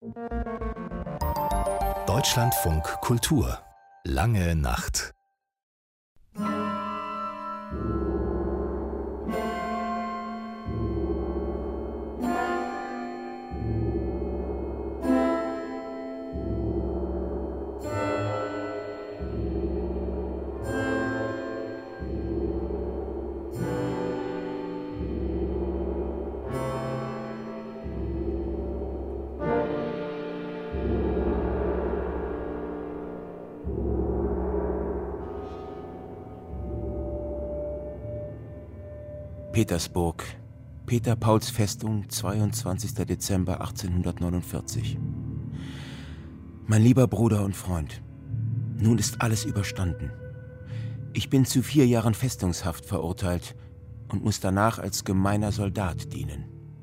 Deutschlandfunk Kultur. Lange Nacht. Petersburg, Peter-Pauls-Festung, 22. Dezember 1849. Mein lieber Bruder und Freund, nun ist alles überstanden. Ich bin zu 4 Jahren Festungshaft verurteilt und muss danach als gemeiner Soldat dienen.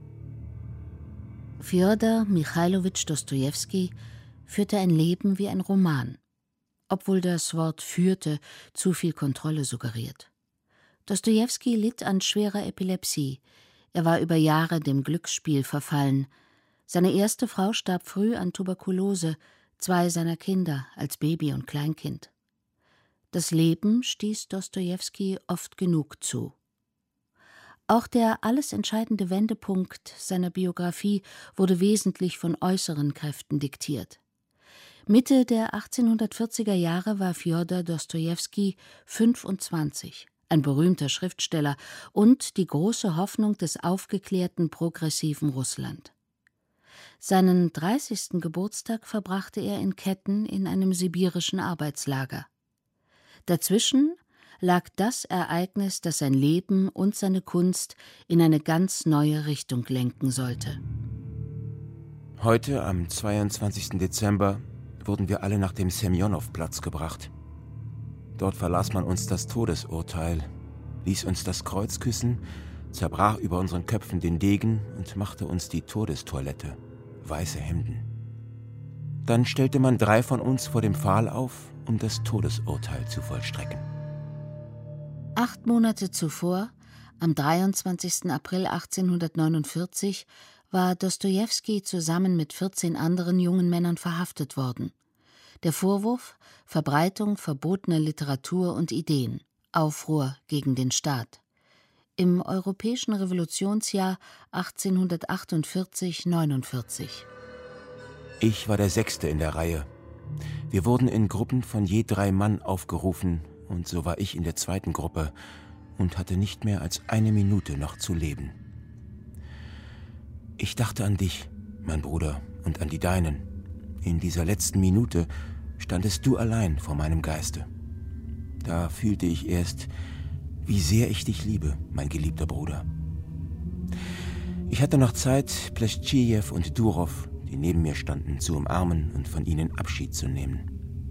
Fjodor Michailowitsch Dostojewski führte ein Leben wie ein Roman, obwohl das Wort „führte“ zu viel Kontrolle suggeriert. Dostojewski litt an schwerer Epilepsie. Er war über Jahre dem Glücksspiel verfallen. Seine erste Frau starb früh an Tuberkulose, 2 seiner Kinder als Baby und Kleinkind. Das Leben stieß Dostojewski oft genug zu. Auch der alles entscheidende Wendepunkt seiner Biografie wurde wesentlich von äußeren Kräften diktiert. Mitte der 1840er Jahre war Fjodor Dostojewski 25. Ein berühmter Schriftsteller und die große Hoffnung des aufgeklärten, progressiven Russland. Seinen 30. Geburtstag verbrachte er in Ketten in einem sibirischen Arbeitslager. Dazwischen lag das Ereignis, das sein Leben und seine Kunst in eine ganz neue Richtung lenken sollte. Heute, am 22. Dezember, wurden wir alle nach dem Semjonow-Platz gebracht. Dort verlas man uns das Todesurteil, ließ uns das Kreuz küssen, zerbrach über unseren Köpfen den Degen und machte uns die Todestoilette, weiße Hemden. Dann stellte man 3 von uns vor dem Pfahl auf, um das Todesurteil zu vollstrecken. 8 Monate zuvor, am 23. April 1849, war Dostojewski zusammen mit 14 anderen jungen Männern verhaftet worden. Der Vorwurf: Verbreitung verbotener Literatur und Ideen, Aufruhr gegen den Staat. Im europäischen Revolutionsjahr 1848/49. Ich war der 6. in der Reihe. Wir wurden in Gruppen von je 3 Mann aufgerufen, und so war ich in der 2. Gruppe und hatte nicht mehr als 1 Minute noch zu leben. Ich dachte an dich, mein Bruder, und an die Deinen. In dieser letzten Minute standest du allein vor meinem Geiste. Da fühlte ich erst, wie sehr ich dich liebe, mein geliebter Bruder. Ich hatte noch Zeit, Pleschtschejew und Durow, die neben mir standen, zu umarmen und von ihnen Abschied zu nehmen.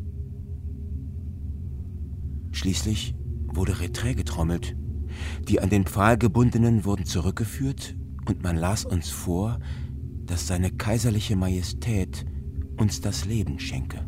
Schließlich wurde Reträt getrommelt. Die an den Pfahl gebundenen wurden zurückgeführt und man las uns vor, dass seine kaiserliche Majestät uns das Leben schenke.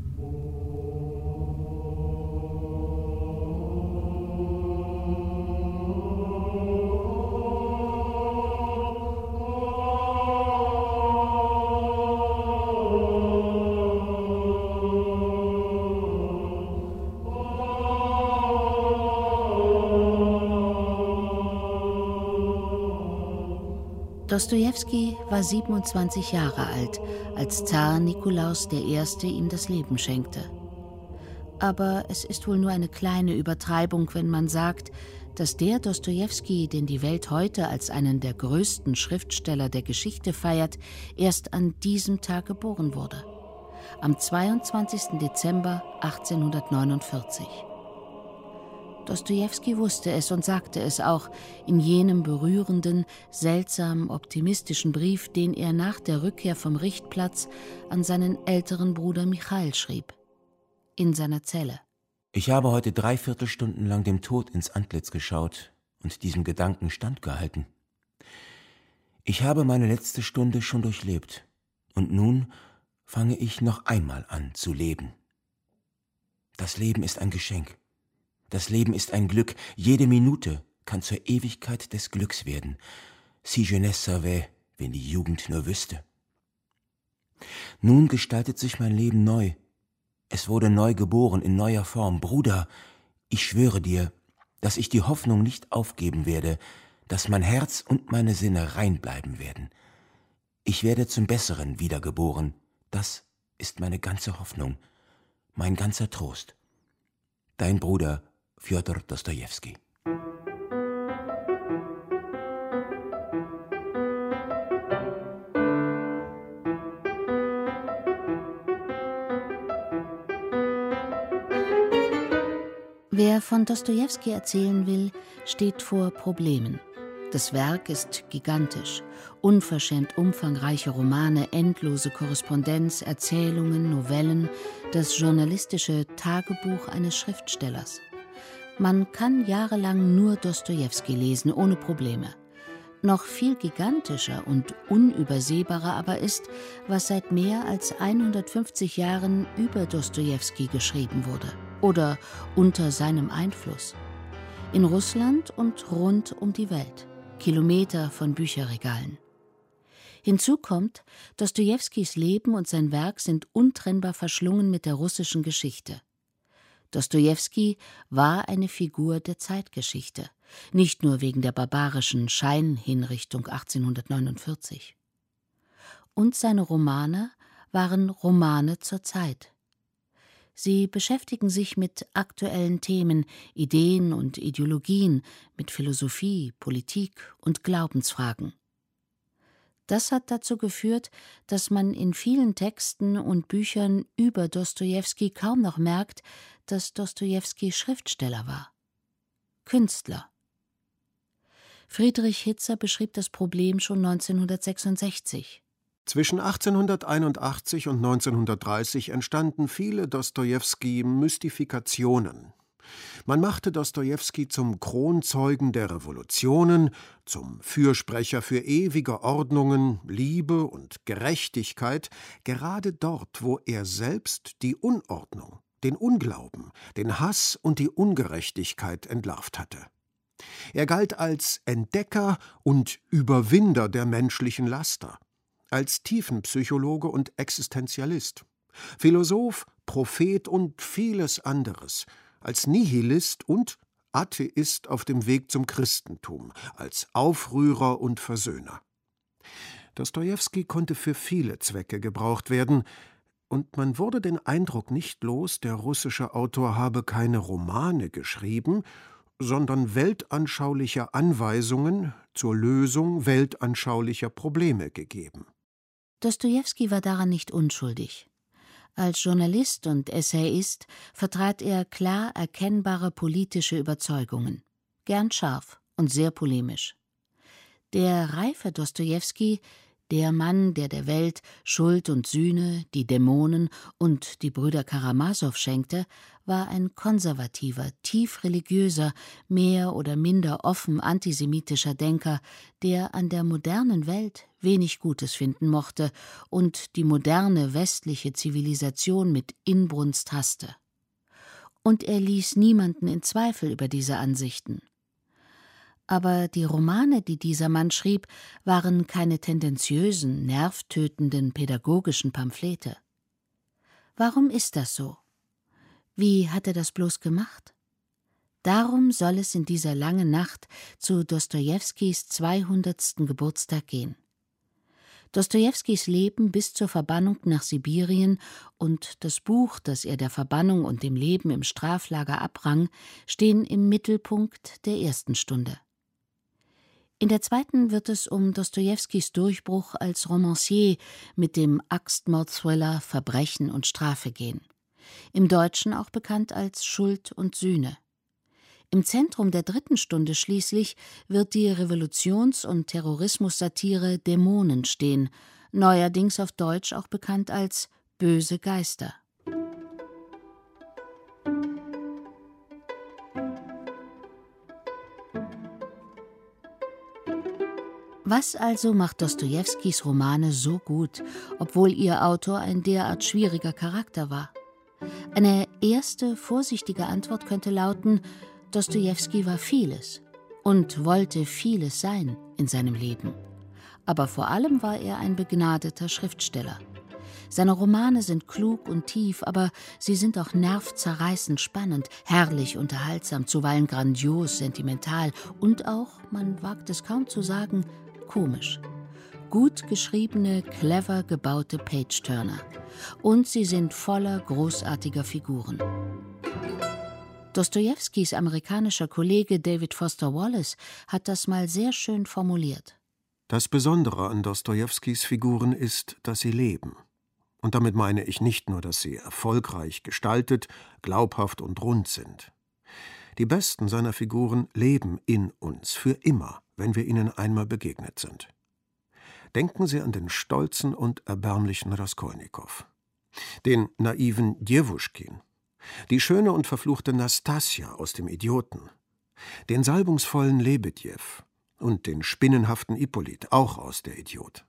Dostojewski war 27 Jahre alt, als Zar Nikolaus I. ihm das Leben schenkte. Aber es ist wohl nur eine kleine Übertreibung, wenn man sagt, dass der Dostojewski, den die Welt heute als einen der größten Schriftsteller der Geschichte feiert, erst an diesem Tag geboren wurde. Am 22. Dezember 1849. Dostojewski wusste es und sagte es auch in jenem berührenden, seltsam optimistischen Brief, den er nach der Rückkehr vom Richtplatz an seinen älteren Bruder Michail schrieb. In seiner Zelle. Ich habe heute 3/4 Stunden lang dem Tod ins Antlitz geschaut und diesem Gedanken standgehalten. Ich habe meine letzte Stunde schon durchlebt und nun fange ich noch einmal an zu leben. Das Leben ist ein Geschenk. Das Leben ist ein Glück. Jede Minute kann zur Ewigkeit des Glücks werden. Si jeunesse savait, wenn die Jugend nur wüsste. Nun gestaltet sich mein Leben neu. Es wurde neu geboren in neuer Form. Bruder, ich schwöre dir, dass ich die Hoffnung nicht aufgeben werde, dass mein Herz und meine Sinne rein bleiben werden. Ich werde zum Besseren wiedergeboren. Das ist meine ganze Hoffnung, mein ganzer Trost. Dein Bruder Fjodor Dostojewski. Wer von Dostojewski erzählen will, steht vor Problemen. Das Werk ist gigantisch. Unverschämt umfangreiche Romane, endlose Korrespondenz, Erzählungen, Novellen, das journalistische Tagebuch eines Schriftstellers. Man kann jahrelang nur Dostojewski lesen, ohne Probleme. Noch viel gigantischer und unübersehbarer aber ist, was seit mehr als 150 Jahren über Dostojewski geschrieben wurde oder unter seinem Einfluss. In Russland und rund um die Welt. Kilometer von Bücherregalen. Hinzu kommt, Dostojewskis Leben und sein Werk sind untrennbar verschlungen mit der russischen Geschichte. Dostojewski war eine Figur der Zeitgeschichte, nicht nur wegen der barbarischen Scheinhinrichtung 1849. Und seine Romane waren Romane zur Zeit. Sie beschäftigen sich mit aktuellen Themen, Ideen und Ideologien, mit Philosophie, Politik und Glaubensfragen. Das hat dazu geführt, dass man in vielen Texten und Büchern über Dostojewski kaum noch merkt, dass Dostojewski Schriftsteller war. Künstler. Friedrich Hitzer beschrieb das Problem schon 1966. Zwischen 1881 und 1930 entstanden viele Dostojewski-Mystifikationen. Man machte Dostojewski zum Kronzeugen der Revolutionen, zum Fürsprecher für ewige Ordnungen, Liebe und Gerechtigkeit, gerade dort, wo er selbst die Unordnung, den Unglauben, den Hass und die Ungerechtigkeit entlarvt hatte. Er galt als Entdecker und Überwinder der menschlichen Laster, als Tiefenpsychologe und Existenzialist, Philosoph, Prophet und vieles anderes, als Nihilist und Atheist auf dem Weg zum Christentum, als Aufrührer und Versöhner. Dostojewski konnte für viele Zwecke gebraucht werden, und man wurde den Eindruck nicht los, der russische Autor habe keine Romane geschrieben, sondern weltanschauliche Anweisungen zur Lösung weltanschaulicher Probleme gegeben. Dostojewski war daran nicht unschuldig. Als Journalist und Essayist vertrat er klar erkennbare politische Überzeugungen, gern scharf und sehr polemisch. Der reife Dostojewski, der Mann, der der Welt Schuld und Sühne, die Dämonen und die Brüder Karamasow schenkte, war ein konservativer, tief religiöser, mehr oder minder offen antisemitischer Denker, der an der modernen Welt wenig Gutes finden mochte und die moderne westliche Zivilisation mit Inbrunst hasste. Und er ließ niemanden in Zweifel über diese Ansichten. Aber die Romane, die dieser Mann schrieb, waren keine tendenziösen, nervtötenden pädagogischen Pamphlete. Warum ist das so? Wie hat er das bloß gemacht? Darum soll es in dieser langen Nacht zu Dostojewskis 200. Geburtstag gehen. Dostojewskis Leben bis zur Verbannung nach Sibirien und das Buch, das er der Verbannung und dem Leben im Straflager abrang, stehen im Mittelpunkt der ersten Stunde. In der zweiten wird es um Dostojewskis Durchbruch als Romancier mit dem Axtmord-Thriller Verbrechen und Strafe gehen. Im Deutschen auch bekannt als Schuld und Sühne. Im Zentrum der dritten Stunde schließlich wird die Revolutions- und Terrorismus-Satire Dämonen stehen, neuerdings auf Deutsch auch bekannt als Böse Geister. Was also macht Dostojewskis Romane so gut, obwohl ihr Autor ein derart schwieriger Charakter war? Eine erste, vorsichtige Antwort könnte lauten: Dostojewski war vieles und wollte vieles sein in seinem Leben. Aber vor allem war er ein begnadeter Schriftsteller. Seine Romane sind klug und tief, aber sie sind auch nervzerreißend spannend, herrlich unterhaltsam, zuweilen grandios, sentimental und auch, man wagt es kaum zu sagen, komisch. Gut geschriebene, clever gebaute Page-Turner. Und sie sind voller großartiger Figuren. Dostojewskis amerikanischer Kollege David Foster Wallace hat das mal sehr schön formuliert. Das Besondere an Dostojewskis Figuren ist, dass sie leben. Und damit meine ich nicht nur, dass sie erfolgreich gestaltet, glaubhaft und rund sind. Die besten seiner Figuren leben in uns für immer, wenn wir ihnen einmal begegnet sind. Denken Sie an den stolzen und erbärmlichen Raskolnikow, den naiven Djewuschkin, die schöne und verfluchte Nastassja aus dem Idioten, den salbungsvollen Lebedjew und den spinnenhaften Ippolit, auch aus Der Idiot.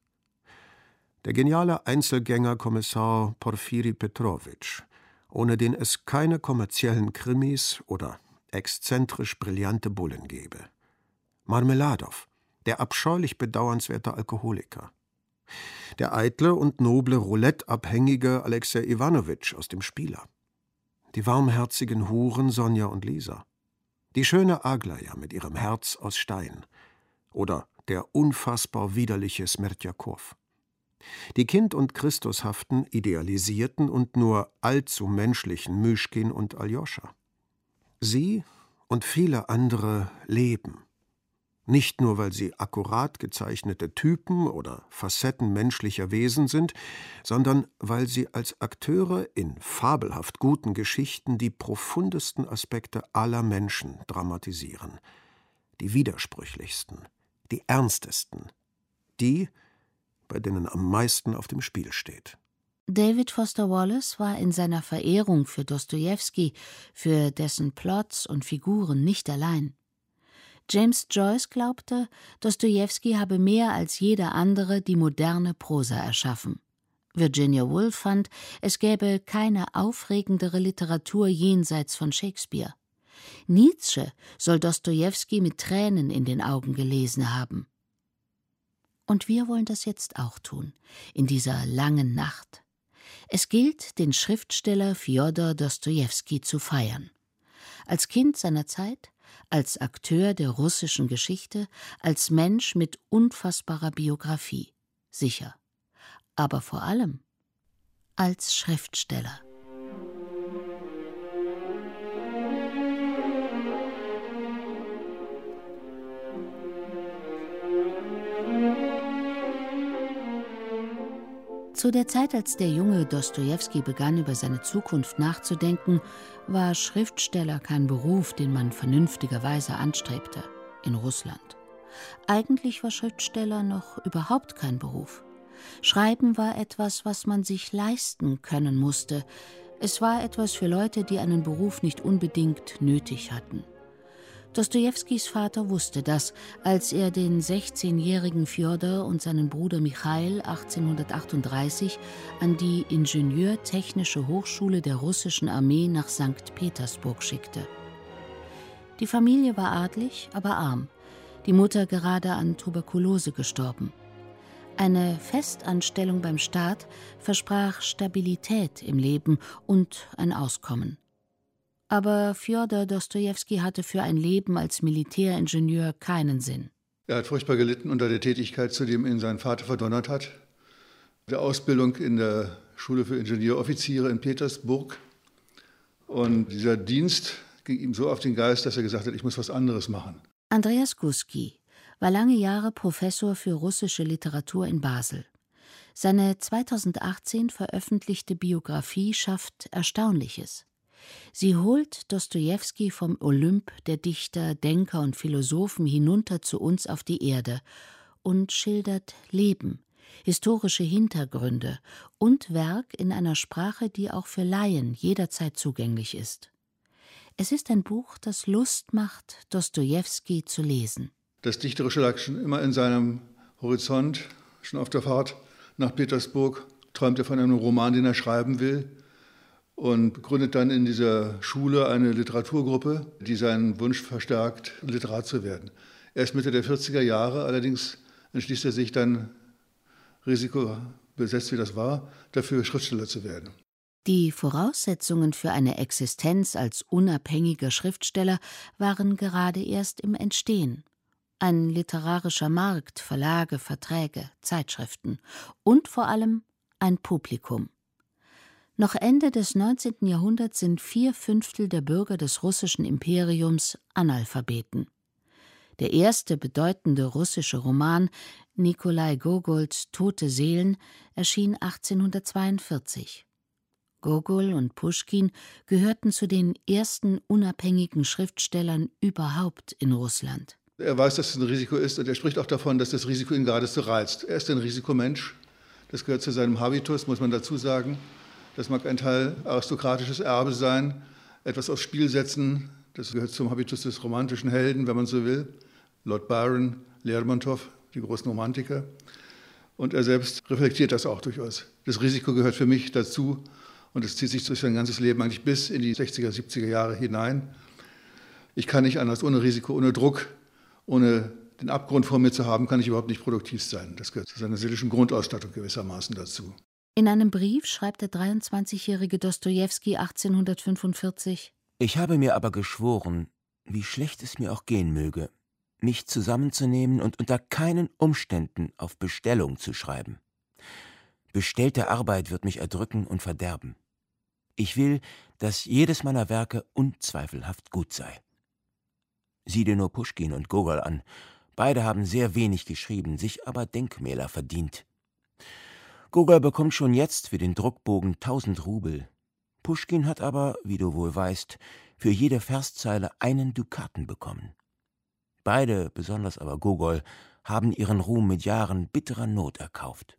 Der geniale Einzelgänger-Kommissar Porfiri Petrowitsch, ohne den es keine kommerziellen Krimis oder exzentrisch brillante Bullen gäbe. Marmeladow, der abscheulich bedauernswerte Alkoholiker. Der eitle und noble Roulette-abhängige Alexei Iwanowitsch aus dem Spieler. Die warmherzigen Huren Sonja und Lisa. Die schöne Aglaja mit ihrem Herz aus Stein. Oder der unfassbar widerliche Smerdjakow. Die kind- und christushaften, idealisierten und nur allzu menschlichen Myschkin und Aljoscha. Sie und viele andere leben. Nicht nur, weil sie akkurat gezeichnete Typen oder Facetten menschlicher Wesen sind, sondern weil sie als Akteure in fabelhaft guten Geschichten die profundesten Aspekte aller Menschen dramatisieren. Die widersprüchlichsten, die ernstesten, die, bei denen am meisten auf dem Spiel steht. David Foster Wallace war in seiner Verehrung für Dostojewski, für dessen Plots und Figuren nicht allein. James Joyce glaubte, Dostojewski habe mehr als jeder andere die moderne Prosa erschaffen. Virginia Woolf fand, es gäbe keine aufregendere Literatur jenseits von Shakespeare. Nietzsche soll Dostojewski mit Tränen in den Augen gelesen haben. Und wir wollen das jetzt auch tun, in dieser langen Nacht. Es gilt, den Schriftsteller Fjodor Dostojewski zu feiern. Als Kind seiner Zeit, als Akteur der russischen Geschichte, als Mensch mit unfassbarer Biografie, sicher. Aber vor allem als Schriftsteller. Zu der Zeit, als der junge Dostojewski begann, über seine Zukunft nachzudenken, war Schriftsteller kein Beruf, den man vernünftigerweise anstrebte, in Russland. Eigentlich war Schriftsteller noch überhaupt kein Beruf. Schreiben war etwas, was man sich leisten können musste. Es war etwas für Leute, die einen Beruf nicht unbedingt nötig hatten. Dostojewskis Vater wusste das, als er den 16-jährigen Fjodor und seinen Bruder Michail 1838 an die Ingenieurtechnische Hochschule der russischen Armee nach Sankt Petersburg schickte. Die Familie war adlig, aber arm, die Mutter gerade an Tuberkulose gestorben. Eine Festanstellung beim Staat versprach Stabilität im Leben und ein Auskommen. Aber Fjodor Dostojewski hatte für ein Leben als Militäringenieur keinen Sinn. Er hat furchtbar gelitten unter der Tätigkeit, zu dem ihn sein Vater verdonnert hat. Der Ausbildung in der Schule für Ingenieuroffiziere in Petersburg. Und dieser Dienst ging ihm so auf den Geist, dass er gesagt hat, ich muss was anderes machen. Andreas Guski war lange Jahre Professor für russische Literatur in Basel. Seine 2018 veröffentlichte Biografie schafft Erstaunliches. Sie holt Dostojewski vom Olymp der Dichter, Denker und Philosophen hinunter zu uns auf die Erde und schildert Leben, historische Hintergründe und Werk in einer Sprache, die auch für Laien jederzeit zugänglich ist. Es ist ein Buch, das Lust macht, Dostojewski zu lesen. Das Dichterische lag schon immer in seinem Horizont, schon auf der Fahrt nach Petersburg, träumt er von einem Roman, den er schreiben will. Und gründet dann in dieser Schule eine Literaturgruppe, die seinen Wunsch verstärkt, Literat zu werden. Erst Mitte der 40er Jahre allerdings entschließt er sich dann, Risiko besetzt wie das war, dafür Schriftsteller zu werden. Die Voraussetzungen für eine Existenz als unabhängiger Schriftsteller waren gerade erst im Entstehen. Ein literarischer Markt, Verlage, Verträge, Zeitschriften und vor allem ein Publikum. Noch Ende des 19. Jahrhunderts sind 4/5 der Bürger des russischen Imperiums Analphabeten. Der erste bedeutende russische Roman, Nikolai Gogols Tote Seelen, erschien 1842. Gogol und Puschkin gehörten zu den ersten unabhängigen Schriftstellern überhaupt in Russland. Er weiß, dass es ein Risiko ist und er spricht auch davon, dass das Risiko ihn geradezu reizt. Er ist ein Risikomensch, das gehört zu seinem Habitus, muss man dazu sagen. Das mag ein Teil aristokratisches Erbe sein, etwas aufs Spiel setzen, das gehört zum Habitus des romantischen Helden, wenn man so will. Lord Byron, Lermontov, die großen Romantiker. Und er selbst reflektiert das auch durchaus. Das Risiko gehört für mich dazu und es zieht sich durch sein ganzes Leben eigentlich bis in die 60er, 70er Jahre hinein. Ich kann nicht anders, ohne Risiko, ohne Druck, ohne den Abgrund vor mir zu haben, kann ich überhaupt nicht produktiv sein. Das gehört zu seiner seelischen Grundausstattung gewissermaßen dazu. In einem Brief schreibt der 23-jährige Dostojewski 1845: Ich habe mir aber geschworen, wie schlecht es mir auch gehen möge, mich zusammenzunehmen und unter keinen Umständen auf Bestellung zu schreiben. Bestellte Arbeit wird mich erdrücken und verderben. Ich will, dass jedes meiner Werke unzweifelhaft gut sei. Sieh dir nur Puschkin und Gogol an. Beide haben sehr wenig geschrieben, sich aber Denkmäler verdient. Gogol bekommt schon jetzt für den Druckbogen 1000 Rubel. Puschkin hat aber, wie du wohl weißt, für jede Verszeile 1 Dukaten bekommen. Beide, besonders aber Gogol, haben ihren Ruhm mit Jahren bitterer Not erkauft.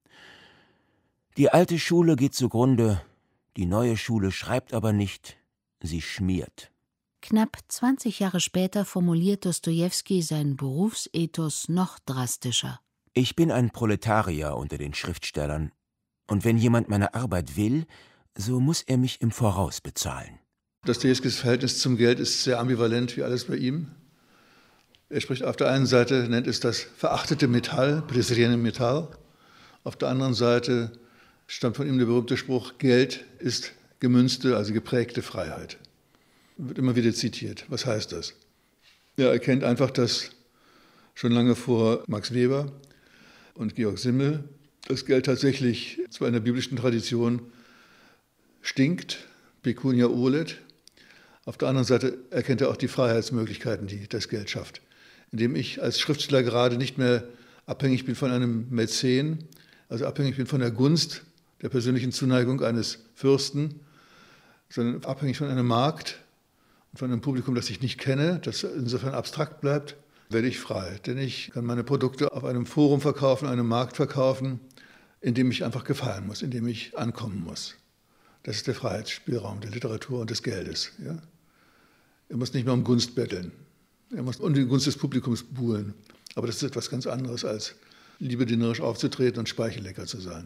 Die alte Schule geht zugrunde, die neue Schule schreibt aber nicht, sie schmiert. Knapp 20 Jahre später formuliert Dostojewski sein Berufsethos noch drastischer. Ich bin ein Proletarier unter den Schriftstellern, und wenn jemand meine Arbeit will, so muss er mich im Voraus bezahlen. Dostojewskis Verhältnis zum Geld ist sehr ambivalent, wie alles bei ihm. Er spricht auf der einen Seite, nennt es das verachtete Metall, презренное Metall. Auf der anderen Seite stammt von ihm der berühmte Spruch, Geld ist gemünzte, also geprägte Freiheit. Wird immer wieder zitiert. Was heißt das? Er erkennt einfach, dass schon lange vor Max Weber und Georg Simmel das Geld tatsächlich zu einer biblischen Tradition stinkt, pecunia olet. Auf der anderen Seite erkennt er auch die Freiheitsmöglichkeiten, die das Geld schafft. Indem ich als Schriftsteller gerade nicht mehr abhängig bin von einem Mäzen, also abhängig bin von der Gunst, der persönlichen Zuneigung eines Fürsten, sondern abhängig von einem Markt und von einem Publikum, das ich nicht kenne, das insofern abstrakt bleibt, werde ich frei. Denn ich kann meine Produkte auf einem Forum verkaufen, einem Markt verkaufen, in dem ich einfach gefallen muss, in dem ich ankommen muss. Das ist der Freiheitsspielraum der Literatur und des Geldes. Ja? Er muss nicht mehr um Gunst betteln. Er muss um die Gunst des Publikums buhlen. Aber das ist etwas ganz anderes, als liebedienerisch aufzutreten und speichellecker zu sein.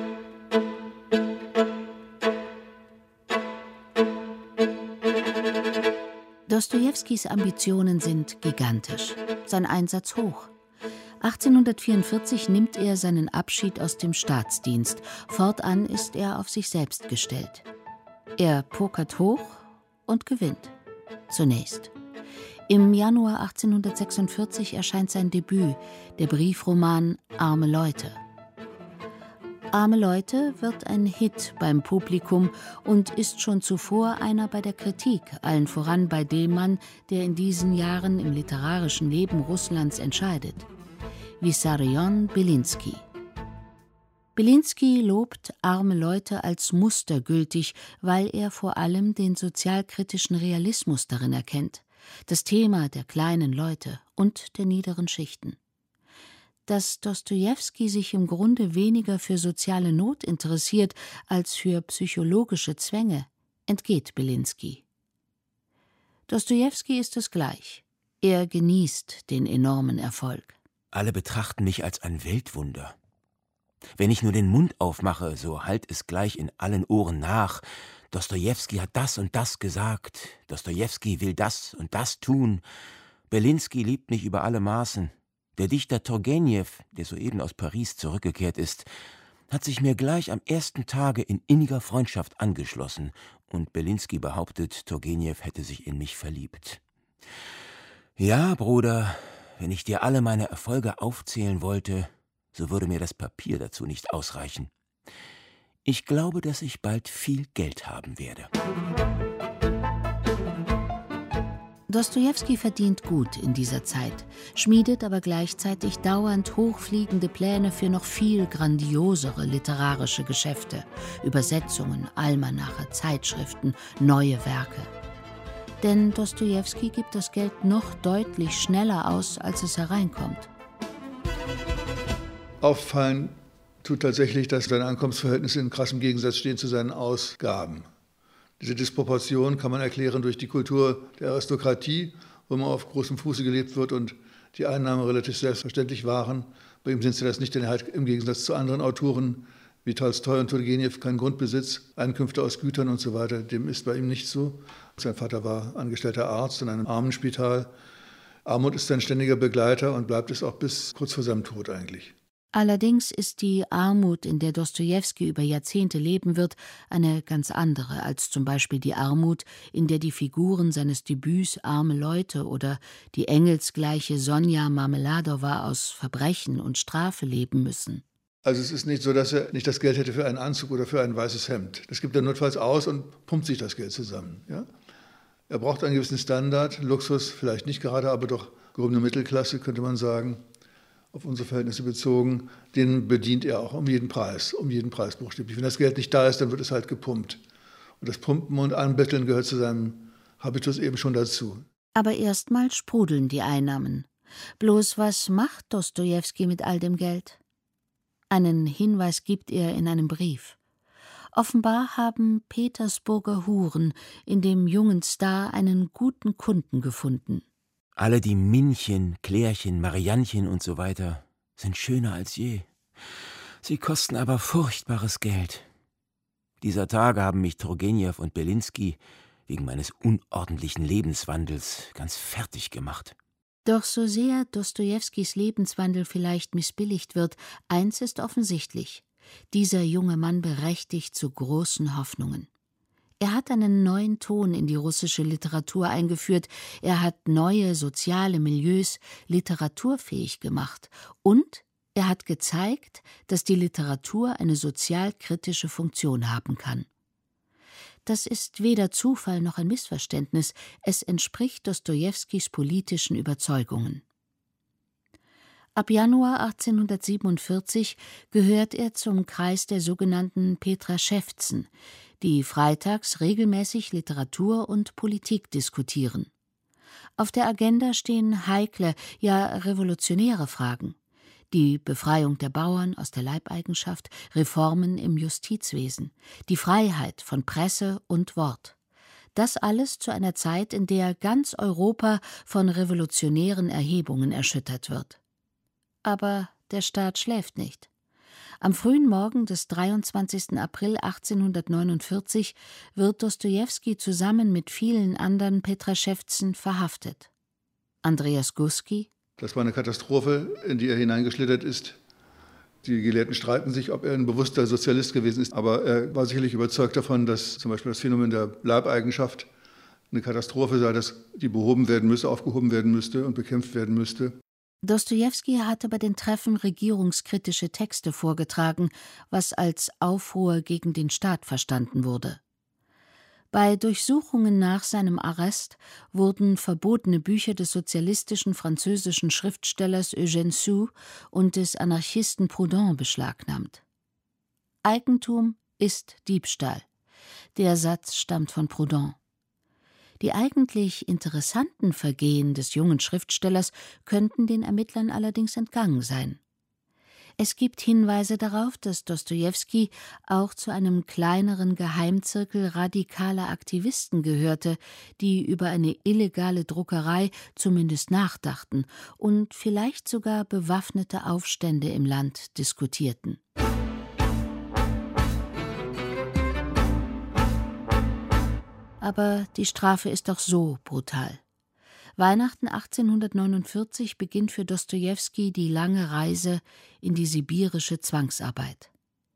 Dostojewskis Ambitionen sind gigantisch, sein Einsatz hoch. 1844 nimmt er seinen Abschied aus dem Staatsdienst. Fortan ist er auf sich selbst gestellt. Er pokert hoch und gewinnt. Zunächst. Im Januar 1846 erscheint sein Debüt, der Briefroman »Arme Leute«. »Arme Leute« wird ein Hit beim Publikum und ist schon zuvor einer bei der Kritik, allen voran bei dem Mann, der in diesen Jahren im literarischen Leben Russlands entscheidet: Wissarion Belinsky. Belinsky lobt »Arme Leute« als mustergültig, weil er vor allem den sozialkritischen Realismus darin erkennt, das Thema der kleinen Leute und der niederen Schichten. Dass Dostojewski sich im Grunde weniger für soziale Not interessiert als für psychologische Zwänge, entgeht Belinsky. Dostojewski ist es gleich. Er genießt den enormen Erfolg. Alle betrachten mich als ein Weltwunder. Wenn ich nur den Mund aufmache, so hallt es gleich in allen Ohren nach. Dostojewski hat das und das gesagt. Dostojewski will das und das tun. Belinsky liebt mich über alle Maßen. Der Dichter Turgenew, der soeben aus Paris zurückgekehrt ist, hat sich mir gleich am ersten Tage in inniger Freundschaft angeschlossen, und Belinsky behauptet, Turgenew hätte sich in mich verliebt. Ja, Bruder, wenn ich dir alle meine Erfolge aufzählen wollte, so würde mir das Papier dazu nicht ausreichen. Ich glaube, dass ich bald viel Geld haben werde. Dostojewski verdient gut in dieser Zeit, schmiedet aber gleichzeitig dauernd hochfliegende Pläne für noch viel grandiosere literarische Geschäfte, Übersetzungen, Almanache, Zeitschriften, neue Werke. Denn Dostojewski gibt das Geld noch deutlich schneller aus, als es hereinkommt. Auffallen tut tatsächlich, dass seine Einkommensverhältnisse in krassem Gegensatz stehen zu seinen Ausgaben. Diese Disproportion kann man erklären durch die Kultur der Aristokratie, wo man auf großem Fuße gelebt wird und die Einnahmen relativ selbstverständlich waren. Bei ihm sind sie das nicht, denn er hat im Gegensatz zu anderen Autoren wie Tolstoi und Turgenew keinen Grundbesitz, Einkünfte aus Gütern und so weiter. Dem ist bei ihm nicht so. Sein Vater war angestellter Arzt in einem Armenspital. Armut ist sein ständiger Begleiter und bleibt es auch bis kurz vor seinem Tod eigentlich. Allerdings ist die Armut, in der Dostojewski über Jahrzehnte leben wird, eine ganz andere als zum Beispiel die Armut, in der die Figuren seines Debüts Arme Leute oder die engelsgleiche Sonja Marmeladowa aus Verbrechen und Strafe leben müssen. Also es ist nicht so, dass er nicht das Geld hätte für einen Anzug oder für ein weißes Hemd. Das gibt er notfalls aus und pumpt sich das Geld zusammen. Ja? Er braucht einen gewissen Standard, Luxus vielleicht nicht gerade, aber doch gehobene Mittelklasse, könnte man sagen, auf unsere Verhältnisse bezogen. Den bedient er auch um jeden Preis buchstäblich. Wenn das Geld nicht da ist, dann wird es halt gepumpt. Und das Pumpen und Anbetteln gehört zu seinem Habitus eben schon dazu. Aber erstmal sprudeln die Einnahmen. Bloß was macht Dostojewski mit all dem Geld? Einen Hinweis gibt er in einem Brief. Offenbar haben Petersburger Huren in dem jungen Star einen guten Kunden gefunden. Alle die Minchen, Klärchen, Mariannchen und so weiter sind schöner als je. Sie kosten aber furchtbares Geld. Dieser Tage haben mich Turgenew und Belinsky wegen meines unordentlichen Lebenswandels ganz fertig gemacht. Doch so sehr Dostojewskis Lebenswandel vielleicht missbilligt wird, eins ist offensichtlich: Dieser junge Mann berechtigt zu großen Hoffnungen. Er hat einen neuen Ton in die russische Literatur eingeführt, er hat neue soziale Milieus literaturfähig gemacht und er hat gezeigt, dass die Literatur eine sozialkritische Funktion haben kann. Das ist weder Zufall noch ein Missverständnis, es entspricht Dostojewskis politischen Überzeugungen. Ab Januar 1847 gehört er zum Kreis der sogenannten Petraschewzen, die freitags regelmäßig Literatur und Politik diskutieren. Auf der Agenda stehen heikle, ja revolutionäre Fragen: die Befreiung der Bauern aus der Leibeigenschaft, Reformen im Justizwesen, die Freiheit von Presse und Wort. Das alles zu einer Zeit, in der ganz Europa von revolutionären Erhebungen erschüttert wird. Aber der Staat schläft nicht. Am frühen Morgen des 23. April 1849 wird Dostojewski zusammen mit vielen anderen Petraschewzen verhaftet. Andreas Guski: Das war eine Katastrophe, in die er hineingeschlittert ist. Die Gelehrten streiten sich, ob er ein bewusster Sozialist gewesen ist, aber er war sicherlich überzeugt davon, dass zum Beispiel das Phänomen der Leibeigenschaft eine Katastrophe sei, dass die behoben werden müsse, aufgehoben werden müsste und bekämpft werden müsste. Dostojewski hatte bei den Treffen regierungskritische Texte vorgetragen, was als Aufruhr gegen den Staat verstanden wurde. Bei Durchsuchungen nach seinem Arrest wurden verbotene Bücher des sozialistischen französischen Schriftstellers Eugène Sue und des Anarchisten Proudhon beschlagnahmt. Eigentum ist Diebstahl. Der Satz stammt von Proudhon. Die eigentlich interessanten Vergehen des jungen Schriftstellers könnten den Ermittlern allerdings entgangen sein. Es gibt Hinweise darauf, dass Dostojewski auch zu einem kleineren Geheimzirkel radikaler Aktivisten gehörte, die über eine illegale Druckerei zumindest nachdachten und vielleicht sogar bewaffnete Aufstände im Land diskutierten. Aber die Strafe ist doch so brutal. Weihnachten 1849 beginnt für Dostojewski die lange Reise in die sibirische Zwangsarbeit.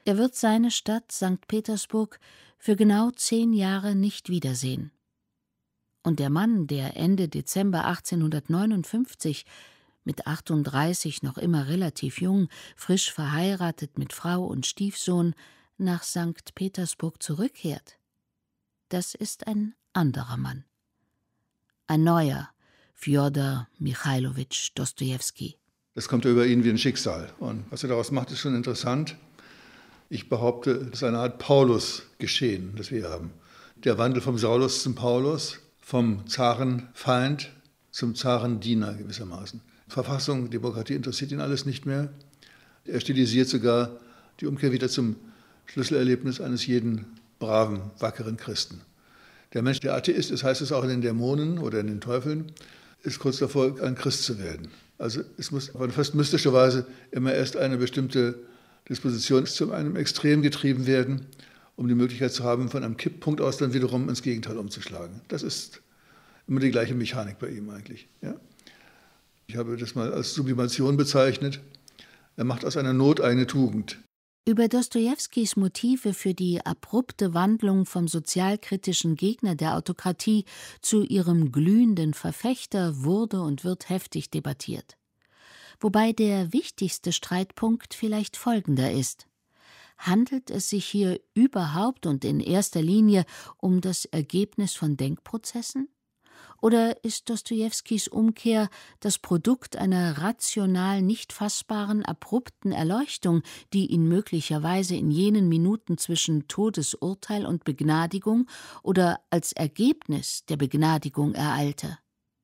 Er wird seine Stadt St. Petersburg für genau 10 Jahre nicht wiedersehen. Und der Mann, der Ende Dezember 1859, mit 38 noch immer relativ jung, frisch verheiratet mit Frau und Stiefsohn, nach St. Petersburg zurückkehrt, das ist ein anderer Mann. Ein neuer Fjodor Michailowitsch Dostojewski. Das kommt ja über ihn wie ein Schicksal. Und was er daraus macht, ist schon interessant. Ich behaupte, es ist eine Art Paulus-Geschehen, das wir hier haben. Der Wandel vom Saulus zum Paulus, vom Zarenfeind zum Zarendiener gewissermaßen. Verfassung, Demokratie interessiert ihn alles nicht mehr. Er stilisiert sogar die Umkehr wieder zum Schlüsselerlebnis eines jeden braven, wackeren Christen. Der Mensch, der Atheist ist, heißt es auch in den Dämonen oder in den Teufeln, ist kurz davor, ein Christ zu werden. Also es muss auf eine fast mystische Weise immer erst eine bestimmte Disposition zu einem Extrem getrieben werden, um die Möglichkeit zu haben, von einem Kipppunkt aus dann wiederum ins Gegenteil umzuschlagen. Das ist immer die gleiche Mechanik bei ihm eigentlich. Ja? Ich habe das mal als Sublimation bezeichnet. Er macht aus einer Not eine Tugend. Über Dostojewskis Motive für die abrupte Wandlung vom sozialkritischen Gegner der Autokratie zu ihrem glühenden Verfechter wurde und wird heftig debattiert. Wobei der wichtigste Streitpunkt vielleicht folgender ist: Handelt es sich hier überhaupt und in erster Linie um das Ergebnis von Denkprozessen? Oder ist Dostojewskis Umkehr das Produkt einer rational nicht fassbaren, abrupten Erleuchtung, die ihn möglicherweise in jenen Minuten zwischen Todesurteil und Begnadigung oder als Ergebnis der Begnadigung ereilte?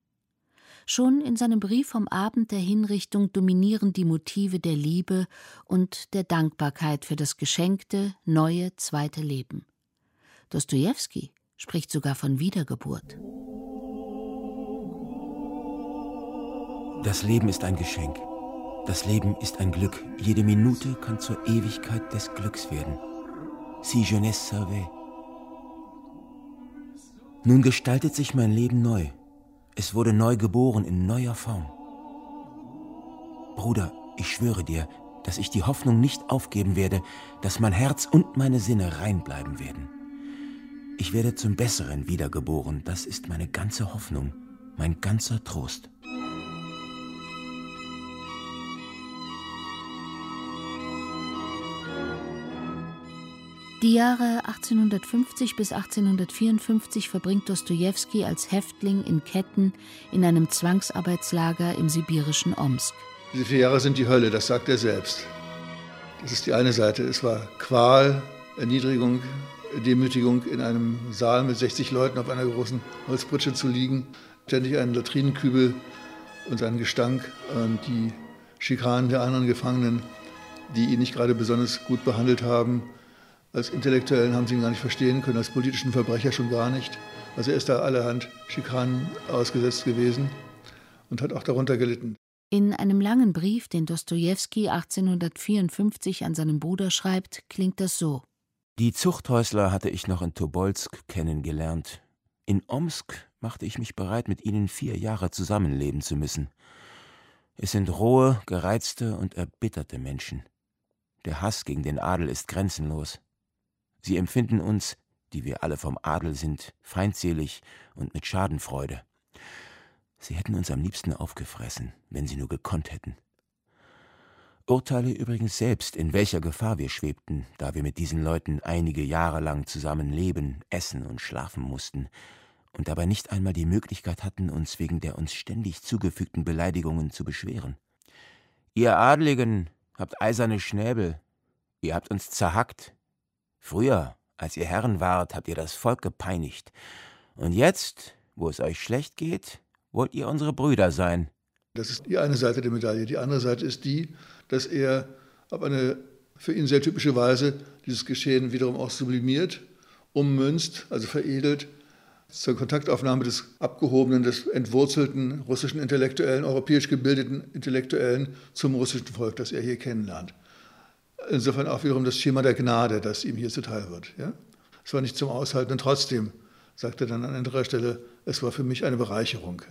Schon in seinem Brief vom Abend der Hinrichtung dominieren die Motive der Liebe und der Dankbarkeit für das geschenkte, neue, zweite Leben. Dostojewski spricht sogar von Wiedergeburt. Das Leben ist ein Geschenk. Das Leben ist ein Glück. Jede Minute kann zur Ewigkeit des Glücks werden. Si jeunesse savait. Nun gestaltet sich mein Leben neu. Es wurde neu geboren in neuer Form. Bruder, ich schwöre dir, dass ich die Hoffnung nicht aufgeben werde, dass mein Herz und meine Sinne rein bleiben werden. Ich werde zum Besseren wiedergeboren. Das ist meine ganze Hoffnung, mein ganzer Trost. Die Jahre 1850 bis 1854 verbringt Dostojewski als Häftling in Ketten in einem Zwangsarbeitslager im sibirischen Omsk. Diese 4 Jahre sind die Hölle, das sagt er selbst. Das ist die eine Seite. Es war Qual, Erniedrigung, Demütigung, in einem Saal mit 60 Leuten auf einer großen Holzpritsche zu liegen, ständig einen Latrinenkübel und einen Gestank und die Schikanen der anderen Gefangenen, die ihn nicht gerade besonders gut behandelt haben. Als Intellektuellen haben sie ihn gar nicht verstehen können, als politischen Verbrecher schon gar nicht. Also er ist da allerhand Schikanen ausgesetzt gewesen und hat auch darunter gelitten. In einem langen Brief, den Dostojewski 1854 an seinen Bruder schreibt, klingt das so: Die Zuchthäusler hatte ich noch in Tobolsk kennengelernt. In Omsk machte ich mich bereit, mit ihnen 4 Jahre zusammenleben zu müssen. Es sind rohe, gereizte und erbitterte Menschen. Der Hass gegen den Adel ist grenzenlos. Sie empfinden uns, die wir alle vom Adel sind, feindselig und mit Schadenfreude. Sie hätten uns am liebsten aufgefressen, wenn sie nur gekonnt hätten. Urteile übrigens selbst, in welcher Gefahr wir schwebten, da wir mit diesen Leuten einige Jahre lang zusammen leben, essen und schlafen mussten und dabei nicht einmal die Möglichkeit hatten, uns wegen der uns ständig zugefügten Beleidigungen zu beschweren. Ihr Adligen habt eiserne Schnäbel, ihr habt uns zerhackt. Früher, als ihr Herren wart, habt ihr das Volk gepeinigt. Und jetzt, wo es euch schlecht geht, wollt ihr unsere Brüder sein. Das ist die eine Seite der Medaille. Die andere Seite ist die, dass er auf eine für ihn sehr typische Weise dieses Geschehen wiederum auch sublimiert, ummünzt, also veredelt, zur Kontaktaufnahme des abgehobenen, des entwurzelten russischen Intellektuellen, europäisch gebildeten Intellektuellen zum russischen Volk, das er hier kennenlernt. Insofern auch wiederum das Schema der Gnade, das ihm hier zuteil wird. Ja? Es war nicht zum Aushalten und trotzdem, sagt er dann an anderer Stelle, es war für mich eine Bereicherung.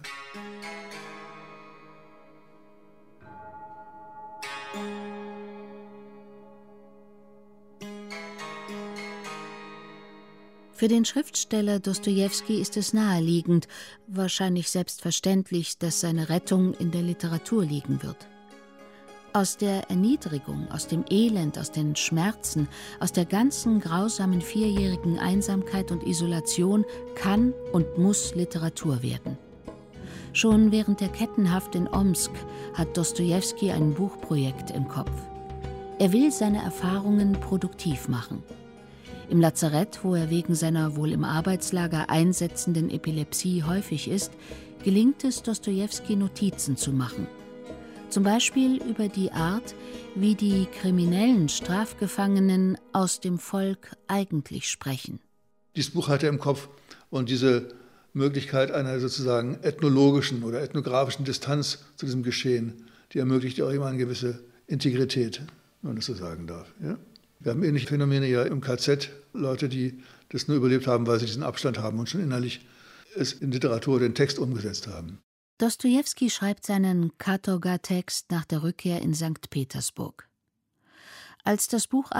Für den Schriftsteller Dostojewski ist es naheliegend, wahrscheinlich selbstverständlich, dass seine Rettung in der Literatur liegen wird. Aus der Erniedrigung, aus dem Elend, aus den Schmerzen, aus der ganzen grausamen 4-jährigen Einsamkeit und Isolation kann und muss Literatur werden. Schon während der Kettenhaft in Omsk hat Dostojewski ein Buchprojekt im Kopf. Er will seine Erfahrungen produktiv machen. Im Lazarett, wo er wegen seiner wohl im Arbeitslager einsetzenden Epilepsie häufig ist, gelingt es Dostojewski, Notizen zu machen. Zum Beispiel über die Art, wie die kriminellen Strafgefangenen aus dem Volk eigentlich sprechen. Dieses Buch hat er im Kopf und diese Möglichkeit einer sozusagen ethnologischen oder ethnografischen Distanz zu diesem Geschehen, die ermöglicht ja auch immer eine gewisse Integrität, wenn man das so sagen darf. Ja? Wir haben ähnliche Phänomene ja im KZ, Leute, die das nur überlebt haben, weil sie diesen Abstand haben und schon innerlich es in Literatur, den Text umgesetzt haben. Dostojewski schreibt seinen Katorga-Text nach der Rückkehr in St. Petersburg. Als das Buch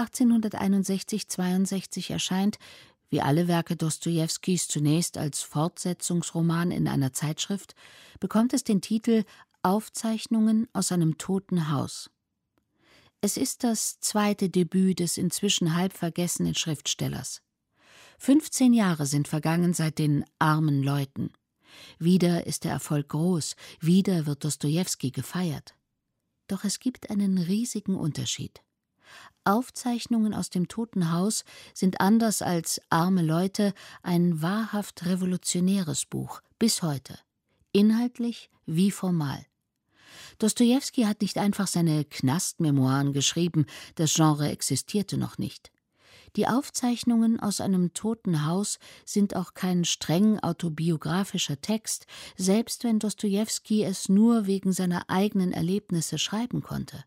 1861/62 erscheint, wie alle Werke Dostojewskis zunächst als Fortsetzungsroman in einer Zeitschrift, bekommt es den Titel »Aufzeichnungen aus einem toten Haus«. Es ist das zweite Debüt des inzwischen halb vergessenen Schriftstellers. 15 Jahre sind vergangen seit den »Armen Leuten«. Wieder ist der Erfolg groß, wieder wird Dostojewski gefeiert. Doch es gibt einen riesigen Unterschied. Aufzeichnungen aus dem Toten Haus sind anders als »Arme Leute« ein wahrhaft revolutionäres Buch, bis heute. Inhaltlich wie formal. Dostojewski hat nicht einfach seine Knastmemoiren geschrieben, das Genre existierte noch nicht. Die Aufzeichnungen aus einem toten Haus sind auch kein streng autobiografischer Text, selbst wenn Dostojewski es nur wegen seiner eigenen Erlebnisse schreiben konnte.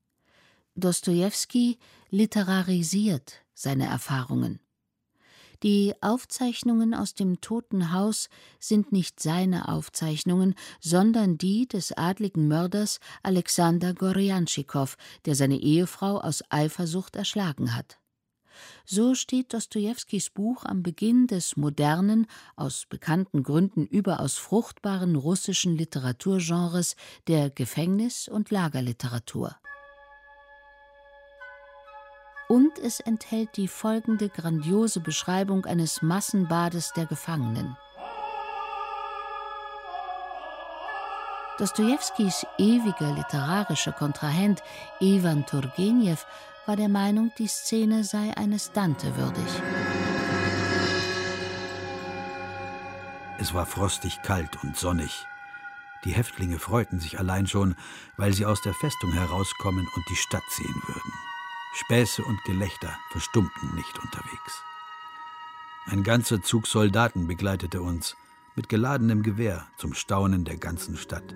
Dostojewski literarisiert seine Erfahrungen. Die Aufzeichnungen aus dem Toten Haus sind nicht seine Aufzeichnungen, sondern die des adligen Mörders Alexander Gorjanschikow, der seine Ehefrau aus Eifersucht erschlagen hat. So steht Dostojewskis Buch am Beginn des modernen, aus bekannten Gründen überaus fruchtbaren russischen Literaturgenres der Gefängnis- und Lagerliteratur. Und es enthält die folgende grandiose Beschreibung eines Massenbades der Gefangenen. Dostojewskis ewiger literarischer Kontrahent Iwan Turgenew war der Meinung, die Szene sei eines Dante würdig. Es war frostig kalt und sonnig. Die Häftlinge freuten sich allein schon, weil sie aus der Festung herauskommen und die Stadt sehen würden. Späße und Gelächter verstummten nicht unterwegs. Ein ganzer Zug Soldaten begleitete uns, mit geladenem Gewehr zum Staunen der ganzen Stadt.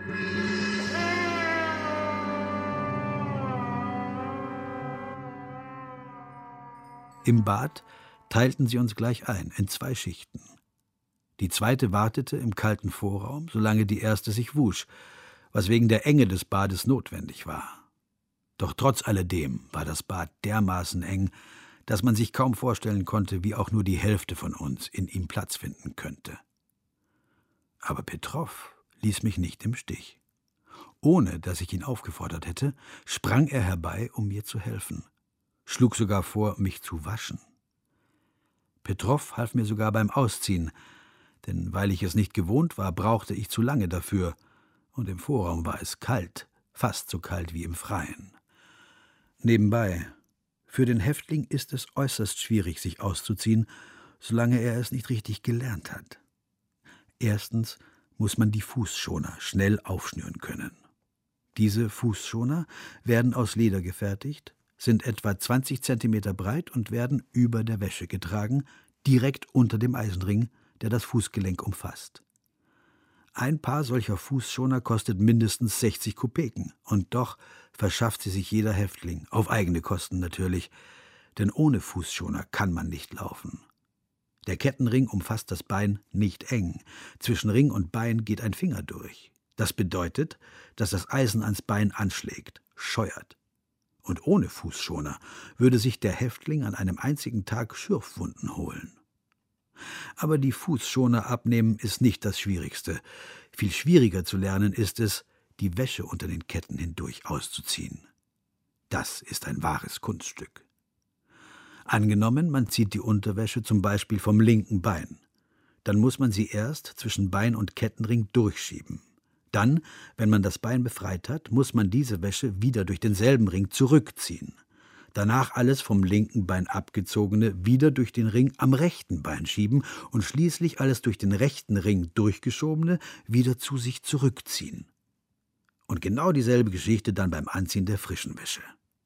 Im Bad teilten sie uns gleich ein, in 2 Schichten. Die zweite wartete im kalten Vorraum, solange die erste sich wusch, was wegen der Enge des Bades notwendig war. Doch trotz alledem war das Bad dermaßen eng, dass man sich kaum vorstellen konnte, wie auch nur die Hälfte von uns in ihm Platz finden könnte. Aber Petrow ließ mich nicht im Stich. Ohne dass ich ihn aufgefordert hätte, sprang er herbei, um mir zu helfen, schlug sogar vor, mich zu waschen. Petrow half mir sogar beim Ausziehen, denn weil ich es nicht gewohnt war, brauchte ich zu lange dafür, und im Vorraum war es kalt, fast so kalt wie im Freien. Nebenbei, für den Häftling ist es äußerst schwierig, sich auszuziehen, solange er es nicht richtig gelernt hat. Erstens muss man die Fußschoner schnell aufschnüren können. Diese Fußschoner werden aus Leder gefertigt, sind etwa 20 Zentimeter breit und werden über der Wäsche getragen, direkt unter dem Eisenring, der das Fußgelenk umfasst. Ein Paar solcher Fußschoner kostet mindestens 60 Kopeken, und doch verschafft sie sich jeder Häftling, auf eigene Kosten natürlich, denn ohne Fußschoner kann man nicht laufen. Der Kettenring umfasst das Bein nicht eng, zwischen Ring und Bein geht ein Finger durch. Das bedeutet, dass das Eisen ans Bein anschlägt, scheuert. Und ohne Fußschoner würde sich der Häftling an einem einzigen Tag Schürfwunden holen. Aber die Fußschoner abnehmen ist nicht das Schwierigste. Viel schwieriger zu lernen ist es, die Wäsche unter den Ketten hindurch auszuziehen. Das ist ein wahres Kunststück. Angenommen, man zieht die Unterwäsche zum Beispiel vom linken Bein. Dann muss man sie erst zwischen Bein und Kettenring durchschieben. Dann, wenn man das Bein befreit hat, muss man diese Wäsche wieder durch denselben Ring zurückziehen. Danach alles vom linken Bein abgezogene wieder durch den Ring am rechten Bein schieben und schließlich alles durch den rechten Ring durchgeschobene wieder zu sich zurückziehen. Und genau dieselbe Geschichte dann beim Anziehen der frischen Wäsche.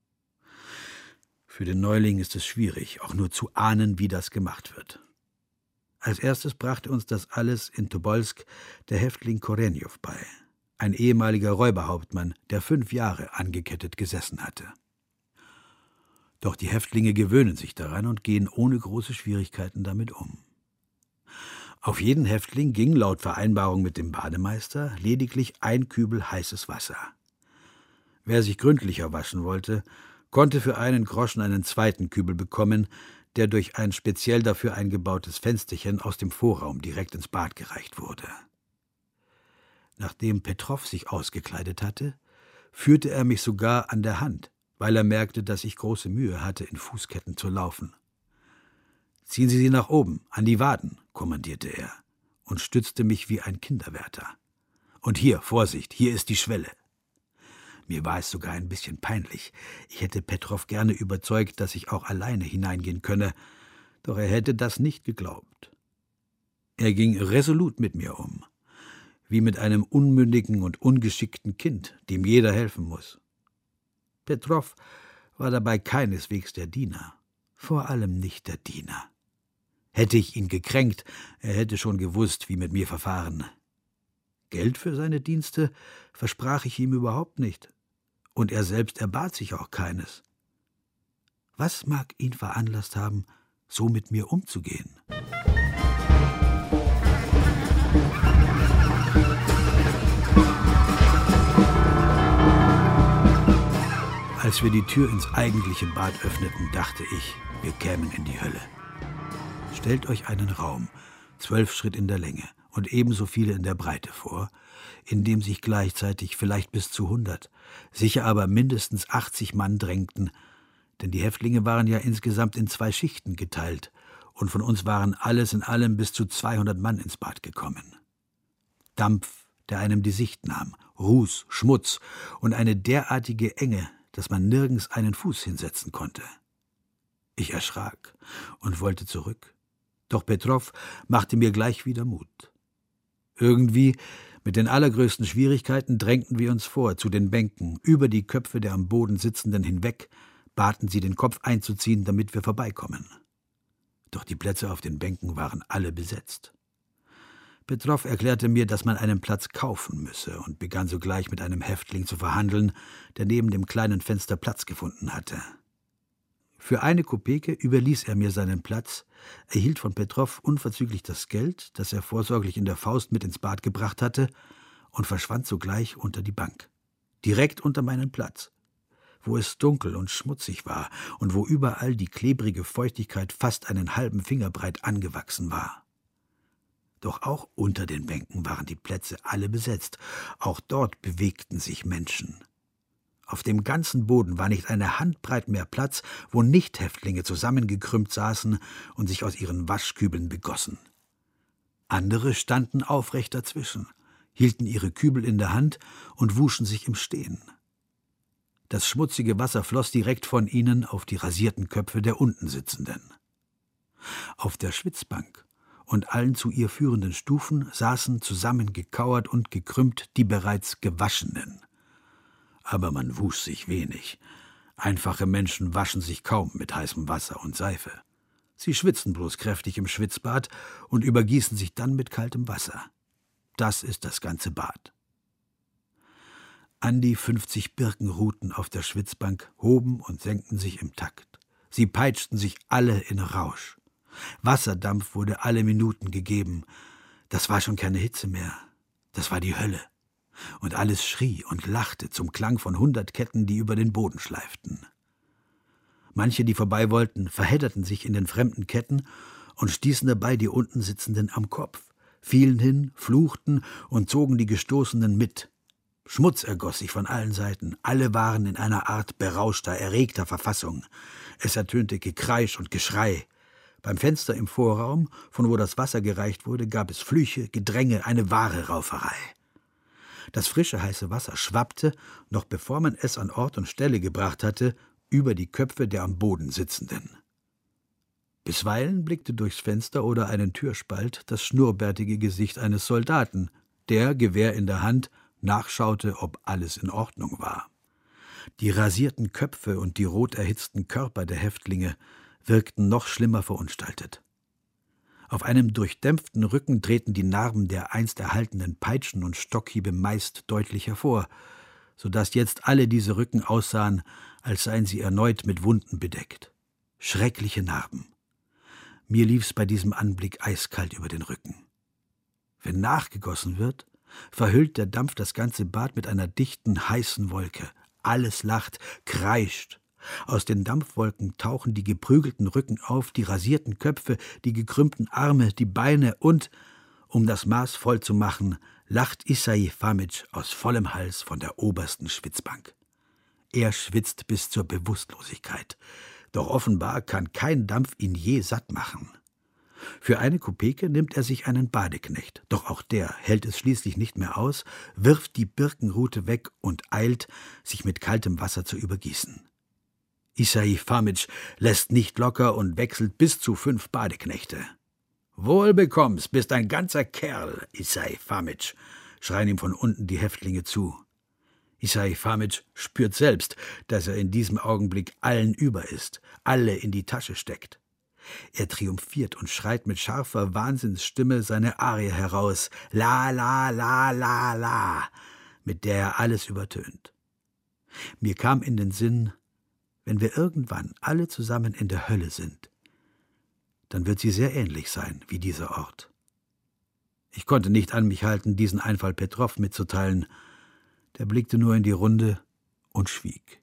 Für den Neuling ist es schwierig, auch nur zu ahnen, wie das gemacht wird. Als erstes brachte uns das alles in Tobolsk der Häftling Korenjow bei, ein ehemaliger Räuberhauptmann, der 5 Jahre angekettet gesessen hatte. Doch die Häftlinge gewöhnen sich daran und gehen ohne große Schwierigkeiten damit um. Auf jeden Häftling ging laut Vereinbarung mit dem Bademeister lediglich 1 Kübel heißes Wasser. Wer sich gründlicher waschen wollte, konnte für 1 Groschen einen 2. Kübel bekommen, der durch ein speziell dafür eingebautes Fensterchen aus dem Vorraum direkt ins Bad gereicht wurde. Nachdem Petrow sich ausgekleidet hatte, führte er mich sogar an der Hand, weil er merkte, dass ich große Mühe hatte, in Fußketten zu laufen. »Ziehen Sie sie nach oben, an die Waden«, kommandierte er und stützte mich wie ein Kinderwärter. »Und hier, Vorsicht, hier ist die Schwelle.« Mir war es sogar ein bisschen peinlich. Ich hätte Petrow gerne überzeugt, dass ich auch alleine hineingehen könne, doch er hätte das nicht geglaubt. Er ging resolut mit mir um, wie mit einem unmündigen und ungeschickten Kind, dem jeder helfen muss. Petrow war dabei keineswegs der Diener, vor allem nicht der Diener. Hätte ich ihn gekränkt, er hätte schon gewusst, wie mit mir verfahren. Geld für seine Dienste versprach ich ihm überhaupt nicht, und er selbst erbat sich auch keines. Was mag ihn veranlasst haben, so mit mir umzugehen? Als wir die Tür ins eigentliche Bad öffneten, dachte ich, wir kämen in die Hölle. Stellt euch einen Raum, 12 Schritt in der Länge und ebenso viele in der Breite vor, in dem sich gleichzeitig vielleicht bis zu 100, sicher aber mindestens 80 Mann drängten, denn die Häftlinge waren ja insgesamt in 2 Schichten geteilt und von uns waren alles in allem bis zu 200 Mann ins Bad gekommen. Dampf, der einem die Sicht nahm, Ruß, Schmutz und eine derartige Enge, dass man nirgends einen Fuß hinsetzen konnte. Ich erschrak und wollte zurück, doch Petrow machte mir gleich wieder Mut. Irgendwie, mit den allergrößten Schwierigkeiten, drängten wir uns vor, zu den Bänken, über die Köpfe der am Boden Sitzenden hinweg, baten sie, den Kopf einzuziehen, damit wir vorbeikommen. Doch die Plätze auf den Bänken waren alle besetzt. Petrow erklärte mir, dass man einen Platz kaufen müsse und begann sogleich mit einem Häftling zu verhandeln, der neben dem kleinen Fenster Platz gefunden hatte. Für 1 Kopeke überließ er mir seinen Platz, erhielt von Petrow unverzüglich das Geld, das er vorsorglich in der Faust mit ins Bad gebracht hatte, und verschwand sogleich unter die Bank, direkt unter meinen Platz, wo es dunkel und schmutzig war und wo überall die klebrige Feuchtigkeit fast einen halben Finger breit angewachsen war. Doch auch unter den Bänken waren die Plätze alle besetzt, auch dort bewegten sich Menschen. Auf dem ganzen Boden war nicht eine Handbreit mehr Platz, wo Nicht-Häftlinge zusammengekrümmt saßen und sich aus ihren Waschkübeln begossen. Andere standen aufrecht dazwischen, hielten ihre Kübel in der Hand und wuschen sich im Stehen. Das schmutzige Wasser floss direkt von ihnen auf die rasierten Köpfe der unten Sitzenden. Auf der Schwitzbank und allen zu ihr führenden Stufen saßen zusammengekauert und gekrümmt die bereits Gewaschenen. Aber man wusch sich wenig. Einfache Menschen waschen sich kaum mit heißem Wasser und Seife. Sie schwitzen bloß kräftig im Schwitzbad und übergießen sich dann mit kaltem Wasser. Das ist das ganze Bad. An die 50 Birkenruten auf der Schwitzbank hoben und senkten sich im Takt. Sie peitschten sich alle in Rausch. Wasserdampf wurde alle Minuten gegeben. Das war schon keine Hitze mehr. Das war die Hölle. Und alles schrie und lachte zum Klang von 100 Ketten, die über den Boden schleiften. Manche, die vorbei wollten, verhedderten sich in den fremden Ketten und stießen dabei die unten Sitzenden am Kopf, fielen hin, fluchten und zogen die Gestoßenen mit. Schmutz ergoss sich von allen Seiten, alle waren in einer Art berauschter, erregter Verfassung. Es ertönte Gekreisch und Geschrei. Beim Fenster im Vorraum, von wo das Wasser gereicht wurde, gab es Flüche, Gedränge, eine wahre Rauferei. Das frische, heiße Wasser schwappte, noch bevor man es an Ort und Stelle gebracht hatte, über die Köpfe der am Boden Sitzenden. Bisweilen blickte durchs Fenster oder einen Türspalt das schnurrbärtige Gesicht eines Soldaten, der, Gewehr in der Hand, nachschaute, ob alles in Ordnung war. Die rasierten Köpfe und die rot erhitzten Körper der Häftlinge wirkten noch schlimmer verunstaltet. Auf einem durchdämpften Rücken treten die Narben der einst erhaltenen Peitschen- und Stockhiebe meist deutlich hervor, so dass jetzt alle diese Rücken aussahen, als seien sie erneut mit Wunden bedeckt. Schreckliche Narben. Mir lief's bei diesem Anblick eiskalt über den Rücken. Wenn nachgegossen wird, verhüllt der Dampf das ganze Bad mit einer dichten, heißen Wolke. Alles lacht, kreischt. Aus den Dampfwolken tauchen die geprügelten Rücken auf, die rasierten Köpfe, die gekrümmten Arme, die Beine und, um das Maß voll zu machen, lacht Isai Famić aus vollem Hals von der obersten Schwitzbank. Er schwitzt bis zur Bewusstlosigkeit, doch offenbar kann kein Dampf ihn je satt machen. Für eine Kopeke nimmt er sich einen Badeknecht, doch auch der hält es schließlich nicht mehr aus, wirft die Birkenrute weg und eilt, sich mit kaltem Wasser zu übergießen. Isai Famić lässt nicht locker und wechselt bis zu 5 Badeknechte. »Wohl bekommst, bist ein ganzer Kerl, Isai Famić«, schreien ihm von unten die Häftlinge zu. Isai Famić spürt selbst, dass er in diesem Augenblick allen über ist, alle in die Tasche steckt. Er triumphiert und schreit mit scharfer Wahnsinnsstimme seine Arie heraus, »La, la, la, la, la«, mit der er alles übertönt. Mir kam in den Sinn, wenn wir irgendwann alle zusammen in der Hölle sind, dann wird sie sehr ähnlich sein wie dieser Ort. Ich konnte nicht an mich halten, diesen Einfall Petrow mitzuteilen. Der blickte nur in die Runde und schwieg.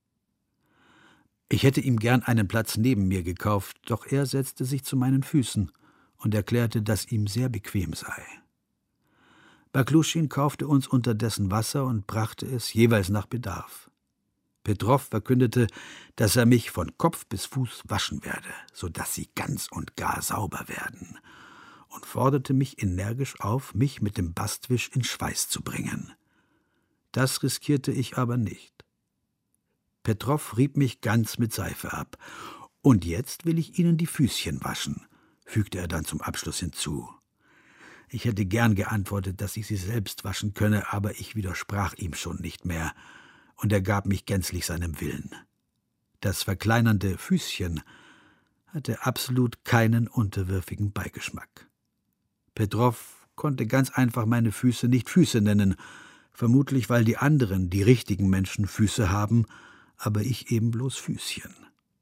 Ich hätte ihm gern einen Platz neben mir gekauft, doch er setzte sich zu meinen Füßen und erklärte, dass ihm sehr bequem sei. Bakluschin kaufte uns unterdessen Wasser und brachte es jeweils nach Bedarf. Petrow verkündete, dass er mich von Kopf bis Fuß waschen werde, so dass sie ganz und gar sauber werden, und forderte mich energisch auf, mich mit dem Bastwisch in Schweiß zu bringen. Das riskierte ich aber nicht. Petrow rieb mich ganz mit Seife ab. »Und jetzt will ich Ihnen die Füßchen waschen«, fügte er dann zum Abschluss hinzu. Ich hätte gern geantwortet, dass ich sie selbst waschen könne, aber ich widersprach ihm schon nicht mehr, und er gab mich gänzlich seinem Willen. Das verkleinernde Füßchen hatte absolut keinen unterwürfigen Beigeschmack. Petrow konnte ganz einfach meine Füße nicht Füße nennen, vermutlich weil die anderen, die richtigen Menschen, Füße haben, aber ich eben bloß Füßchen.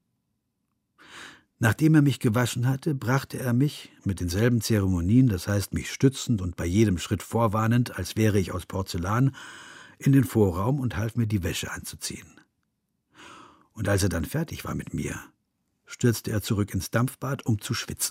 Nachdem er mich gewaschen hatte, brachte er mich, mit denselben Zeremonien, das heißt mich stützend und bei jedem Schritt vorwarnend, als wäre ich aus Porzellan, in den Vorraum und half mir, die Wäsche anzuziehen. Und als er dann fertig war mit mir, stürzte er zurück ins Dampfbad, um zu schwitzen.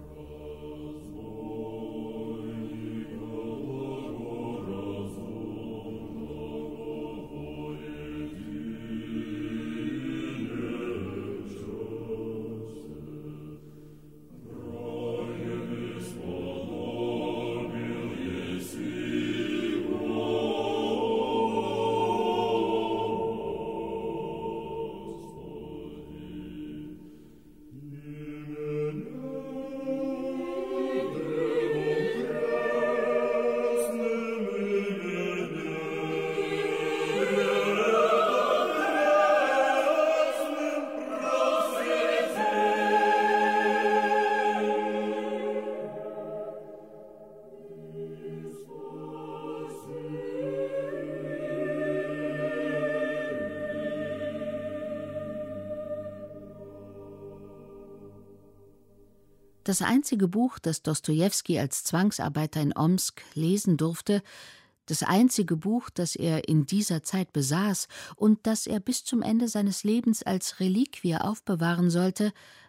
Das einzige Buch, das Dostojewski als Zwangsarbeiter in Omsk lesen durfte, das einzige Buch, das er in dieser Zeit besaß und das er bis zum Ende seines Lebens als Reliquie aufbewahren sollte,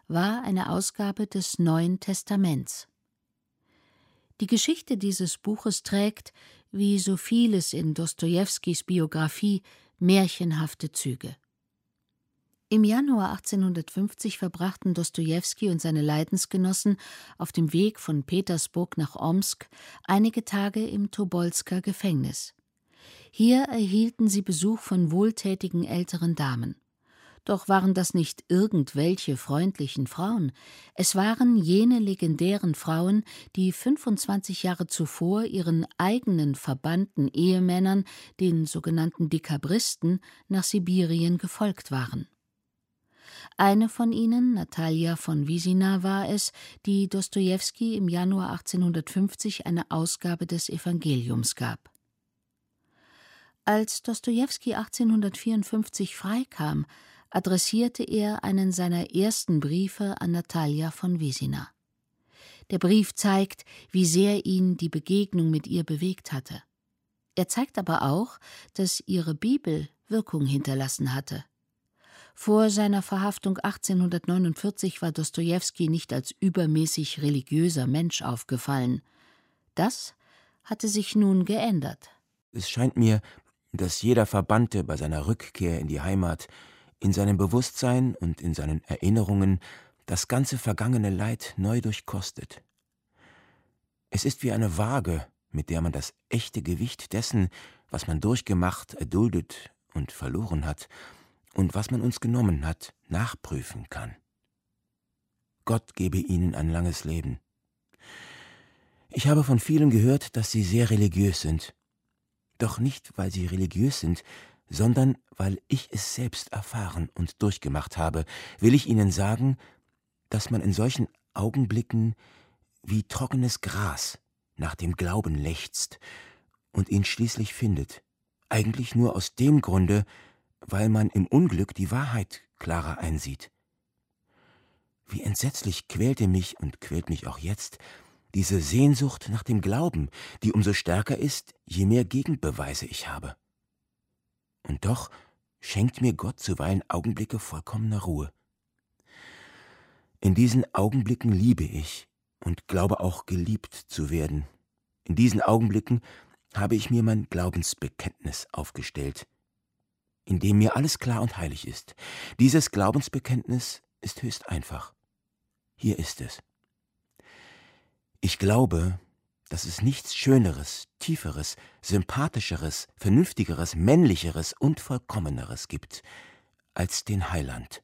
war eine Ausgabe des Neuen Testaments. Die Geschichte dieses Buches trägt, wie so vieles in Dostojewskis Biografie, märchenhafte Züge. Im Januar 1850 verbrachten Dostojewski und seine Leidensgenossen auf dem Weg von Petersburg nach Omsk einige Tage im Tobolsker Gefängnis. Hier erhielten sie Besuch von wohltätigen älteren Damen. Doch waren das nicht irgendwelche freundlichen Frauen, es waren jene legendären Frauen, die 25 Jahre zuvor ihren eigenen verbannten Ehemännern, den sogenannten Dekabristen, nach Sibirien gefolgt waren. Eine von ihnen, Natalja von Wiesina, war es, die Dostojewski im Januar 1850 eine Ausgabe des Evangeliums gab. Als Dostojewski 1854 freikam, adressierte er einen seiner ersten Briefe an Natalja von Wiesina. Der Brief zeigt, wie sehr ihn die Begegnung mit ihr bewegt hatte. Er zeigt aber auch, dass ihre Bibel Wirkung hinterlassen hatte. Vor seiner Verhaftung 1849 war Dostojewski nicht als übermäßig religiöser Mensch aufgefallen. Das hatte sich nun geändert. Es scheint mir, dass jeder Verbannte bei seiner Rückkehr in die Heimat in seinem Bewusstsein und in seinen Erinnerungen das ganze vergangene Leid neu durchkostet. Es ist wie eine Waage, mit der man das echte Gewicht dessen, was man durchgemacht, erduldet und verloren hat, und was man uns genommen hat, nachprüfen kann. Gott gebe ihnen ein langes Leben. Ich habe von vielen gehört, dass sie sehr religiös sind. Doch nicht, weil sie religiös sind, sondern weil ich es selbst erfahren und durchgemacht habe, will ich Ihnen sagen, dass man in solchen Augenblicken wie trockenes Gras nach dem Glauben lechzt und ihn schließlich findet, eigentlich nur aus dem Grunde, weil man im Unglück die Wahrheit klarer einsieht. Wie entsetzlich quälte mich und quält mich auch jetzt diese Sehnsucht nach dem Glauben, die umso stärker ist, je mehr Gegenbeweise ich habe. Und doch schenkt mir Gott zuweilen Augenblicke vollkommener Ruhe. In diesen Augenblicken liebe ich und glaube auch geliebt zu werden. In diesen Augenblicken habe ich mir mein Glaubensbekenntnis aufgestellt, in dem mir alles klar und heilig ist. Dieses Glaubensbekenntnis ist höchst einfach. Hier ist es. Ich glaube, dass es nichts Schöneres, Tieferes, Sympathischeres, Vernünftigeres, Männlicheres und Vollkommeneres gibt als den Heiland.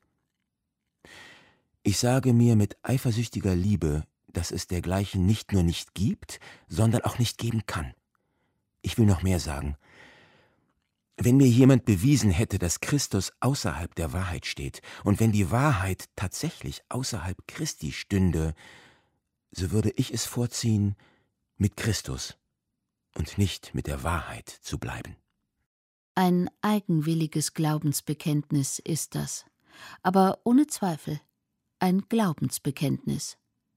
Ich sage mir mit eifersüchtiger Liebe, dass es dergleichen nicht nur nicht gibt, sondern auch nicht geben kann. Ich will noch mehr sagen. Wenn mir jemand bewiesen hätte, dass Christus außerhalb der Wahrheit steht, und wenn die Wahrheit tatsächlich außerhalb Christi stünde, so würde ich es vorziehen, mit Christus und nicht mit der Wahrheit zu bleiben. Ein eigenwilliges Glaubensbekenntnis ist das, aber ohne Zweifel ein Glaubensbekenntnis.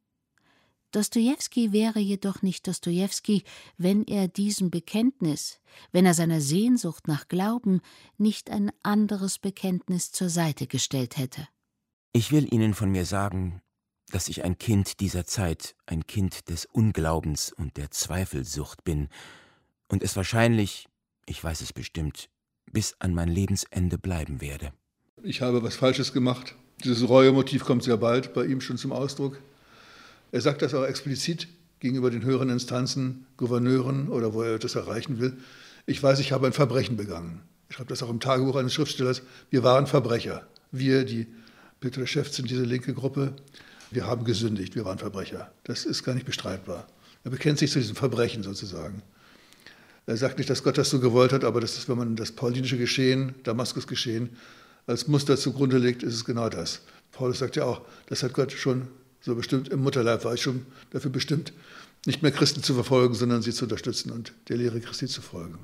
Dostojewski wäre jedoch nicht Dostojewski, wenn er diesem Bekenntnis, wenn er seiner Sehnsucht nach Glauben nicht ein anderes Bekenntnis zur Seite gestellt hätte. Ich will Ihnen von mir sagen, dass ich ein Kind dieser Zeit, ein Kind des Unglaubens und der Zweifelsucht bin und es wahrscheinlich, ich weiß es bestimmt, bis an mein Lebensende bleiben werde. Ich habe was Falsches gemacht. Dieses Reuemotiv kommt sehr bald bei ihm schon zum Ausdruck. Er sagt das auch explizit gegenüber den höheren Instanzen, Gouverneuren oder wo er das erreichen will. Ich weiß, ich habe ein Verbrechen begangen. Ich schreibe das auch im Tagebuch eines Schriftstellers. Wir waren Verbrecher. Wir, die Petroschews sind diese linke Gruppe, wir haben gesündigt, wir waren Verbrecher. Das ist gar nicht bestreitbar. Er bekennt sich zu diesem Verbrechen sozusagen. Er sagt nicht, dass Gott das so gewollt hat, aber das ist, wenn man das paulinische Geschehen, Damaskus-Geschehen, als Muster zugrunde legt, ist es genau das. Paulus sagt ja auch, das hat Gott schon so bestimmt, im Mutterleib war ich schon dafür bestimmt, nicht mehr Christen zu verfolgen, sondern sie zu unterstützen und der Lehre Christi zu folgen.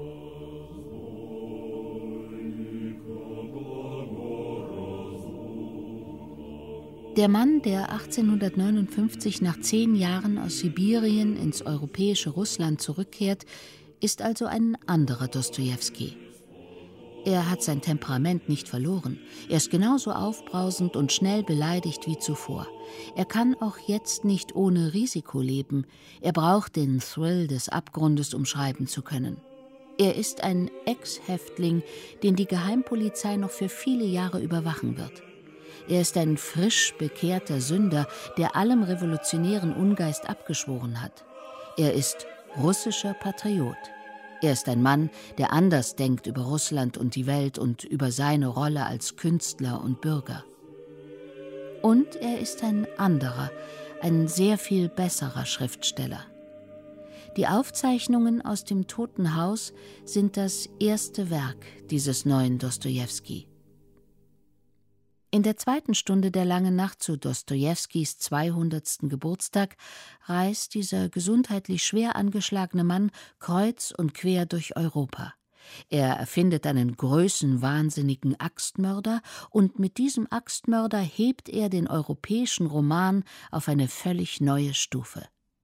Der Mann, der 1859 nach 10 Jahren aus Sibirien ins europäische Russland zurückkehrt, ist also ein anderer Dostojewski. Er hat sein Temperament nicht verloren. Er ist genauso aufbrausend und schnell beleidigt wie zuvor. Er kann auch jetzt nicht ohne Risiko leben. Er braucht den Thrill des Abgrundes, um schreiben zu können. Er ist ein Ex-Häftling, den die Geheimpolizei noch für viele Jahre überwachen wird. Er ist ein frisch bekehrter Sünder, der allem revolutionären Ungeist abgeschworen hat. Er ist russischer Patriot. Er ist ein Mann, der anders denkt über Russland und die Welt und über seine Rolle als Künstler und Bürger. Und er ist ein anderer, ein sehr viel besserer Schriftsteller. Die Aufzeichnungen aus dem Toten Haus sind das erste Werk dieses neuen Dostojewski. In der zweiten Stunde der Langen Nacht zu Dostojewskis 200. Geburtstag reist dieser gesundheitlich schwer angeschlagene Mann kreuz und quer durch Europa. Er erfindet einen größenwahnsinnigen Axtmörder und mit diesem Axtmörder hebt er den europäischen Roman auf eine völlig neue Stufe.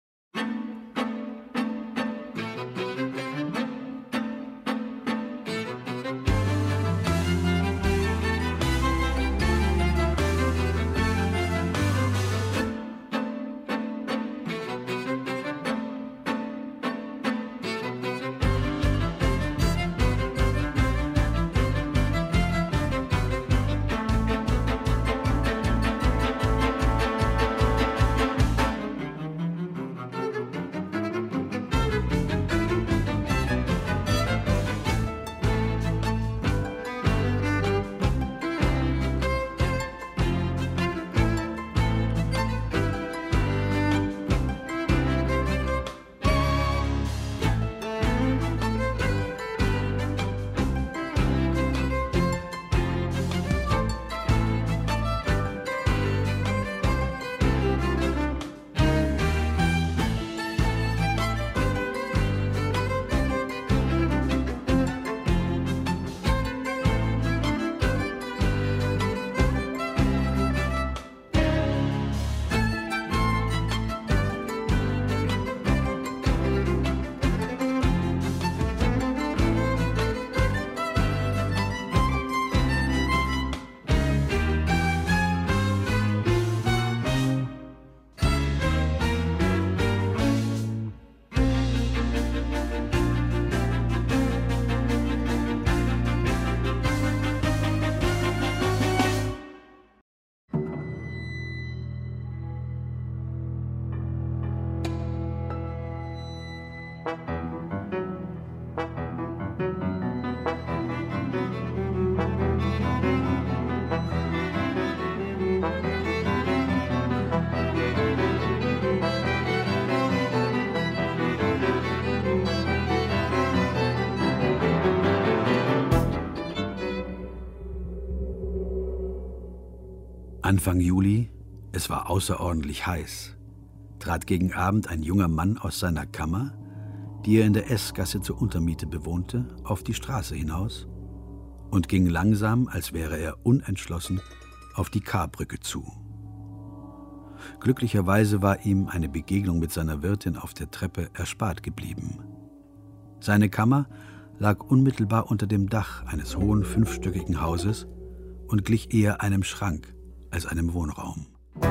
Anfang Juli, es war außerordentlich heiß, trat gegen Abend ein junger Mann aus seiner Kammer, die er in der S-Gasse zur Untermiete bewohnte, auf die Straße hinaus und ging langsam, als wäre er unentschlossen, auf die K-Brücke zu. Glücklicherweise war ihm eine Begegnung mit seiner Wirtin auf der Treppe erspart geblieben. Seine Kammer lag unmittelbar unter dem Dach eines hohen, 5-stöckigen Hauses und glich eher einem Schrank als einem Wohnraum.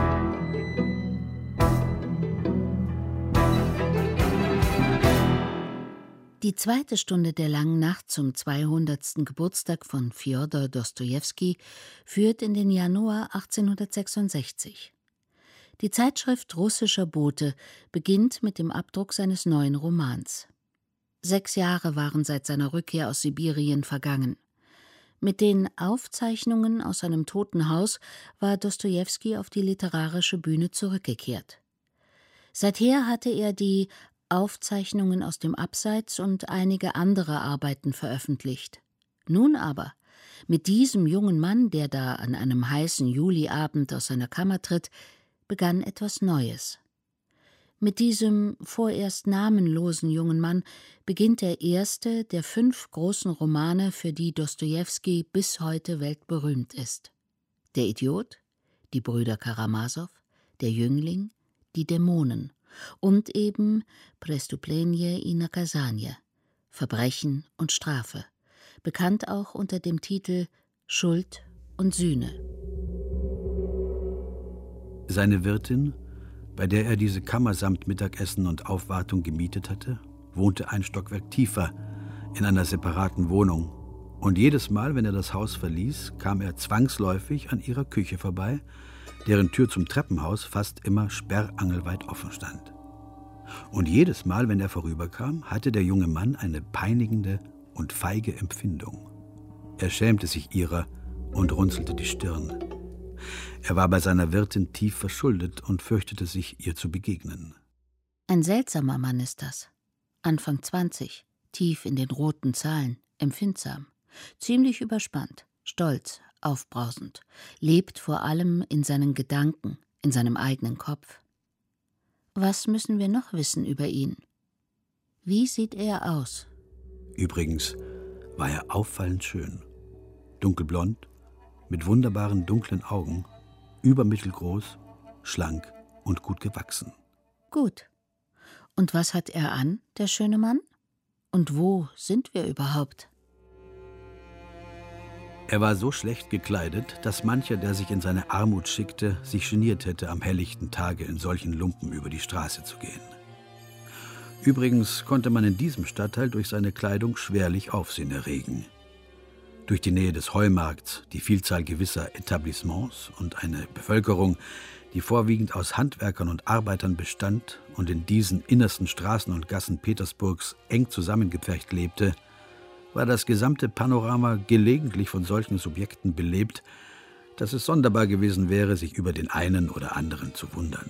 Die zweite Stunde der Langen Nacht zum 200. Geburtstag von Fjodor Dostojewski führt in den Januar 1866. Die Zeitschrift Russischer Bote beginnt mit dem Abdruck seines neuen Romans. 6 Jahre waren seit seiner Rückkehr aus Sibirien vergangen. Mit den Aufzeichnungen aus seinem Toten Haus war Dostojewski auf die literarische Bühne zurückgekehrt. Seither hatte er die Aufzeichnungen aus dem Abseits und einige andere Arbeiten veröffentlicht. Nun aber, mit diesem jungen Mann, der da an einem heißen Juliabend aus seiner Kammer tritt, begann etwas Neues. Mit diesem vorerst namenlosen jungen Mann beginnt der erste der 5 großen Romane, für die Dostojewski bis heute weltberühmt ist. Der Idiot, die Brüder Karamasow, der Jüngling, die Dämonen und eben Prestuplenie i Nakazanie, Verbrechen und Strafe, bekannt auch unter dem Titel Schuld und Sühne. Seine Wirtin, bei der er diese Kammer samt Mittagessen und Aufwartung gemietet hatte, wohnte ein Stockwerk tiefer in einer separaten Wohnung. Und jedes Mal, wenn er das Haus verließ, kam er zwangsläufig an ihrer Küche vorbei, deren Tür zum Treppenhaus fast immer sperrangelweit offen stand. Und jedes Mal, wenn er vorüberkam, hatte der junge Mann eine peinigende und feige Empfindung. Er schämte sich ihrer und runzelte die Stirn. Er war bei seiner Wirtin tief verschuldet und fürchtete sich, ihr zu begegnen. Ein seltsamer Mann ist das. Anfang 20, tief in den roten Zahlen, empfindsam, ziemlich überspannt, stolz, aufbrausend, lebt vor allem in seinen Gedanken, in seinem eigenen Kopf. Was müssen wir noch wissen über ihn? Wie sieht er aus? Übrigens war er auffallend schön. Dunkelblond, mit wunderbaren dunklen Augen, übermittelgroß, schlank und gut gewachsen. Gut. Und was hat er an, der schöne Mann? Und wo sind wir überhaupt? Er war so schlecht gekleidet, dass mancher, der sich in seine Armut schickte, sich geniert hätte, am helllichten Tage in solchen Lumpen über die Straße zu gehen. Übrigens konnte man in diesem Stadtteil durch seine Kleidung schwerlich Aufsehen erregen. Durch die Nähe des Heumarkts, die Vielzahl gewisser Etablissements und eine Bevölkerung, die vorwiegend aus Handwerkern und Arbeitern bestand und in diesen innersten Straßen und Gassen Petersburgs eng zusammengepfercht lebte, war das gesamte Panorama gelegentlich von solchen Subjekten belebt, dass es sonderbar gewesen wäre, sich über den einen oder anderen zu wundern.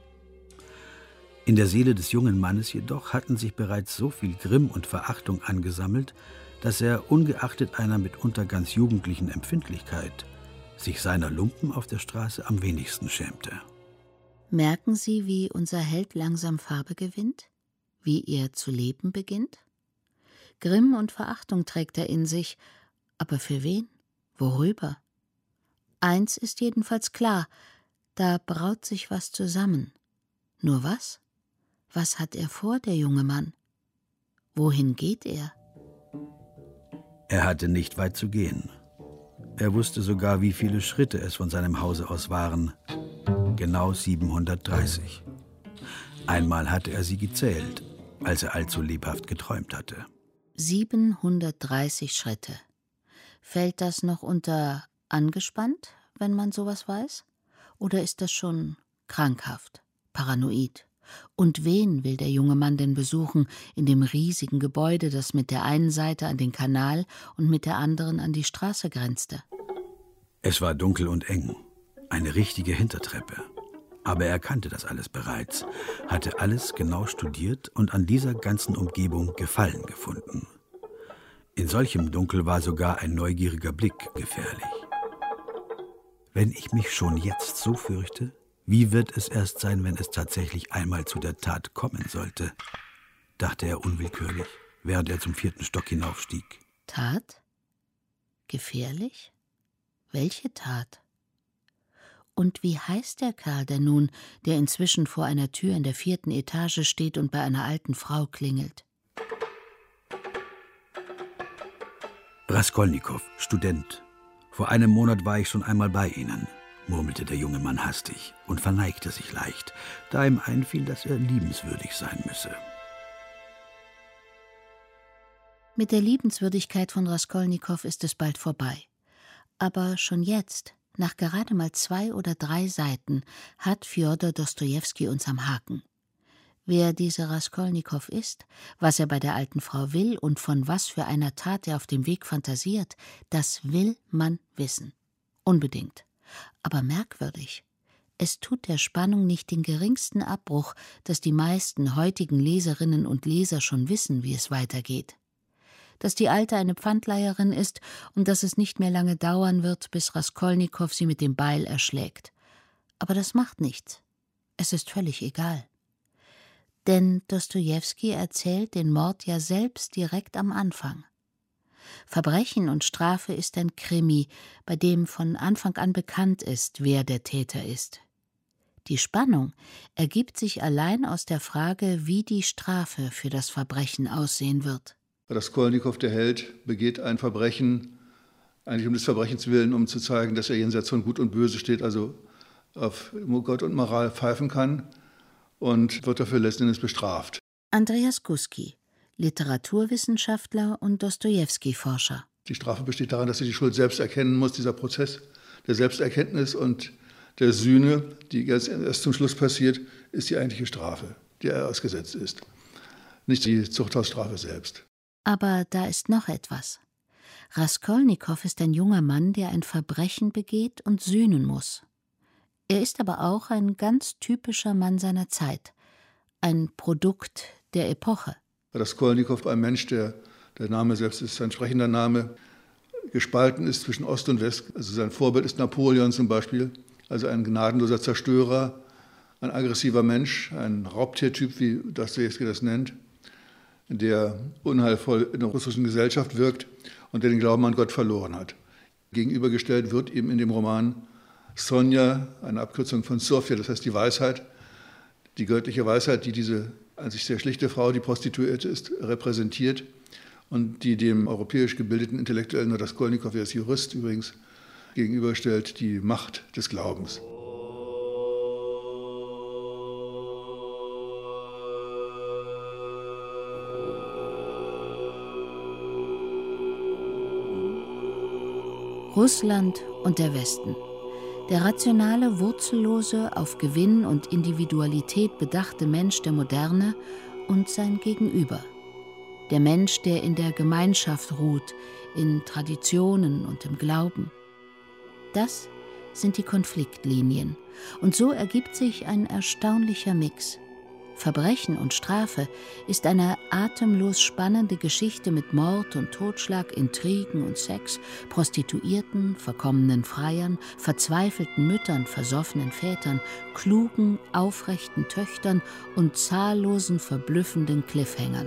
In der Seele des jungen Mannes jedoch hatten sich bereits so viel Grimm und Verachtung angesammelt, dass er, ungeachtet einer mitunter ganz jugendlichen Empfindlichkeit, sich seiner Lumpen auf der Straße am wenigsten schämte. Merken Sie, wie unser Held langsam Farbe gewinnt? Wie er zu leben beginnt? Grimm und Verachtung trägt er in sich, aber für wen? Worüber? Eins ist jedenfalls klar, da braut sich was zusammen. Nur was? Was hat er vor, der junge Mann? Wohin geht er? Er hatte nicht weit zu gehen. Er wusste sogar, wie viele Schritte es von seinem Hause aus waren. Genau 730. Einmal hatte er sie gezählt, als er allzu lebhaft geträumt hatte. 730 Schritte. Fällt das noch unter angespannt, wenn man sowas weiß? Oder ist das schon krankhaft, paranoid? Und wen will der junge Mann denn besuchen in dem riesigen Gebäude, das mit der einen Seite an den Kanal und mit der anderen an die Straße grenzte? Es war dunkel und eng, eine richtige Hintertreppe. Aber er kannte das alles bereits, hatte alles genau studiert und an dieser ganzen Umgebung Gefallen gefunden. In solchem Dunkel war sogar ein neugieriger Blick gefährlich. Wenn ich mich schon jetzt so fürchte, wie wird es erst sein, wenn es tatsächlich einmal zu der Tat kommen sollte, dachte er unwillkürlich, während er zum 4. Stock hinaufstieg. Tat? Gefährlich? Welche Tat? Und wie heißt der Kerl denn nun, der inzwischen vor einer Tür in der 4. Etage steht und bei einer alten Frau klingelt? Raskolnikow, Student. Vor einem Monat war ich schon einmal bei Ihnen, murmelte der junge Mann hastig und verneigte sich leicht, da ihm einfiel, dass er liebenswürdig sein müsse. Mit der Liebenswürdigkeit von Raskolnikow ist es bald vorbei. Aber schon jetzt, nach gerade mal 2 oder 3 Seiten, hat Fjodor Dostojewski uns am Haken. Wer dieser Raskolnikow ist, was er bei der alten Frau will und von was für einer Tat er auf dem Weg fantasiert, das will man wissen. Unbedingt. Aber merkwürdig. Es tut der Spannung nicht den geringsten Abbruch, dass die meisten heutigen Leserinnen und Leser schon wissen, wie es weitergeht. Dass die Alte eine Pfandleiherin ist und dass es nicht mehr lange dauern wird, bis Raskolnikow sie mit dem Beil erschlägt. Aber das macht nichts. Es ist völlig egal. Denn Dostojewski erzählt den Mord ja selbst direkt am Anfang. Verbrechen und Strafe ist ein Krimi, bei dem von Anfang an bekannt ist, wer der Täter ist. Die Spannung ergibt sich allein aus der Frage, wie die Strafe für das Verbrechen aussehen wird. Raskolnikow, der Held, begeht ein Verbrechen, eigentlich um des Verbrechens willen, um zu zeigen, dass er jenseits von Gut und Böse steht, also auf Gott und Moral pfeifen kann, und wird dafür letzten Endes bestraft. Andreas Guski, Literaturwissenschaftler und Dostojewski-Forscher. Die Strafe besteht darin, dass er die Schuld selbst erkennen muss. Dieser Prozess der Selbsterkenntnis und der Sühne, die erst zum Schluss passiert, ist die eigentliche Strafe, der er ausgesetzt ist. Nicht die Zuchthausstrafe selbst. Aber da ist noch etwas. Raskolnikow ist ein junger Mann, der ein Verbrechen begeht und sühnen muss. Er ist aber auch ein ganz typischer Mann seiner Zeit, ein Produkt der Epoche. Raskolnikow, ein Mensch, der Name selbst ist sein sprechender Name, gespalten ist zwischen Ost und West. Also sein Vorbild ist Napoleon zum Beispiel, also ein gnadenloser Zerstörer, ein aggressiver Mensch, ein Raubtiertyp, wie Dostojewski das nennt, der unheilvoll in der russischen Gesellschaft wirkt und der den Glauben an Gott verloren hat. Gegenübergestellt wird ihm in dem Roman Sonja, eine Abkürzung von Sofia, das heißt die Weisheit, die göttliche Weisheit, die diese an sich sehr schlichte Frau, die Prostituierte ist, repräsentiert und die dem europäisch gebildeten Intellektuellen Raskolnikow, er ist Jurist übrigens, gegenüberstellt die Macht des Glaubens. Russland und der Westen. Der rationale, wurzellose, auf Gewinn und Individualität bedachte Mensch der Moderne und sein Gegenüber. Der Mensch, der in der Gemeinschaft ruht, in Traditionen und im Glauben. Das sind die Konfliktlinien. Und so ergibt sich ein erstaunlicher Mix. Verbrechen und Strafe ist eine atemlos spannende Geschichte mit Mord und Totschlag, Intrigen und Sex, Prostituierten, verkommenen Freiern, verzweifelten Müttern, versoffenen Vätern, klugen, aufrechten Töchtern und zahllosen, verblüffenden Cliffhängern.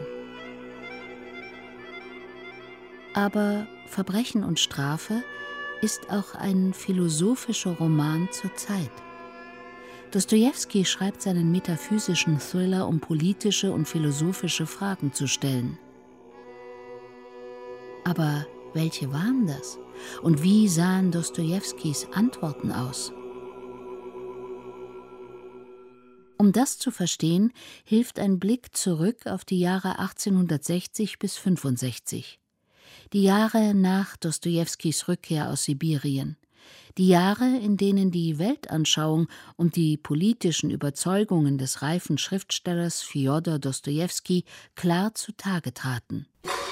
Aber Verbrechen und Strafe ist auch ein philosophischer Roman zur Zeit. Dostojewski schreibt seinen metaphysischen Thriller, um politische und philosophische Fragen zu stellen. Aber welche waren das? Und wie sahen Dostojewskis Antworten aus? Um das zu verstehen, hilft ein Blick zurück auf die Jahre 1860 bis 1865. Die Jahre nach Dostojewskis Rückkehr aus Sibirien. Die Jahre, in denen die Weltanschauung und die politischen Überzeugungen des reifen Schriftstellers Fjodor Dostojewski klar zutage traten.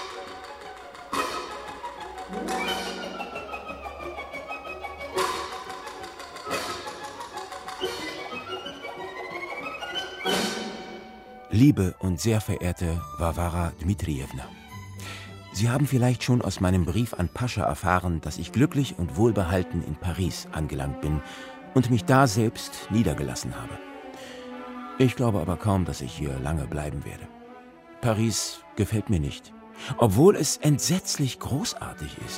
Liebe und sehr verehrte Warwara Dmitrijewna, Sie haben vielleicht schon aus meinem Brief an Pascha erfahren, dass ich glücklich und wohlbehalten in Paris angelangt bin und mich da selbst niedergelassen habe. Ich glaube aber kaum, dass ich hier lange bleiben werde. Paris gefällt mir nicht, obwohl es entsetzlich großartig ist.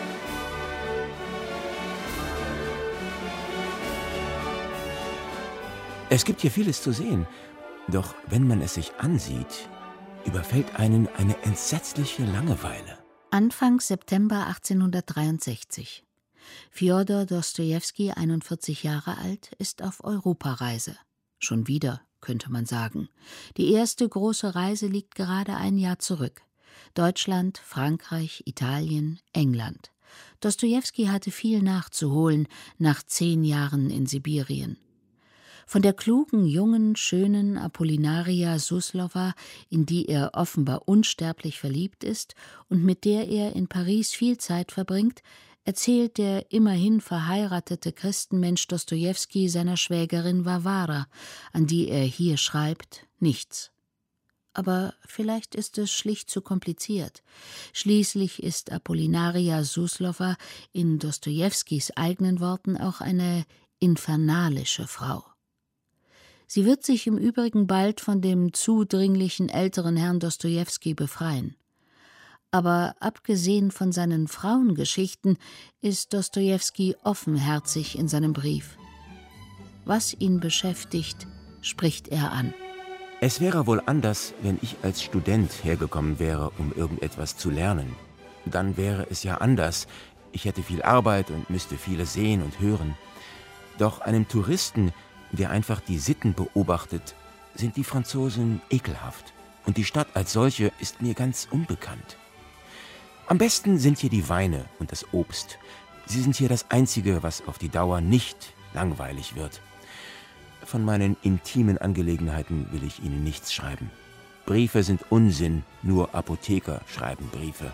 Es gibt hier vieles zu sehen, doch wenn man es sich ansieht, überfällt einen eine entsetzliche Langeweile. Anfang September 1863. Fjodor Dostojewski, 41 Jahre alt, ist auf Europareise. Schon wieder, könnte man sagen. Die erste große Reise liegt gerade ein Jahr zurück. Deutschland, Frankreich, Italien, England. Dostojewski hatte viel nachzuholen nach 10 Jahren in Sibirien. Von der klugen, jungen, schönen Apollinaria Suslowa, in die er offenbar unsterblich verliebt ist und mit der er in Paris viel Zeit verbringt, erzählt der immerhin verheiratete Christenmensch Dostojewski seiner Schwägerin Warwara, an die er hier schreibt, nichts. Aber vielleicht ist es schlicht zu kompliziert. Schließlich ist Apollinaria Suslowa in Dostojewskis eigenen Worten auch eine infernalische Frau. Sie wird sich im Übrigen bald von dem zudringlichen älteren Herrn Dostojewski befreien. Aber abgesehen von seinen Frauengeschichten ist Dostojewski offenherzig in seinem Brief. Was ihn beschäftigt, spricht er an. Es wäre wohl anders, wenn ich als Student hergekommen wäre, um irgendetwas zu lernen. Dann wäre es ja anders. Ich hätte viel Arbeit und müsste vieles sehen und hören. Doch einem Touristen, der einfach die Sitten beobachtet, sind die Franzosen ekelhaft. Und die Stadt als solche ist mir ganz unbekannt. Am besten sind hier die Weine und das Obst. Sie sind hier das Einzige, was auf die Dauer nicht langweilig wird. Von meinen intimen Angelegenheiten will ich Ihnen nichts schreiben. Briefe sind Unsinn, nur Apotheker schreiben Briefe.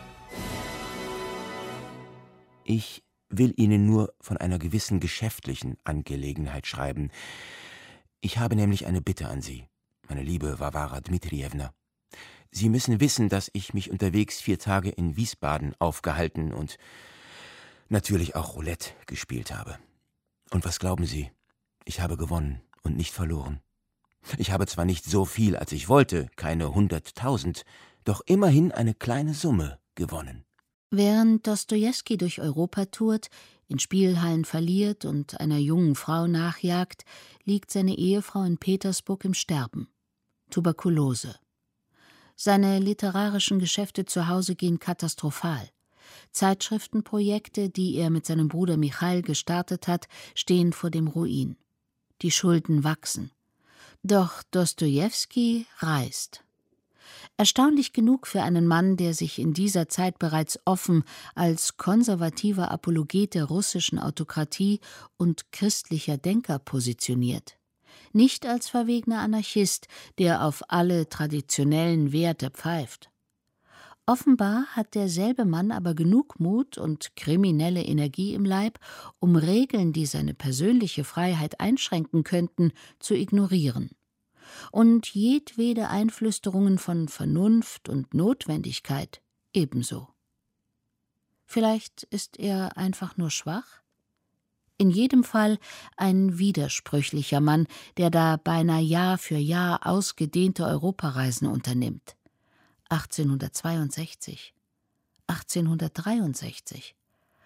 Ich will Ihnen nur von einer gewissen geschäftlichen Angelegenheit schreiben. Ich habe nämlich eine Bitte an Sie, meine liebe Warwara Dmitrijewna. Sie müssen wissen, dass ich mich unterwegs 4 Tage in Wiesbaden aufgehalten und natürlich auch Roulette gespielt habe. Und was glauben Sie? Ich habe gewonnen und nicht verloren. Ich habe zwar nicht so viel, als ich wollte, keine 100.000, doch immerhin eine kleine Summe gewonnen. Während Dostojewski durch Europa tourt, in Spielhallen verliert und einer jungen Frau nachjagt, liegt seine Ehefrau in Petersburg im Sterben. Tuberkulose. Seine literarischen Geschäfte zu Hause gehen katastrophal. Zeitschriftenprojekte, die er mit seinem Bruder Michail gestartet hat, stehen vor dem Ruin. Die Schulden wachsen. Doch Dostojewski reist. Erstaunlich genug für einen Mann, der sich in dieser Zeit bereits offen als konservativer Apologet der russischen Autokratie und christlicher Denker positioniert. Nicht als verwegener Anarchist, der auf alle traditionellen Werte pfeift. Offenbar hat derselbe Mann aber genug Mut und kriminelle Energie im Leib, um Regeln, die seine persönliche Freiheit einschränken könnten, zu ignorieren. Und jedwede Einflüsterungen von Vernunft und Notwendigkeit ebenso. Vielleicht ist er einfach nur schwach? In jedem Fall ein widersprüchlicher Mann, der da beinahe Jahr für Jahr ausgedehnte Europareisen unternimmt. 1862, 1863,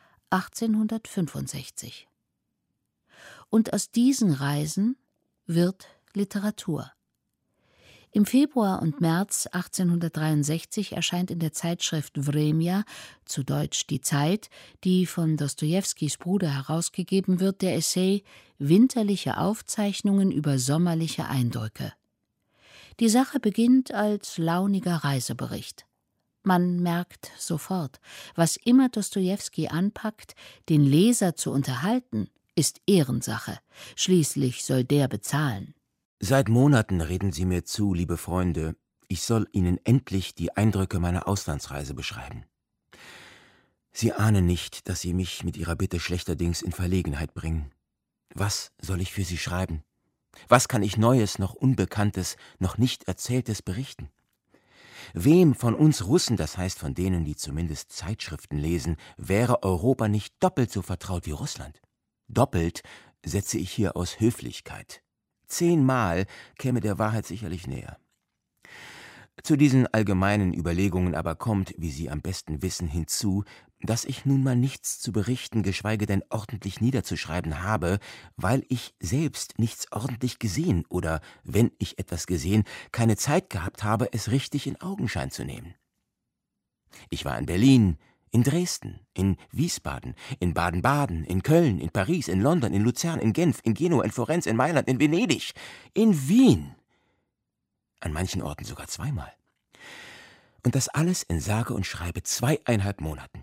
1865. Und aus diesen Reisen wird Literatur. Im Februar und März 1863 erscheint in der Zeitschrift Vremja, zu Deutsch Die Zeit, die von Dostojewskis Bruder herausgegeben wird, der Essay »Winterliche Aufzeichnungen über sommerliche Eindrücke«. Die Sache beginnt als launiger Reisebericht. Man merkt sofort, was immer Dostojewski anpackt, den Leser zu unterhalten, ist Ehrensache. Schließlich soll der bezahlen. Seit Monaten reden Sie mir zu, liebe Freunde, ich soll Ihnen endlich die Eindrücke meiner Auslandsreise beschreiben. Sie ahnen nicht, dass Sie mich mit Ihrer Bitte schlechterdings in Verlegenheit bringen. Was soll ich für Sie schreiben? Was kann ich Neues, noch Unbekanntes, noch nicht Erzähltes berichten? Wem von uns Russen, das heißt von denen, die zumindest Zeitschriften lesen, wäre Europa nicht doppelt so vertraut wie Russland? Doppelt setze ich hier aus Höflichkeit. 10-mal käme der Wahrheit sicherlich näher. Zu diesen allgemeinen Überlegungen aber kommt, wie Sie am besten wissen, hinzu, dass ich nun mal nichts zu berichten, geschweige denn ordentlich niederzuschreiben habe, weil ich selbst nichts ordentlich gesehen oder, wenn ich etwas gesehen, keine Zeit gehabt habe, es richtig in Augenschein zu nehmen. Ich war in Berlin, in Dresden, in Wiesbaden, in Baden-Baden, in Köln, in Paris, in London, in Luzern, in Genf, in Genua, in Florenz, in Mailand, in Venedig, in Wien. An manchen Orten sogar 2-mal. Und das alles in sage und schreibe 2,5 Monaten.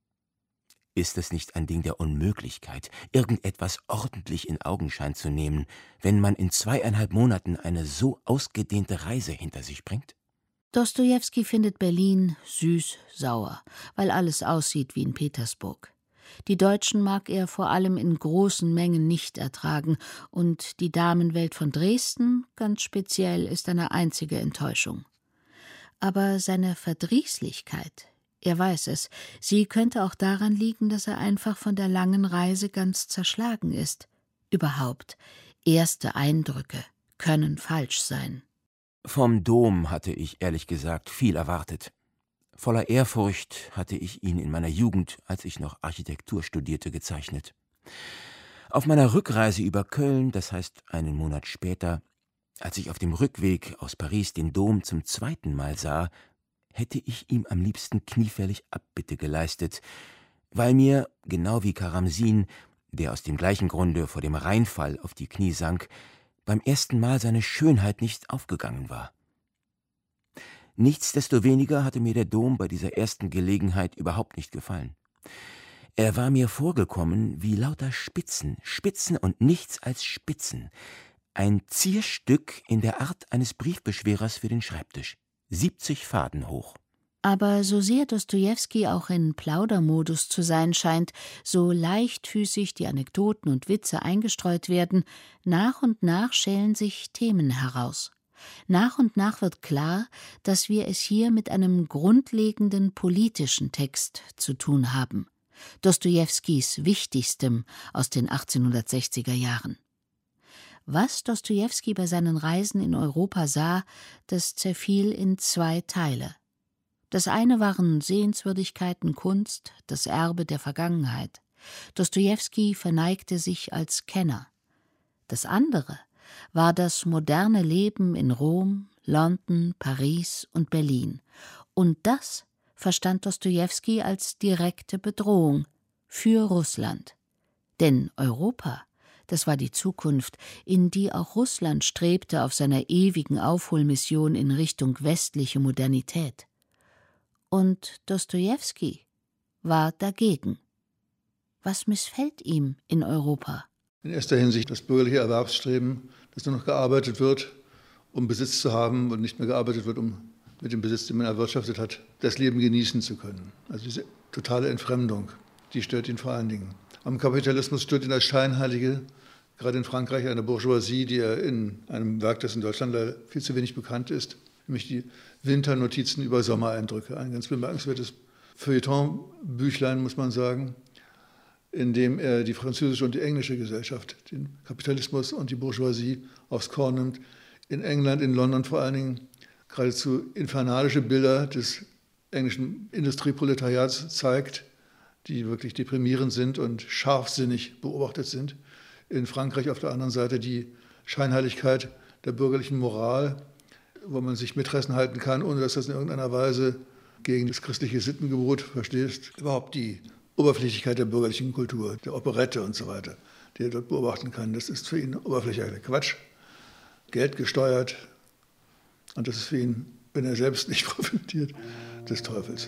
Ist es nicht ein Ding der Unmöglichkeit, irgendetwas ordentlich in Augenschein zu nehmen, wenn man in 2,5 Monaten eine so ausgedehnte Reise hinter sich bringt? Dostojewski findet Berlin süß-sauer, weil alles aussieht wie in Petersburg. Die Deutschen mag er vor allem in großen Mengen nicht ertragen, und die Damenwelt von Dresden, ganz speziell, ist eine einzige Enttäuschung. Aber seine Verdrießlichkeit, er weiß es, sie könnte auch daran liegen, dass er einfach von der langen Reise ganz zerschlagen ist. Überhaupt, erste Eindrücke können falsch sein. Vom Dom hatte ich, ehrlich gesagt, viel erwartet. Voller Ehrfurcht hatte ich ihn in meiner Jugend, als ich noch Architektur studierte, gezeichnet. Auf meiner Rückreise über Köln, das heißt einen Monat später, Als ich auf dem Rückweg aus Paris den Dom zum zweiten Mal sah, hätte ich ihm am liebsten kniefällig Abbitte geleistet, weil mir, genau wie Karamsin, der aus dem gleichen Grunde vor dem Rheinfall auf die Knie sank, beim ersten Mal seine Schönheit nicht aufgegangen war. Nichtsdestoweniger hatte mir der Dom bei dieser ersten Gelegenheit überhaupt nicht gefallen. Er war mir vorgekommen wie lauter Spitzen, Spitzen und nichts als Spitzen. Ein Zierstück in der Art eines Briefbeschwerers für den Schreibtisch. 70 Faden hoch. Aber so sehr Dostojewski auch in Plaudermodus zu sein scheint, so leichtfüßig die Anekdoten und Witze eingestreut werden, nach und nach schälen sich Themen heraus. Nach und nach wird klar, dass wir es hier mit einem grundlegenden politischen Text zu tun haben. Dostojewskis wichtigstem aus den 1860er Jahren. Was Dostojewski bei seinen Reisen in Europa sah, das zerfiel in zwei Teile. Das eine waren Sehenswürdigkeiten, Kunst, das Erbe der Vergangenheit. Dostojewski verneigte sich als Kenner. Das andere war das moderne Leben in Rom, London, Paris und Berlin. Und das verstand Dostojewski als direkte Bedrohung für Russland. Denn Europa, das war die Zukunft, in die auch Russland strebte auf seiner ewigen Aufholmission in Richtung westliche Modernität. Und Dostojewski war dagegen. Was missfällt ihm in Europa? In erster Hinsicht das bürgerliche Erwerbsstreben, dass nur noch gearbeitet wird, um Besitz zu haben und nicht mehr gearbeitet wird, um mit dem Besitz, den man erwirtschaftet hat, das Leben genießen zu können. Also diese totale Entfremdung, die stört ihn vor allen Dingen. Am Kapitalismus stört ihn das Scheinheilige, gerade in Frankreich, eine Bourgeoisie, die er in einem Werk, das in Deutschland viel zu wenig bekannt ist, nämlich die Winternotizen über Sommereindrücke. Ein ganz bemerkenswertes Feuilleton-Büchlein, muss man sagen, in dem er die französische und die englische Gesellschaft, den Kapitalismus und die Bourgeoisie aufs Korn nimmt. In England, in London vor allen Dingen geradezu infernalische Bilder des englischen Industrieproletariats zeigt, die wirklich deprimierend sind und scharfsinnig beobachtet sind. In Frankreich auf der anderen Seite die Scheinheiligkeit der bürgerlichen Moral, wo man sich Mitressen halten kann, ohne dass das in irgendeiner Weise gegen das christliche Sittengebot verstößt. Überhaupt die Oberflächlichkeit der bürgerlichen Kultur, der Operette und so weiter, die er dort beobachten kann, das ist für ihn oberflächlicher Quatsch, Geld gesteuert. Und das ist für ihn, wenn er selbst nicht profitiert, des Teufels.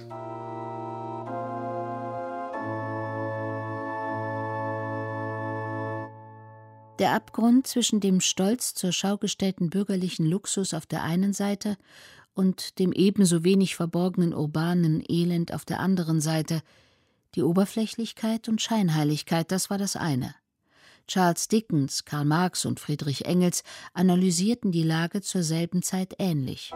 Der Abgrund zwischen dem stolz zur Schau gestellten bürgerlichen Luxus auf der einen Seite und dem ebenso wenig verborgenen urbanen Elend auf der anderen Seite, die Oberflächlichkeit und Scheinheiligkeit, das war das eine. Charles Dickens, Karl Marx und Friedrich Engels analysierten die Lage zur selben Zeit ähnlich.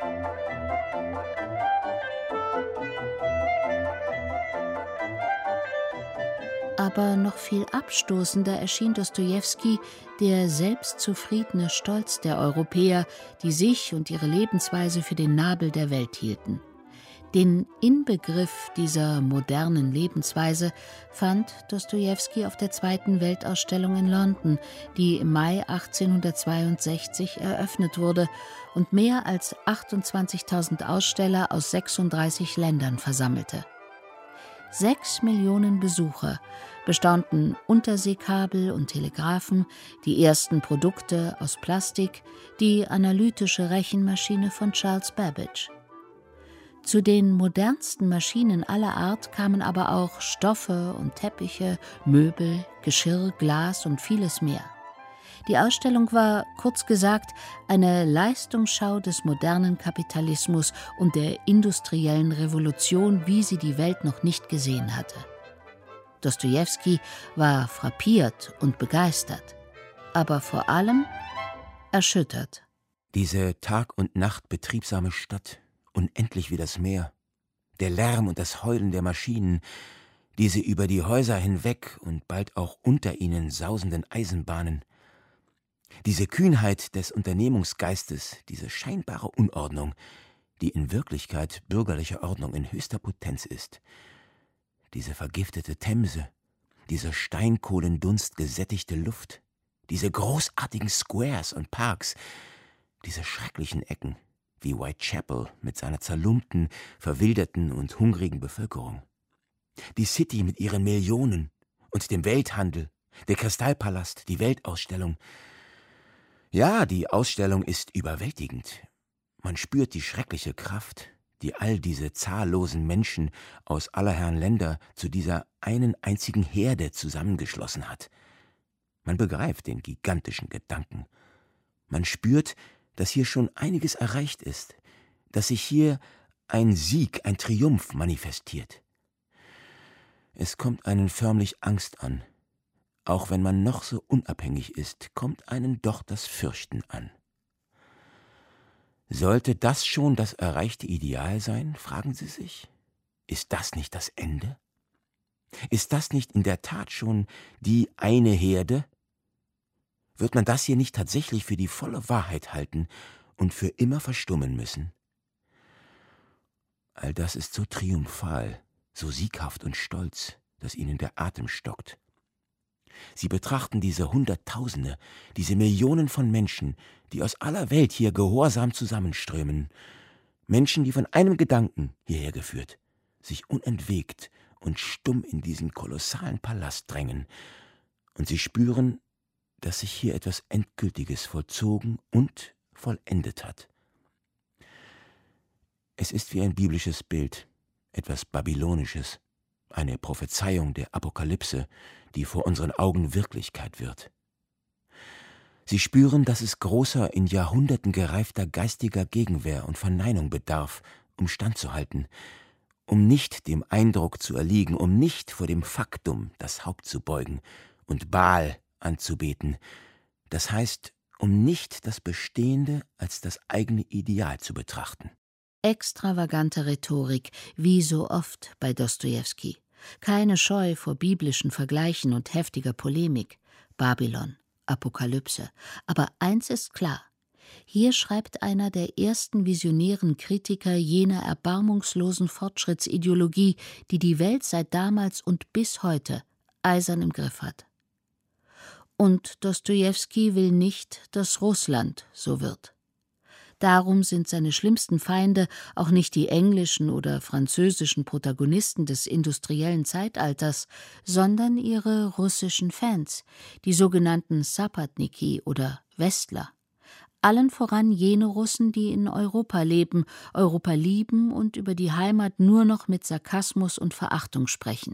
Aber noch viel abstoßender erschien Dostojewski der selbstzufriedene Stolz der Europäer, die sich und ihre Lebensweise für den Nabel der Welt hielten. Den Inbegriff dieser modernen Lebensweise fand Dostojewski auf der Zweiten Weltausstellung in London, die im Mai 1862 eröffnet wurde und mehr als 28.000 Aussteller aus 36 Ländern versammelte. 6 Millionen Besucher bestaunten Unterseekabel und Telegraphen, die ersten Produkte aus Plastik, die analytische Rechenmaschine von Charles Babbage. Zu den modernsten Maschinen aller Art kamen aber auch Stoffe und Teppiche, Möbel, Geschirr, Glas und vieles mehr. Die Ausstellung war, kurz gesagt, eine Leistungsschau des modernen Kapitalismus und der industriellen Revolution, wie sie die Welt noch nicht gesehen hatte. Dostojewski war frappiert und begeistert, aber vor allem erschüttert. Diese Tag und Nacht betriebsame Stadt, unendlich wie das Meer, der Lärm und das Heulen der Maschinen, diese über die Häuser hinweg und bald auch unter ihnen sausenden Eisenbahnen, diese Kühnheit des Unternehmungsgeistes, diese scheinbare Unordnung, die in Wirklichkeit bürgerliche Ordnung in höchster Potenz ist, diese vergiftete Themse, diese Steinkohlendunst gesättigte Luft, diese großartigen Squares und Parks, diese schrecklichen Ecken, wie Whitechapel mit seiner zerlumpten, verwilderten und hungrigen Bevölkerung. Die City mit ihren Millionen und dem Welthandel, der Kristallpalast, die Weltausstellung. Ja, die Ausstellung ist überwältigend. Man spürt die schreckliche Kraft, die all diese zahllosen Menschen aus aller Herren Länder zu dieser einen einzigen Herde zusammengeschlossen hat. Man begreift den gigantischen Gedanken. Man spürt, dass hier schon einiges erreicht ist, dass sich hier ein Sieg, ein Triumph manifestiert. Es kommt einen förmlich Angst an. Auch wenn man noch so unabhängig ist, kommt einen doch das Fürchten an. Sollte das schon das erreichte Ideal sein, fragen Sie sich? Ist das nicht das Ende? Ist das nicht in der Tat schon die eine Herde? Wird man das hier nicht tatsächlich für die volle Wahrheit halten und für immer verstummen müssen? All das ist so triumphal, so sieghaft und stolz, dass ihnen der Atem stockt. Sie betrachten diese Hunderttausende, diese Millionen von Menschen, die aus aller Welt hier gehorsam zusammenströmen. Menschen, die von einem Gedanken hierher geführt, sich unentwegt und stumm in diesen kolossalen Palast drängen. Und sie spüren, dass sich hier etwas Endgültiges vollzogen und vollendet hat. Es ist wie ein biblisches Bild, etwas Babylonisches, eine Prophezeiung der Apokalypse, die vor unseren Augen Wirklichkeit wird. Sie spüren, dass es großer, in Jahrhunderten gereifter geistiger Gegenwehr und Verneinung bedarf, um standzuhalten, um nicht dem Eindruck zu erliegen, um nicht vor dem Faktum das Haupt zu beugen und Baal anzubeten, das heißt, um nicht das Bestehende als das eigene Ideal zu betrachten. Extravagante Rhetorik, wie so oft bei Dostojewski. Keine Scheu vor biblischen Vergleichen und heftiger Polemik. Babylon, Apokalypse. Aber eins ist klar: Hier schreibt einer der ersten visionären Kritiker jener erbarmungslosen Fortschrittsideologie, die die Welt seit damals und bis heute eisern im Griff hat. Und Dostojewski will nicht, dass Russland so wird. Darum sind seine schlimmsten Feinde auch nicht die englischen oder französischen Protagonisten des industriellen Zeitalters, sondern ihre russischen Fans, die sogenannten Sapatniki oder Westler. Allen voran jene Russen, die in Europa leben, Europa lieben und über die Heimat nur noch mit Sarkasmus und Verachtung sprechen.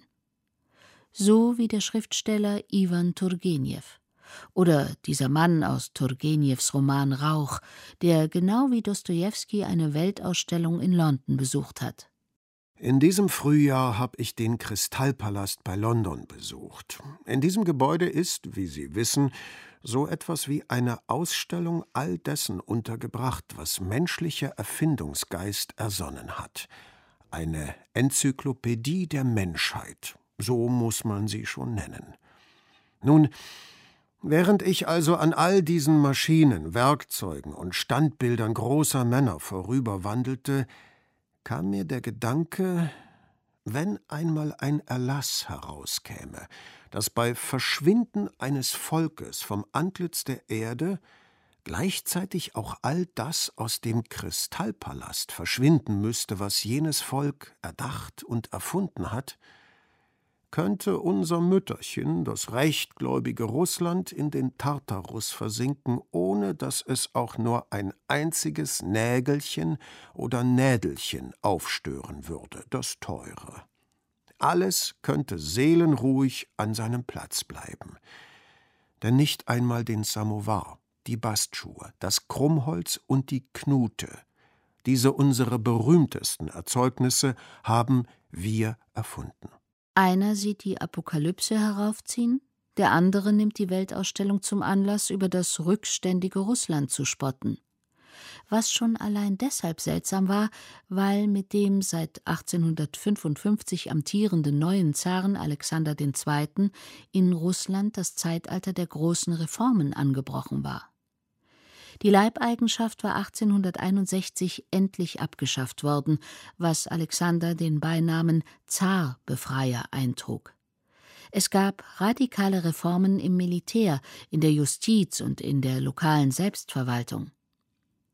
So wie der Schriftsteller Iwan Turgenew. Oder dieser Mann aus Turgenews Roman Rauch, der genau wie Dostojewski eine Weltausstellung in London besucht hat. In diesem Frühjahr habe ich den Kristallpalast bei London besucht. In diesem Gebäude ist, wie Sie wissen, so etwas wie eine Ausstellung all dessen untergebracht, was menschlicher Erfindungsgeist ersonnen hat. Eine Enzyklopädie der Menschheit, so muss man sie schon nennen. Nun, während ich also an all diesen Maschinen, Werkzeugen und Standbildern großer Männer vorüberwandelte, kam mir der Gedanke, wenn einmal ein Erlass herauskäme, dass bei Verschwinden eines Volkes vom Antlitz der Erde gleichzeitig auch all das aus dem Kristallpalast verschwinden müsste, was jenes Volk erdacht und erfunden hat, könnte unser Mütterchen, das rechtgläubige Russland, in den Tartarus versinken, ohne dass es auch nur ein einziges Nägelchen oder Nädelchen aufstören würde, das Teure. Alles könnte seelenruhig an seinem Platz bleiben. Denn nicht einmal den Samowar, die Bastschuhe, das Krummholz und die Knute, diese unsere berühmtesten Erzeugnisse, haben wir erfunden. Einer sieht die Apokalypse heraufziehen, der andere nimmt die Weltausstellung zum Anlass, über das rückständige Russland zu spotten. Was schon allein deshalb seltsam war, weil mit dem seit 1855 amtierenden neuen Zaren Alexander II. In Russland das Zeitalter der großen Reformen angebrochen war. Die Leibeigenschaft war 1861 endlich abgeschafft worden, was Alexander den Beinamen Zarbefreier eintrug. Es gab radikale Reformen im Militär, in der Justiz und in der lokalen Selbstverwaltung.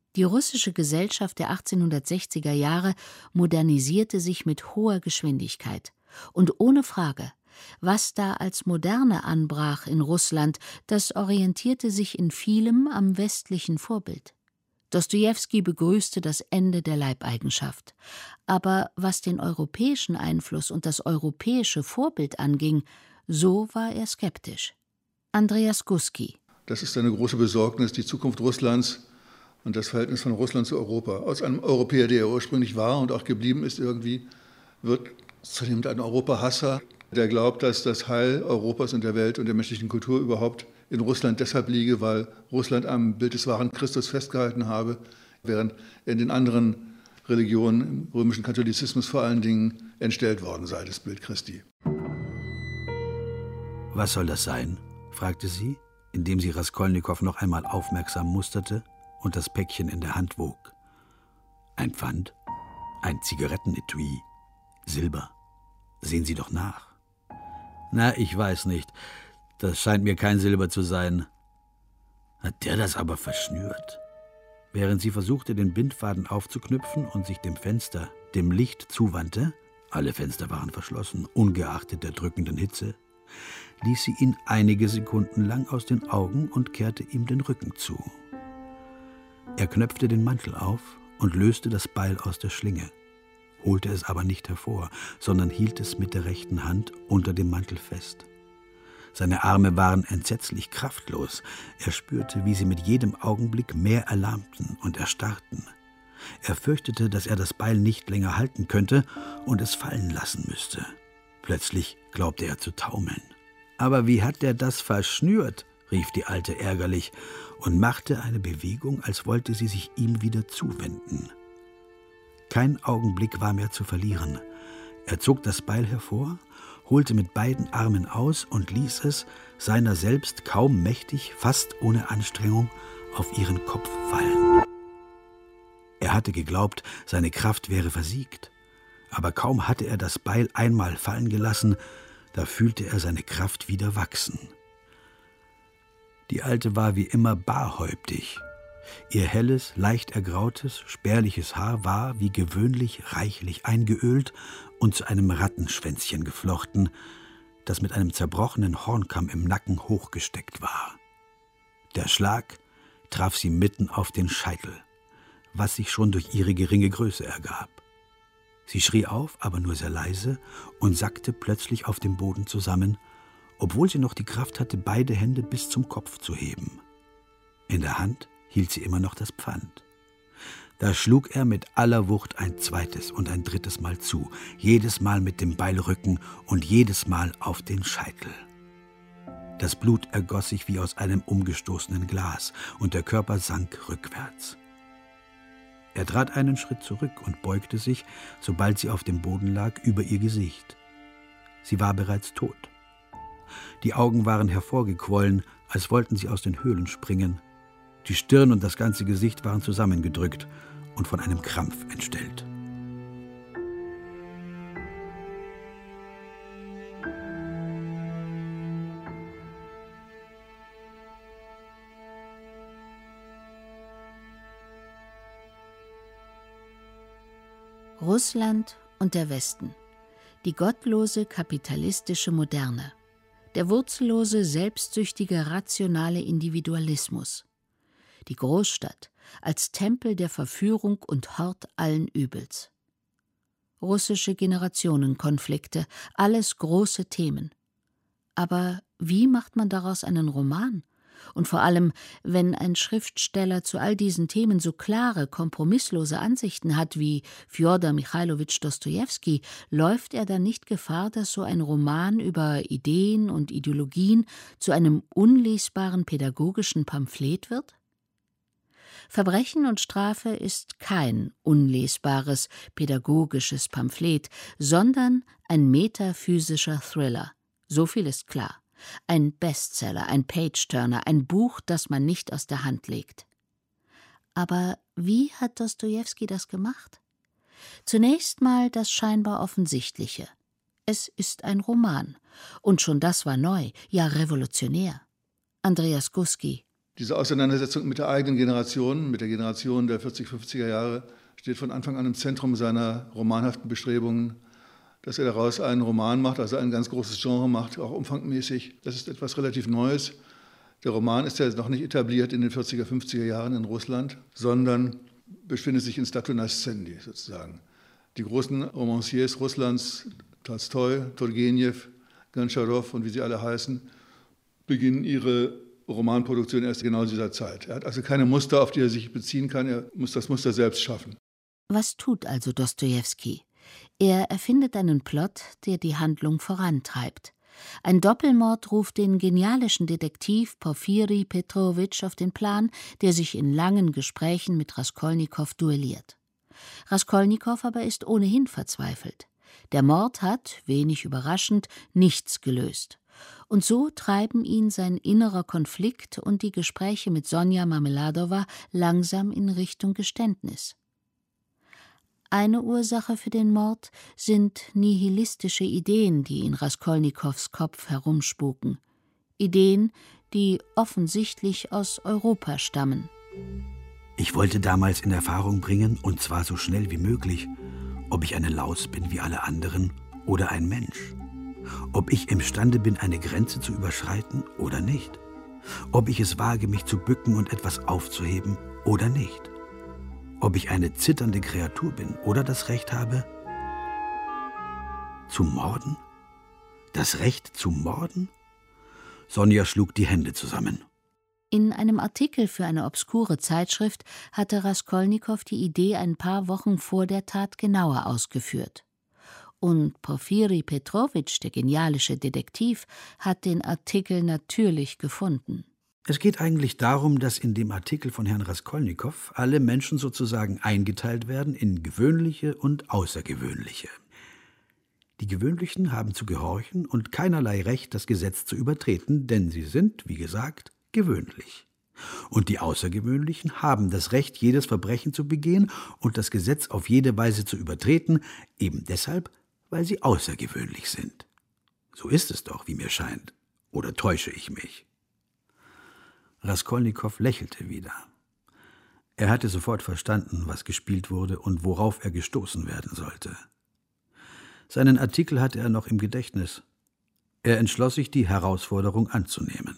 Die russische Gesellschaft der 1860er Jahre modernisierte sich mit hoher Geschwindigkeit. Und ohne Frage, was da als Moderne anbrach in Russland, das orientierte sich in vielem am westlichen Vorbild. Dostojewski begrüßte das Ende der Leibeigenschaft. Aber was den europäischen Einfluss und das europäische Vorbild anging, so war er skeptisch. Andreas Guski. Das ist eine große Besorgnis, die Zukunft Russlands und das Verhältnis von Russland zu Europa. Aus einem Europäer, der er ursprünglich war und auch geblieben ist irgendwie, wird zunehmend ein Europahasser, der glaubt, dass das Heil Europas und der Welt und der menschlichen Kultur überhaupt in Russland deshalb liege, weil Russland am Bild des wahren Christus festgehalten habe, während in den anderen Religionen, im römischen Katholizismus vor allen Dingen, entstellt worden sei, das Bild Christi. Was soll das sein? Fragte sie, indem sie Raskolnikow noch einmal aufmerksam musterte und das Päckchen in der Hand wog. Ein Pfand? Ein Zigarettenetui? Silber? Sehen Sie doch nach. Na, ich weiß nicht. Das scheint mir kein Silber zu sein. Hat der das aber verschnürt? Während sie versuchte, den Bindfaden aufzuknüpfen und sich dem Fenster, dem Licht zuwandte, alle Fenster waren verschlossen, ungeachtet der drückenden Hitze, ließ sie ihn einige Sekunden lang aus den Augen und kehrte ihm den Rücken zu. Er knöpfte den Mantel auf und löste das Beil aus der Schlinge, holte es aber nicht hervor, sondern hielt es mit der rechten Hand unter dem Mantel fest. Seine Arme waren entsetzlich kraftlos. Er spürte, wie sie mit jedem Augenblick mehr erlahmten und erstarrten. Er fürchtete, dass er das Beil nicht länger halten könnte und es fallen lassen müsste. Plötzlich glaubte er zu taumeln. »Aber wie hat der das verschnürt?« rief die Alte ärgerlich und machte eine Bewegung, als wollte sie sich ihm wieder zuwenden. Kein Augenblick war mehr zu verlieren. Er zog das Beil hervor, holte mit beiden Armen aus und ließ es, seiner selbst kaum mächtig, fast ohne Anstrengung, auf ihren Kopf fallen. Er hatte geglaubt, seine Kraft wäre versiegt. Aber kaum hatte er das Beil einmal fallen gelassen, da fühlte er seine Kraft wieder wachsen. Die Alte war wie immer barhäuptig. Ihr helles, leicht ergrautes, spärliches Haar war, wie gewöhnlich, reichlich eingeölt und zu einem Rattenschwänzchen geflochten, das mit einem zerbrochenen Hornkamm im Nacken hochgesteckt war. Der Schlag traf sie mitten auf den Scheitel, was sich schon durch ihre geringe Größe ergab. Sie schrie auf, aber nur sehr leise, und sackte plötzlich auf dem Boden zusammen, obwohl sie noch die Kraft hatte, beide Hände bis zum Kopf zu heben. In der Hand hielt sie immer noch das Pfand. Da schlug er mit aller Wucht ein zweites und ein drittes Mal zu, jedes Mal mit dem Beilrücken und jedes Mal auf den Scheitel. Das Blut ergoss sich wie aus einem umgestoßenen Glas und der Körper sank rückwärts. Er trat einen Schritt zurück und beugte sich, sobald sie auf dem Boden lag, über ihr Gesicht. Sie war bereits tot. Die Augen waren hervorgequollen, als wollten sie aus den Höhlen springen. Die Stirn und das ganze Gesicht waren zusammengedrückt und von einem Krampf entstellt. Russland und der Westen. Die gottlose kapitalistische Moderne. Der wurzellose, selbstsüchtige, rationale Individualismus. Die Großstadt als Tempel der Verführung und Hort allen Übels. Russische Generationenkonflikte, alles große Themen. Aber wie macht man daraus einen Roman? Und vor allem, wenn ein Schriftsteller zu all diesen Themen so klare, kompromisslose Ansichten hat wie Fjodor Michailowitsch Dostojewski, läuft er dann nicht Gefahr, dass so ein Roman über Ideen und Ideologien zu einem unlesbaren pädagogischen Pamphlet wird? Verbrechen und Strafe ist kein unlesbares pädagogisches Pamphlet, sondern ein metaphysischer Thriller. So viel ist klar. Ein Bestseller, ein Page-Turner, ein Buch, das man nicht aus der Hand legt. Aber wie hat Dostojewski das gemacht? Zunächst mal das scheinbar Offensichtliche. Es ist ein Roman. Und schon das war neu, ja revolutionär. Andreas Guski. Diese Auseinandersetzung mit der eigenen Generation, mit der Generation der 40-, 50er Jahre, steht von Anfang an im Zentrum seiner romanhaften Bestrebungen, dass er daraus einen Roman macht, also ein ganz großes Genre macht, auch umfangmäßig. Das ist etwas relativ Neues. Der Roman ist ja noch nicht etabliert in den 40er, 50er Jahren in Russland, sondern befindet sich in Statu nascendi sozusagen. Die großen Romanciers Russlands, Tolstoi, Turgenew, Gontscharow und wie sie alle heißen, beginnen ihre Romanproduktion erst genau in dieser Zeit. Er hat also keine Muster, auf die er sich beziehen kann, er muss das Muster selbst schaffen. Was tut also Dostojewski? Er erfindet einen Plot, der die Handlung vorantreibt. Ein Doppelmord ruft den genialischen Detektiv Porfiri Petrowitsch auf den Plan, der sich in langen Gesprächen mit Raskolnikow duelliert. Raskolnikow aber ist ohnehin verzweifelt. Der Mord hat, wenig überraschend, nichts gelöst. Und so treiben ihn sein innerer Konflikt und die Gespräche mit Sonja Marmeladowa langsam in Richtung Geständnis. Eine Ursache für den Mord sind nihilistische Ideen, die in Raskolnikows Kopf herumspuken. Ideen, die offensichtlich aus Europa stammen. Ich wollte damals in Erfahrung bringen, und zwar so schnell wie möglich, ob ich eine Laus bin wie alle anderen oder ein Mensch. Ob ich imstande bin, eine Grenze zu überschreiten oder nicht. Ob ich es wage, mich zu bücken und etwas aufzuheben oder nicht. Ob ich eine zitternde Kreatur bin oder das Recht habe, zu morden? Das Recht zu morden? Sonja schlug die Hände zusammen. In einem Artikel für eine obskure Zeitschrift hatte Raskolnikow die Idee ein paar Wochen vor der Tat genauer ausgeführt. Und Porfiri Petrowitsch, der genialische Detektiv, hat den Artikel natürlich gefunden. Es geht eigentlich darum, dass in dem Artikel von Herrn Raskolnikow alle Menschen sozusagen eingeteilt werden in gewöhnliche und außergewöhnliche. Die Gewöhnlichen haben zu gehorchen und keinerlei Recht, das Gesetz zu übertreten, denn sie sind, wie gesagt, gewöhnlich. Und die Außergewöhnlichen haben das Recht, jedes Verbrechen zu begehen und das Gesetz auf jede Weise zu übertreten, eben deshalb, weil sie außergewöhnlich sind. So ist es doch, wie mir scheint. Oder täusche ich mich? Raskolnikow lächelte wieder. Er hatte sofort verstanden, was gespielt wurde und worauf er gestoßen werden sollte. Seinen Artikel hatte er noch im Gedächtnis. Er entschloss sich, die Herausforderung anzunehmen.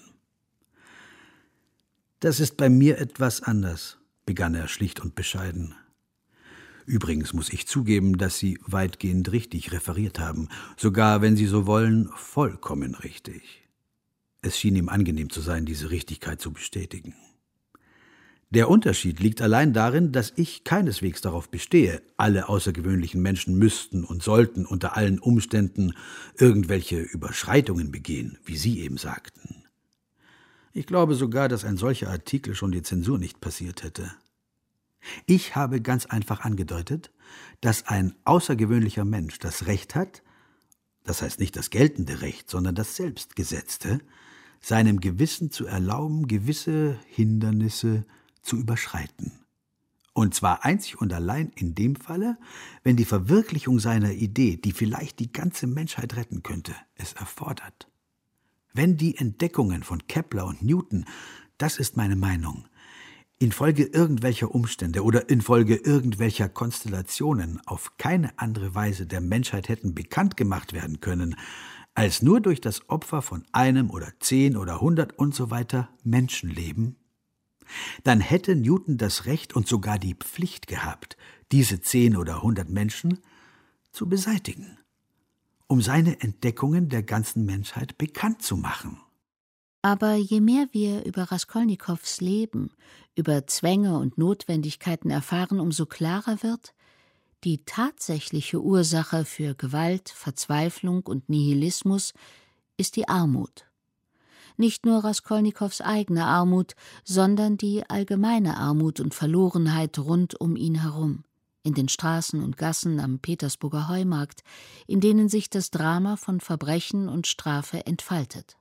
»Das ist bei mir etwas anders«, begann er schlicht und bescheiden. »Übrigens muss ich zugeben, dass Sie weitgehend richtig referiert haben, sogar, wenn Sie so wollen, vollkommen richtig.« Es schien ihm angenehm zu sein, diese Richtigkeit zu bestätigen. Der Unterschied liegt allein darin, dass ich keineswegs darauf bestehe, alle außergewöhnlichen Menschen müssten und sollten unter allen Umständen irgendwelche Überschreitungen begehen, wie Sie eben sagten. Ich glaube sogar, dass ein solcher Artikel schon die Zensur nicht passiert hätte. Ich habe ganz einfach angedeutet, dass ein außergewöhnlicher Mensch das Recht hat, das heißt nicht das geltende Recht, sondern das selbstgesetzte, seinem Gewissen zu erlauben, gewisse Hindernisse zu überschreiten. Und zwar einzig und allein in dem Falle, wenn die Verwirklichung seiner Idee, die vielleicht die ganze Menschheit retten könnte, es erfordert. Wenn die Entdeckungen von Kepler und Newton, das ist meine Meinung, infolge irgendwelcher Umstände oder infolge irgendwelcher Konstellationen auf keine andere Weise der Menschheit hätten bekannt gemacht werden können, als nur durch das Opfer von einem oder 10 oder 100 und so weiter Menschenleben, dann hätte Newton das Recht und sogar die Pflicht gehabt, diese 10 oder 100 Menschen zu beseitigen, um seine Entdeckungen der ganzen Menschheit bekannt zu machen. Aber je mehr wir über Raskolnikows Leben, über Zwänge und Notwendigkeiten erfahren, umso klarer wird, die tatsächliche Ursache für Gewalt, Verzweiflung und Nihilismus ist die Armut. Nicht nur Raskolnikows eigene Armut, sondern die allgemeine Armut und Verlorenheit rund um ihn herum, in den Straßen und Gassen am Petersburger Heumarkt, in denen sich das Drama von Verbrechen und Strafe entfaltet.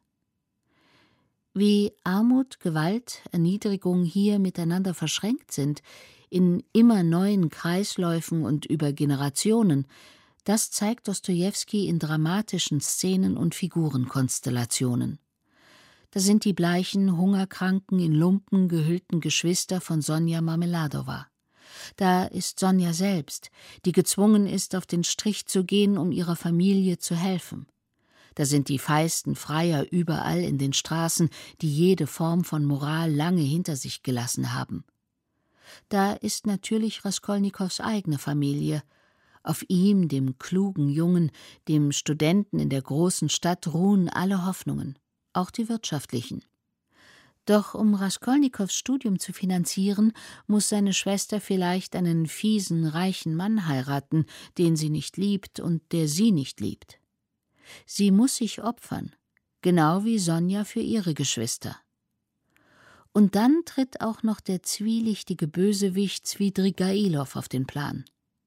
Wie Armut, Gewalt, Erniedrigung hier miteinander verschränkt sind, in immer neuen Kreisläufen und über Generationen, das zeigt Dostojewski in dramatischen Szenen und Figurenkonstellationen. Da sind die bleichen, hungerkranken, in Lumpen gehüllten Geschwister von Sonja Marmeladowa. Da ist Sonja selbst, die gezwungen ist, auf den Strich zu gehen, um ihrer Familie zu helfen. Da sind die feisten Freier überall in den Straßen, die jede Form von Moral lange hinter sich gelassen haben. Da ist natürlich Raskolnikows eigene Familie. Auf ihm, dem klugen Jungen, dem Studenten in der großen Stadt, ruhen alle Hoffnungen, auch die wirtschaftlichen. Doch um Raskolnikows Studium zu finanzieren, muss seine Schwester vielleicht einen fiesen, reichen Mann heiraten, den sie nicht liebt und der sie nicht liebt. Sie muss sich opfern, genau wie Sonja für ihre Geschwister. Und dann tritt auch noch der zwielichtige Bösewicht Swidrigailov auf den Plan.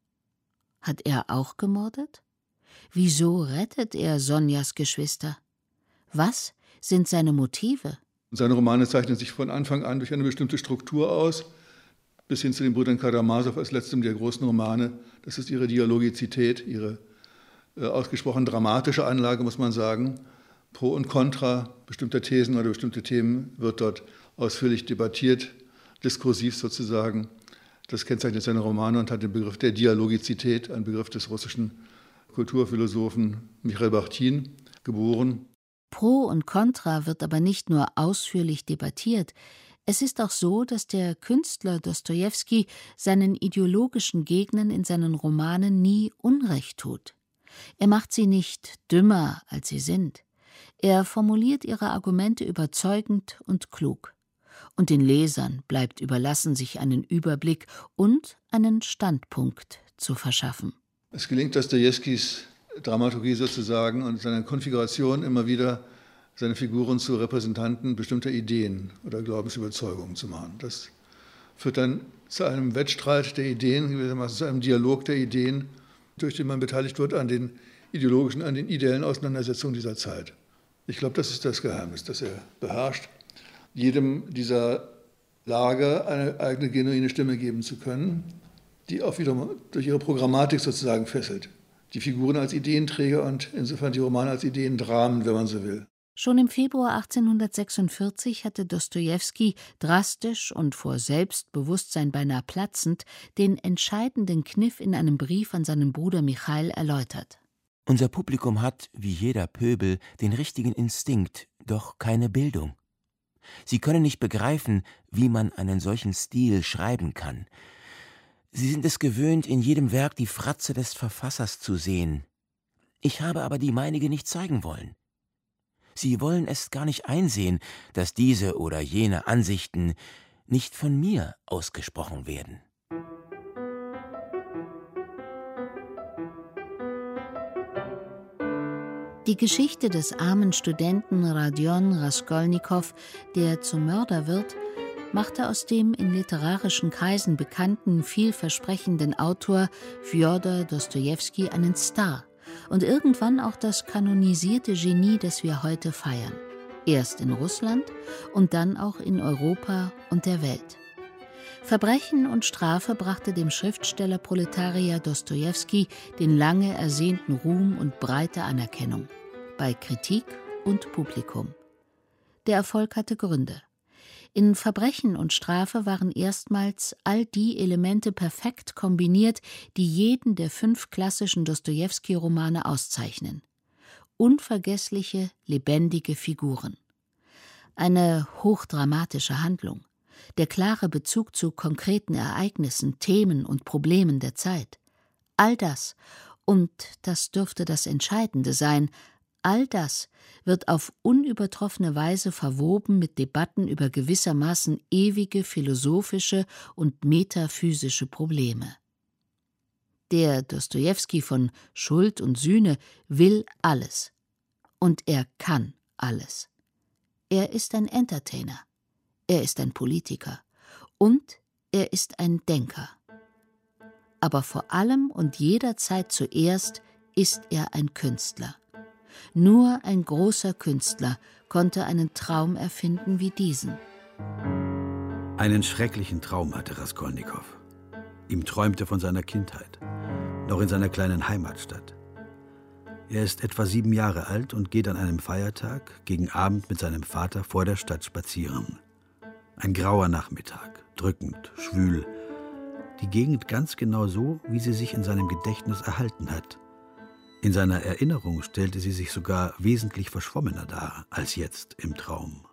Hat er auch gemordet? Wieso rettet er Sonjas Geschwister? Was sind seine Motive? Seine Romane zeichnen sich von Anfang an durch eine bestimmte Struktur aus, bis hin zu den Brüdern Karamasow als letztem der großen Romane. Das ist ihre Dialogizität, ihre ausgesprochen dramatische Anlage, muss man sagen. Pro und Contra bestimmter Thesen oder bestimmte Themen wird dort ausführlich debattiert, diskursiv sozusagen. Das kennzeichnet seine Romane und hat den Begriff der Dialogizität, ein Begriff des russischen Kulturphilosophen Michail Bachtin, geboren. Pro und Contra wird aber nicht nur ausführlich debattiert. Es ist auch so, dass der Künstler Dostojewski seinen ideologischen Gegnern in seinen Romanen nie Unrecht tut. Er macht sie nicht dümmer, als sie sind. Er formuliert ihre Argumente überzeugend und klug. Und den Lesern bleibt überlassen, sich einen Überblick und einen Standpunkt zu verschaffen. Es gelingt Dostojewskis Dramaturgie sozusagen und seine Konfiguration immer wieder, seine Figuren zu Repräsentanten bestimmter Ideen oder Glaubensüberzeugungen zu machen. Das führt dann zu einem Wettstreit der Ideen, gewissermaßen zu einem Dialog der Ideen, durch den man beteiligt wird an den ideologischen, an den ideellen Auseinandersetzungen dieser Zeit. Ich glaube, das ist das Geheimnis, das er beherrscht, jedem dieser Lager eine eigene genuine Stimme geben zu können, die auch wiederum durch ihre Programmatik sozusagen fesselt. Die Figuren als Ideenträger und insofern die Romane als Ideendramen, wenn man so will. Schon im Februar 1846 hatte Dostojewski drastisch und vor Selbstbewusstsein beinahe platzend den entscheidenden Kniff in einem Brief an seinen Bruder Michail erläutert. Unser Publikum hat, wie jeder Pöbel, den richtigen Instinkt, doch keine Bildung. Sie können nicht begreifen, wie man einen solchen Stil schreiben kann. Sie sind es gewöhnt, in jedem Werk die Fratze des Verfassers zu sehen. Ich habe aber die meinige nicht zeigen wollen. Sie wollen es gar nicht einsehen, dass diese oder jene Ansichten nicht von mir ausgesprochen werden. Die Geschichte des armen Studenten Radion Raskolnikow, der zum Mörder wird, machte aus dem in literarischen Kreisen bekannten, vielversprechenden Autor Fjodor Dostojewski einen Star und irgendwann auch das kanonisierte Genie, das wir heute feiern. Erst in Russland und dann auch in Europa und der Welt. Verbrechen und Strafe brachte dem Schriftstellerproletarier Dostojewski den lange ersehnten Ruhm und breite Anerkennung bei Kritik und Publikum. Der Erfolg hatte Gründe. In Verbrechen und Strafe waren erstmals all die Elemente perfekt kombiniert, die jeden der 5 klassischen Dostojewski-Romane auszeichnen. Unvergessliche, lebendige Figuren. Eine hochdramatische Handlung. Der klare Bezug zu konkreten Ereignissen, Themen und Problemen der Zeit. All das, und das dürfte das Entscheidende sein, all das wird auf unübertroffene Weise verwoben mit Debatten über gewissermaßen ewige philosophische und metaphysische Probleme. Der Dostojewski von Schuld und Sühne will alles. Und er kann alles. Er ist ein Entertainer. Er ist ein Politiker. Und er ist ein Denker. Aber vor allem und jederzeit zuerst ist er ein Künstler. Nur ein großer Künstler konnte einen Traum erfinden wie diesen. Einen schrecklichen Traum hatte Raskolnikow. Ihm träumte von seiner Kindheit, noch in seiner kleinen Heimatstadt. Er ist etwa 7 Jahre alt und geht an einem Feiertag gegen Abend mit seinem Vater vor der Stadt spazieren. Ein grauer Nachmittag, drückend, schwül. Die Gegend ganz genau so, wie sie sich in seinem Gedächtnis erhalten hat. In seiner Erinnerung stellte sie sich sogar wesentlich verschwommener dar als jetzt im Traum.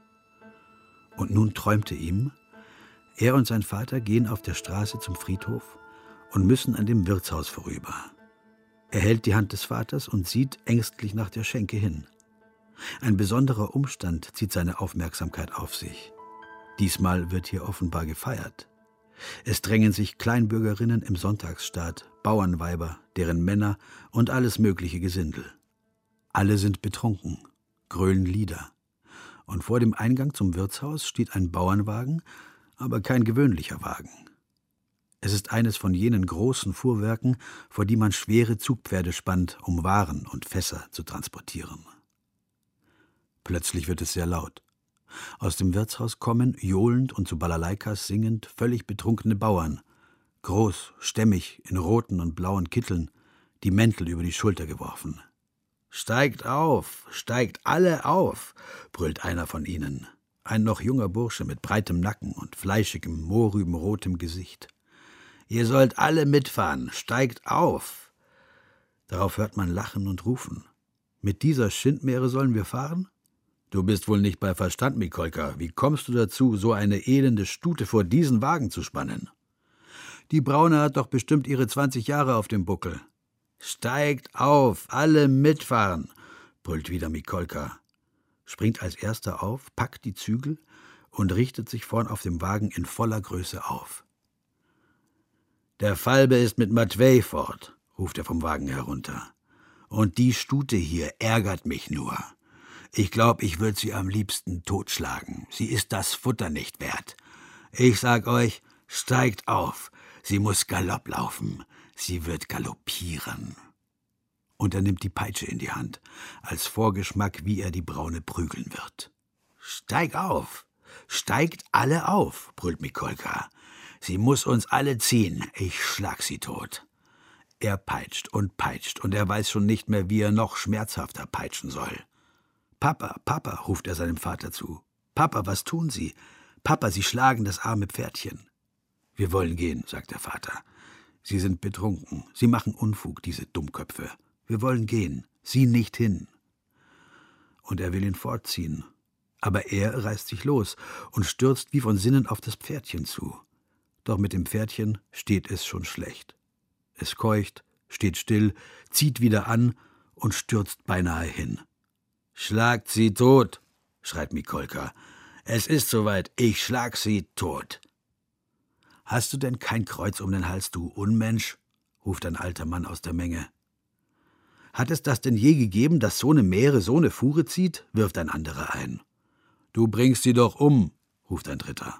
Und nun träumte ihm, er und sein Vater gehen auf der Straße zum Friedhof und müssen an dem Wirtshaus vorüber. Er hält die Hand des Vaters und sieht ängstlich nach der Schenke hin. Ein besonderer Umstand zieht seine Aufmerksamkeit auf sich. Diesmal wird hier offenbar gefeiert. Es drängen sich Kleinbürgerinnen im Sonntagsstaat, Bauernweiber, deren Männer und alles mögliche Gesindel. Alle sind betrunken, grölen Lieder. Und vor dem Eingang zum Wirtshaus steht ein Bauernwagen, aber kein gewöhnlicher Wagen. Es ist eines von jenen großen Fuhrwerken, vor die man schwere Zugpferde spannt, um Waren und Fässer zu transportieren. Plötzlich wird es sehr laut. Aus dem Wirtshaus kommen, johlend und zu Balalaikas singend, völlig betrunkene Bauern, groß, stämmig, in roten und blauen Kitteln, die Mäntel über die Schulter geworfen. »Steigt auf, steigt alle auf«, brüllt einer von ihnen, ein noch junger Bursche mit breitem Nacken und fleischigem, mohrrübenrotem Gesicht. »Ihr sollt alle mitfahren, steigt auf!« Darauf hört man Lachen und Rufen. »Mit dieser Schindmähre sollen wir fahren?« »Du bist wohl nicht bei Verstand, Mikolka. Wie kommst du dazu, so eine elende Stute vor diesen Wagen zu spannen?« »Die Braune hat doch bestimmt ihre 20 Jahre auf dem Buckel.« »Steigt auf, alle mitfahren«, brüllt wieder Mikolka, springt als erster auf, packt die Zügel und richtet sich vorn auf dem Wagen in voller Größe auf. »Der Falbe ist mit Matvej fort«, ruft er vom Wagen herunter. »Und die Stute hier ärgert mich nur. Ich glaube, ich würde sie am liebsten totschlagen. Sie ist das Futter nicht wert. Ich sag euch, steigt auf. Sie muss Galopp laufen. Sie wird galoppieren.« Und er nimmt die Peitsche in die Hand, als Vorgeschmack, wie er die Braune prügeln wird. »Steig auf! Steigt alle auf«, brüllt Mikolka. »Sie muss uns alle ziehen. Ich schlag sie tot.« Er peitscht und er weiß schon nicht mehr, wie er noch schmerzhafter peitschen soll. »Papa, Papa«, ruft er seinem Vater zu. »Papa, was tun Sie? Papa, Sie schlagen das arme Pferdchen.« »Wir wollen gehen«, sagt der Vater. »Sie sind betrunken. Sie machen Unfug, diese Dummköpfe. Wir wollen gehen. Sie nicht hin.« Und er will ihn fortziehen. Aber er reißt sich los und stürzt wie von Sinnen auf das Pferdchen zu. Doch mit dem Pferdchen steht es schon schlecht. Es keucht, steht still, zieht wieder an und stürzt beinahe hin. »Schlagt sie tot«, schreit Mikolka. »Es ist soweit, ich schlag sie tot.« »Hast du denn kein Kreuz um den Hals, du Unmensch?«, ruft ein alter Mann aus der Menge. »Hat es das denn je gegeben, dass so eine Mähre so eine Fuhre zieht?«, wirft ein anderer ein. »Du bringst sie doch um«, ruft ein dritter.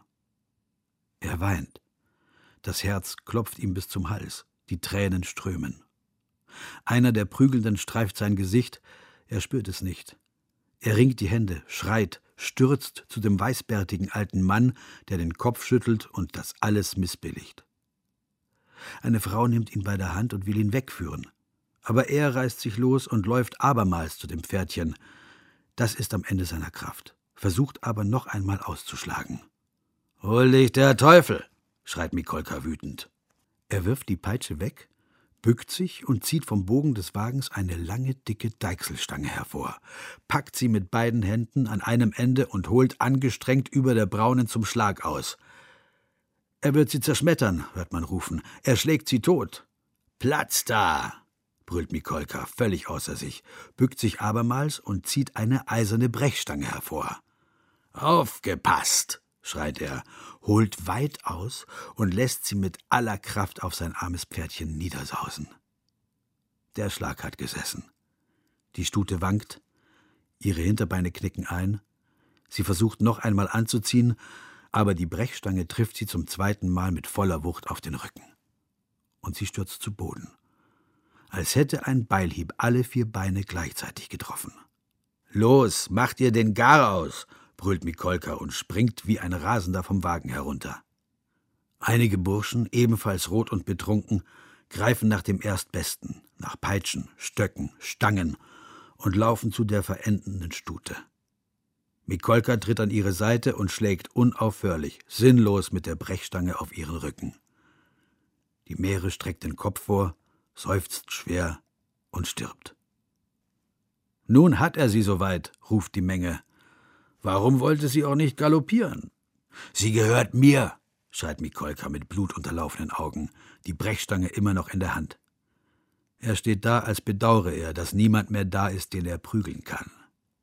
Er weint. Das Herz klopft ihm bis zum Hals, die Tränen strömen. Einer der Prügelnden streift sein Gesicht, er spürt es nicht. Er ringt die Hände, schreit, stürzt zu dem weißbärtigen alten Mann, der den Kopf schüttelt und das alles missbilligt. Eine Frau nimmt ihn bei der Hand und will ihn wegführen. Aber er reißt sich los und läuft abermals zu dem Pferdchen. Das ist am Ende seiner Kraft, versucht aber noch einmal auszuschlagen. »Hol dich der Teufel«, schreit Mikolka wütend. Er wirft die Peitsche weg, bückt sich und zieht vom Bogen des Wagens eine lange, dicke Deichselstange hervor, packt sie mit beiden Händen an einem Ende und holt angestrengt über der Braunen zum Schlag aus. »Er wird sie zerschmettern«, hört man rufen. »Er schlägt sie tot.« »Platz da«, brüllt Mikolka, völlig außer sich, bückt sich abermals und zieht eine eiserne Brechstange hervor. »Aufgepasst«, schreit er, holt weit aus und lässt sie mit aller Kraft auf sein armes Pferdchen niedersausen. Der Schlag hat gesessen. Die Stute wankt, ihre Hinterbeine knicken ein, sie versucht noch einmal anzuziehen, aber die Brechstange trifft sie zum zweiten Mal mit voller Wucht auf den Rücken. Und sie stürzt zu Boden, als hätte ein Beilhieb alle 4 Beine gleichzeitig getroffen. »Los, macht ihr den Gar aus«, brüllt Mikolka und springt wie ein Rasender vom Wagen herunter. Einige Burschen, ebenfalls rot und betrunken, greifen nach dem Erstbesten, nach Peitschen, Stöcken, Stangen und laufen zu der verendenden Stute. Mikolka tritt an ihre Seite und schlägt unaufhörlich, sinnlos mit der Brechstange auf ihren Rücken. Die Mähre streckt den Kopf vor, seufzt schwer und stirbt. »Nun hat er sie soweit«, ruft die Menge. »Warum wollte sie auch nicht galoppieren?« »Sie gehört mir«, schreit Mikolka mit blutunterlaufenen Augen, die Brechstange immer noch in der Hand. Er steht da, als bedauere er, dass niemand mehr da ist, den er prügeln kann.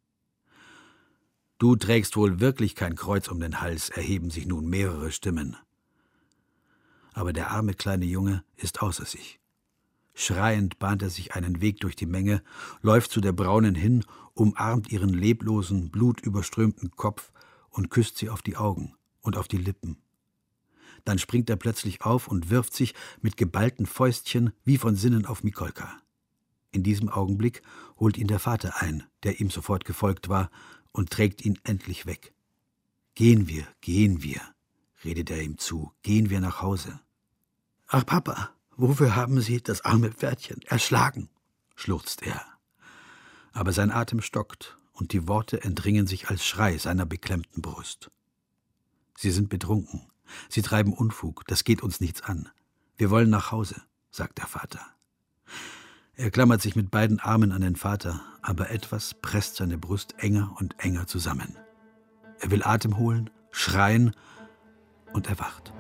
»Du trägst wohl wirklich kein Kreuz um den Hals«, erheben sich nun mehrere Stimmen. Aber der arme kleine Junge ist außer sich. Schreiend bahnt er sich einen Weg durch die Menge, läuft zu der Braunen hin, umarmt ihren leblosen, blutüberströmten Kopf und küsst sie auf die Augen und auf die Lippen. Dann springt er plötzlich auf und wirft sich mit geballten Fäustchen wie von Sinnen auf Mikolka. In diesem Augenblick holt ihn der Vater ein, der ihm sofort gefolgt war, und trägt ihn endlich weg. »Gehen wir«, redet er ihm zu, »gehen wir nach Hause.« »Ach, Papa, wofür haben Sie das arme Pferdchen erschlagen?« schluchzt er. Aber sein Atem stockt und die Worte entringen sich als Schrei seiner beklemmten Brust. »Sie sind betrunken. Sie treiben Unfug. Das geht uns nichts an. Wir wollen nach Hause«, sagt der Vater. Er klammert sich mit beiden Armen an den Vater, aber etwas presst seine Brust enger und enger zusammen. Er will Atem holen, schreien und erwacht.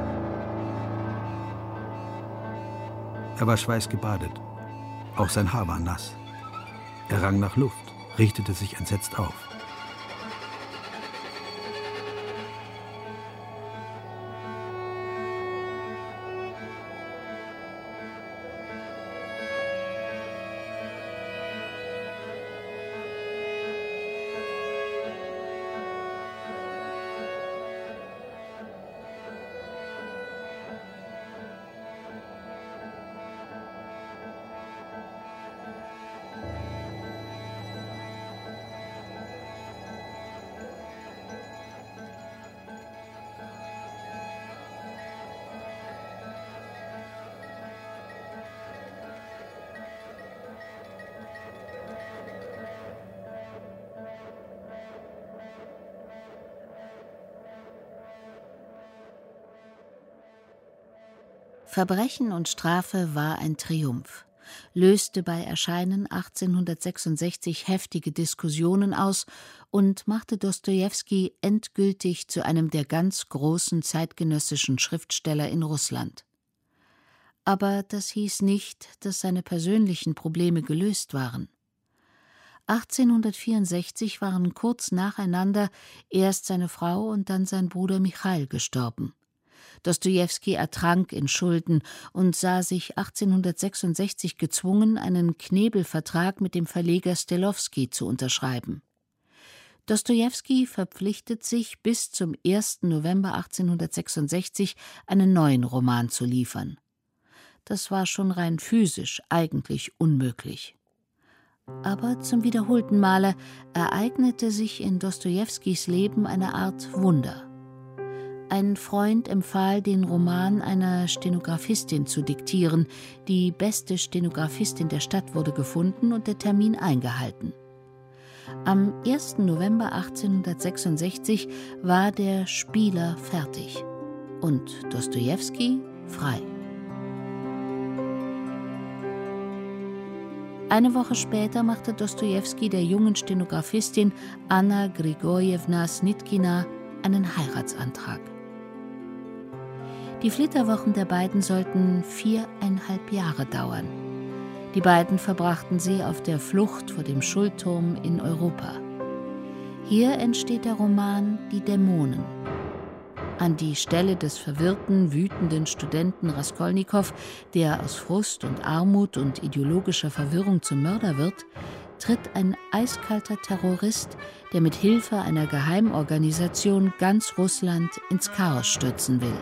Er war schweißgebadet. Auch sein Haar war nass. Er rang nach Luft, richtete sich entsetzt auf. Verbrechen und Strafe war ein Triumph, löste bei Erscheinen 1866 heftige Diskussionen aus und machte Dostojewski endgültig zu einem der ganz großen zeitgenössischen Schriftsteller in Russland. Aber das hieß nicht, dass seine persönlichen Probleme gelöst waren. 1864 waren kurz nacheinander erst seine Frau und dann sein Bruder Michail gestorben. Dostojewski ertrank in Schulden und sah sich 1866 gezwungen, einen Knebelvertrag mit dem Verleger Stelowski zu unterschreiben. Dostojewski verpflichtet sich, bis zum 1. November 1866 einen neuen Roman zu liefern. Das war schon rein physisch eigentlich unmöglich. Aber zum wiederholten Male ereignete sich in Dostojewskis Leben eine Art Wunder. Ein Freund empfahl, den Roman einer Stenografistin zu diktieren. Die beste Stenografistin der Stadt wurde gefunden und der Termin eingehalten. Am 1. November 1866 war der Spieler fertig und Dostojewski frei. Eine Woche später machte Dostojewski der jungen Stenografistin Anna Grigorjewna Snitkina einen Heiratsantrag. Die Flitterwochen der beiden sollten 4,5 Jahre dauern. Die beiden verbrachten sie auf der Flucht vor dem Schuldturm in Europa. Hier entsteht der Roman »Die Dämonen«. An die Stelle des verwirrten, wütenden Studenten Raskolnikow, der aus Frust und Armut und ideologischer Verwirrung zum Mörder wird, tritt ein eiskalter Terrorist, der mit Hilfe einer Geheimorganisation ganz Russland ins Chaos stürzen will.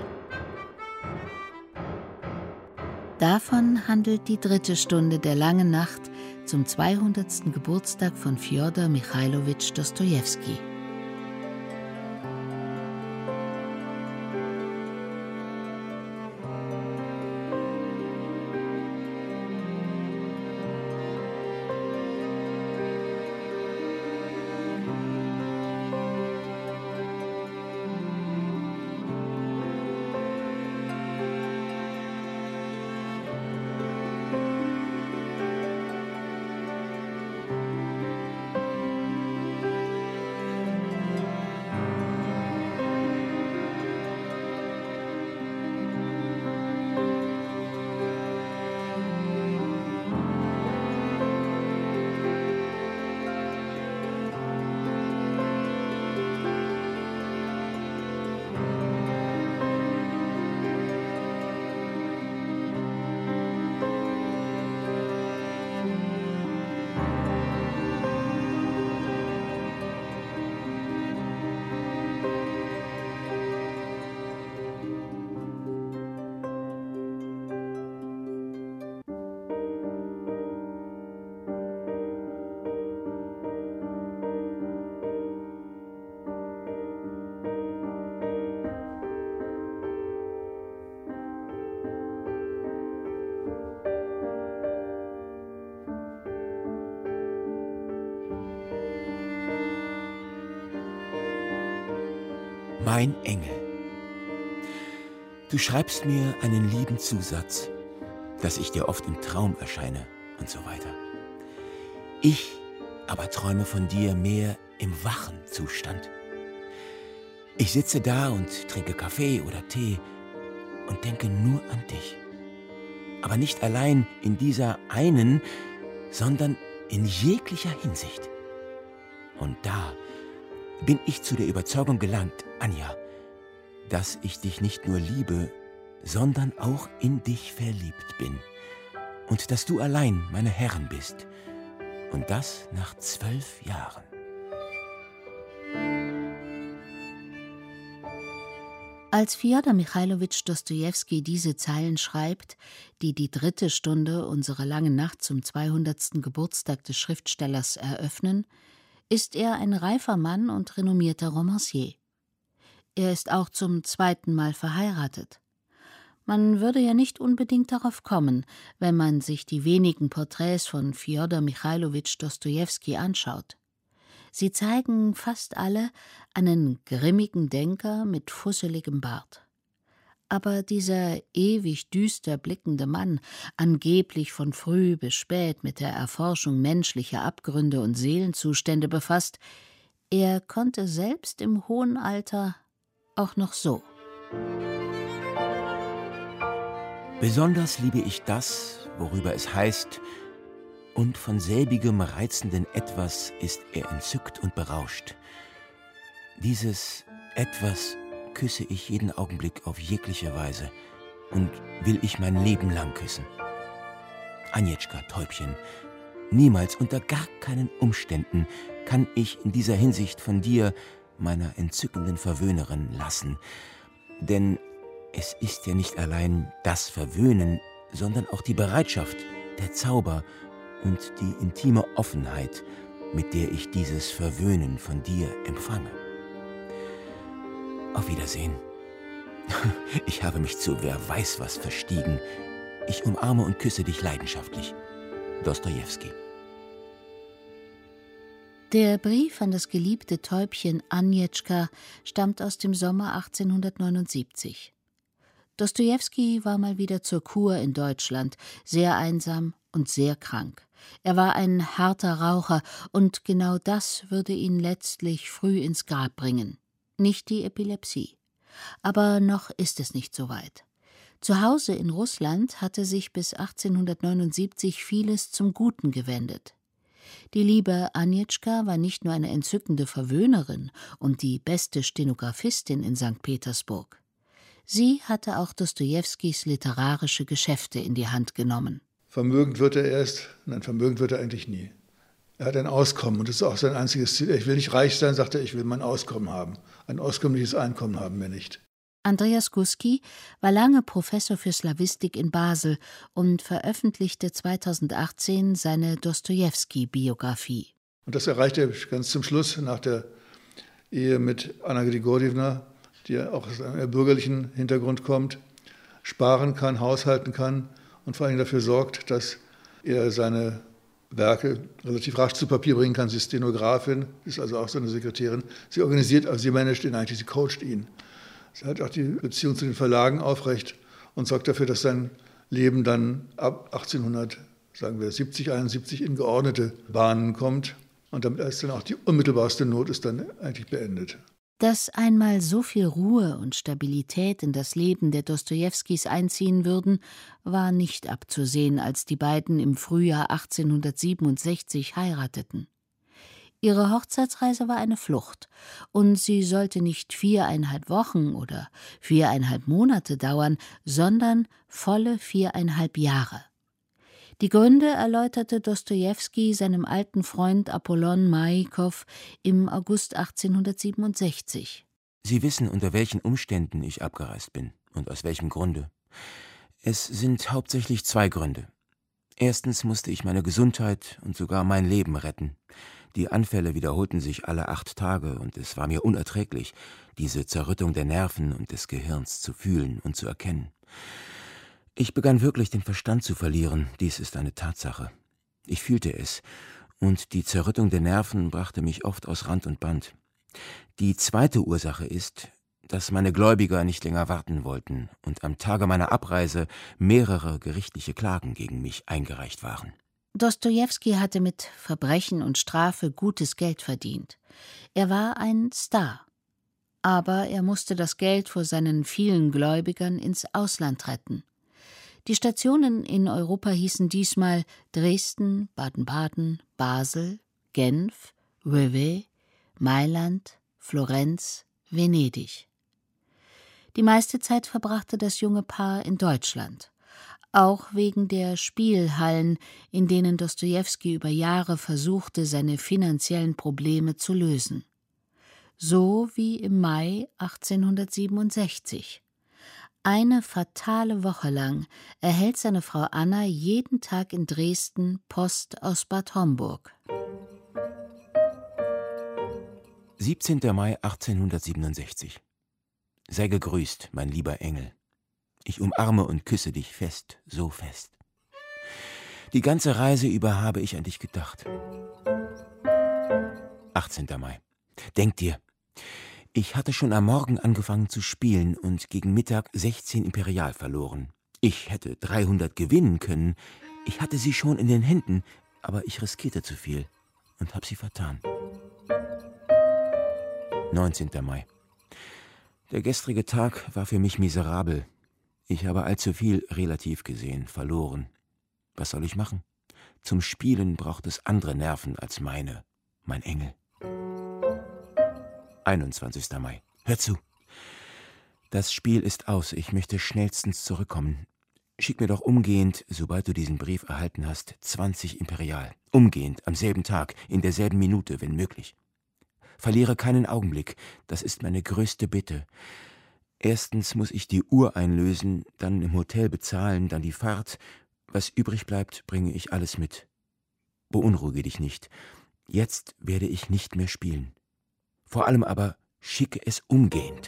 Davon handelt die 3. Stunde der langen Nacht zum 200. Geburtstag von Fjodor Michailowitsch Dostojewski. mein Engel. Du schreibst mir einen lieben Zusatz, dass ich dir oft im Traum erscheine und so weiter. Ich aber träume von dir mehr im wachen Zustand. Ich sitze da und trinke Kaffee oder Tee und denke nur an dich. Aber nicht allein in dieser einen, sondern in jeglicher Hinsicht. Und da bin ich zu der Überzeugung gelangt, Anja, dass ich dich nicht nur liebe, sondern auch in dich verliebt bin. Und dass du allein meine Herrin bist. Und das nach 12 Jahren. Als Fjodor Michailowitsch Dostojewski diese Zeilen schreibt, die die 3. Stunde unserer langen Nacht zum 200. Geburtstag des Schriftstellers eröffnen, ist er ein reifer Mann und renommierter Romancier. Er ist auch zum 2. Mal verheiratet. Man würde ja nicht unbedingt darauf kommen, wenn man sich die wenigen Porträts von Fjodor Michailowitsch Dostojewski anschaut. Sie zeigen fast alle einen grimmigen Denker mit fusseligem Bart. Aber dieser ewig düster blickende Mann, angeblich von früh bis spät mit der Erforschung menschlicher Abgründe und Seelenzustände befasst, er konnte selbst im hohen Alter auch noch so. Besonders liebe ich das, worüber es heißt, und von selbigem reizenden Etwas ist er entzückt und berauscht. Dieses Etwas küsse ich jeden Augenblick auf jegliche Weise und will ich mein Leben lang küssen. Anjetschka, Täubchen, niemals, unter gar keinen Umständen kann ich in dieser Hinsicht von dir, meiner entzückenden Verwöhnerin, lassen. Denn es ist ja nicht allein das Verwöhnen, sondern auch die Bereitschaft, der Zauber und die intime Offenheit, mit der ich dieses Verwöhnen von dir empfange. Auf Wiedersehen. Ich habe mich zu wer weiß was verstiegen. Ich umarme und küsse dich leidenschaftlich. Dostojewski. Der Brief an das geliebte Täubchen Anjetschka stammt aus dem Sommer 1879. Dostojewski war mal wieder zur Kur in Deutschland, sehr einsam und sehr krank. Er war ein harter Raucher, und genau das würde ihn letztlich früh ins Grab bringen. Nicht die Epilepsie. Aber noch ist es nicht so weit. Zu Hause in Russland hatte sich bis 1879 vieles zum Guten gewendet. Die liebe Anjetschka war nicht nur eine entzückende Verwöhnerin und die beste Stenografistin in St. Petersburg. Sie hatte auch Dostojewskis literarische Geschäfte in die Hand genommen. Vermögend wird er erst, nein, vermögend wird er eigentlich nie. Er hat ein Auskommen und das ist auch sein einziges Ziel. Ich will nicht reich sein, sagt er, ich will mein Auskommen haben. Ein auskömmliches Einkommen haben wir nicht. Andreas Guski war lange Professor für Slawistik in Basel und veröffentlichte 2018 seine Dostojewski-Biografie. Und das erreichte er ganz zum Schluss, nach der Ehe mit Anna Grigorjewna, die auch aus einem bürgerlichen Hintergrund kommt, sparen kann, haushalten kann und vor allem dafür sorgt, dass er seine Werke relativ rasch zu Papier bringen kann. Sie ist Stenografin, ist also auch seine Sekretärin. Sie organisiert, also sie managt ihn eigentlich, sie coacht ihn. Sie hat auch die Beziehung zu den Verlagen aufrecht und sorgt dafür, dass sein Leben dann ab 1870, 71 in geordnete Bahnen kommt. Und damit ist dann auch die unmittelbarste Not ist dann eigentlich beendet. Dass einmal so viel Ruhe und Stabilität in das Leben der Dostojewskis einziehen würden, war nicht abzusehen, als die beiden im Frühjahr 1867 heirateten. Ihre Hochzeitsreise war eine Flucht, und sie sollte nicht 4,5 Wochen oder 4,5 Monate dauern, sondern volle 4,5 Jahre. Die Gründe erläuterte Dostojewski seinem alten Freund Apollon Majikow im August 1867. Sie wissen, unter welchen Umständen ich abgereist bin und aus welchem Grunde. Es sind hauptsächlich 2 Gründe. Erstens musste ich meine Gesundheit und sogar mein Leben retten. Die Anfälle wiederholten sich alle 8 Tage und es war mir unerträglich, diese Zerrüttung der Nerven und des Gehirns zu fühlen und zu erkennen. Ich begann wirklich den Verstand zu verlieren, dies ist eine Tatsache. Ich fühlte es, und die Zerrüttung der Nerven brachte mich oft aus Rand und Band. Die zweite Ursache ist, dass meine Gläubiger nicht länger warten wollten und am Tage meiner Abreise mehrere gerichtliche Klagen gegen mich eingereicht waren. Dostojewski hatte mit Verbrechen und Strafe gutes Geld verdient. Er war ein Star. Aber er musste das Geld vor seinen vielen Gläubigern ins Ausland retten. Die Stationen in Europa hießen diesmal Dresden, Baden-Baden, Basel, Genf, Vevey, Mailand, Florenz, Venedig. Die meiste Zeit verbrachte das junge Paar in Deutschland, auch wegen der Spielhallen, in denen Dostojewski über Jahre versuchte, seine finanziellen Probleme zu lösen. So wie im Mai 1867. Eine fatale Woche lang erhält seine Frau Anna jeden Tag in Dresden Post aus Bad Homburg. 17. Mai 1867. Sei gegrüßt, mein lieber Engel. Ich umarme und küsse dich fest, so fest. Die ganze Reise über habe ich an dich gedacht. 18. Mai. Denk dir, ich hatte schon am Morgen angefangen zu spielen und gegen Mittag 16 Imperial verloren. Ich hätte 300 gewinnen können. Ich hatte sie schon in den Händen, aber ich riskierte zu viel und habe sie vertan. 19. Mai. Der gestrige Tag war für mich miserabel. Ich habe allzu viel relativ gesehen, verloren. Was soll ich machen? Zum Spielen braucht es andere Nerven als meine, mein Engel. 21. Mai. Hör zu. Das Spiel ist aus. Ich möchte schnellstens zurückkommen. Schick mir doch umgehend, sobald du diesen Brief erhalten hast, 20 Imperial. Umgehend, am selben Tag, in derselben Minute, wenn möglich. Verliere keinen Augenblick. Das ist meine größte Bitte. Erstens muss ich die Uhr einlösen, dann im Hotel bezahlen, dann die Fahrt. Was übrig bleibt, bringe ich alles mit. Beunruhige dich nicht. Jetzt werde ich nicht mehr spielen. Vor allem aber schicke es umgehend.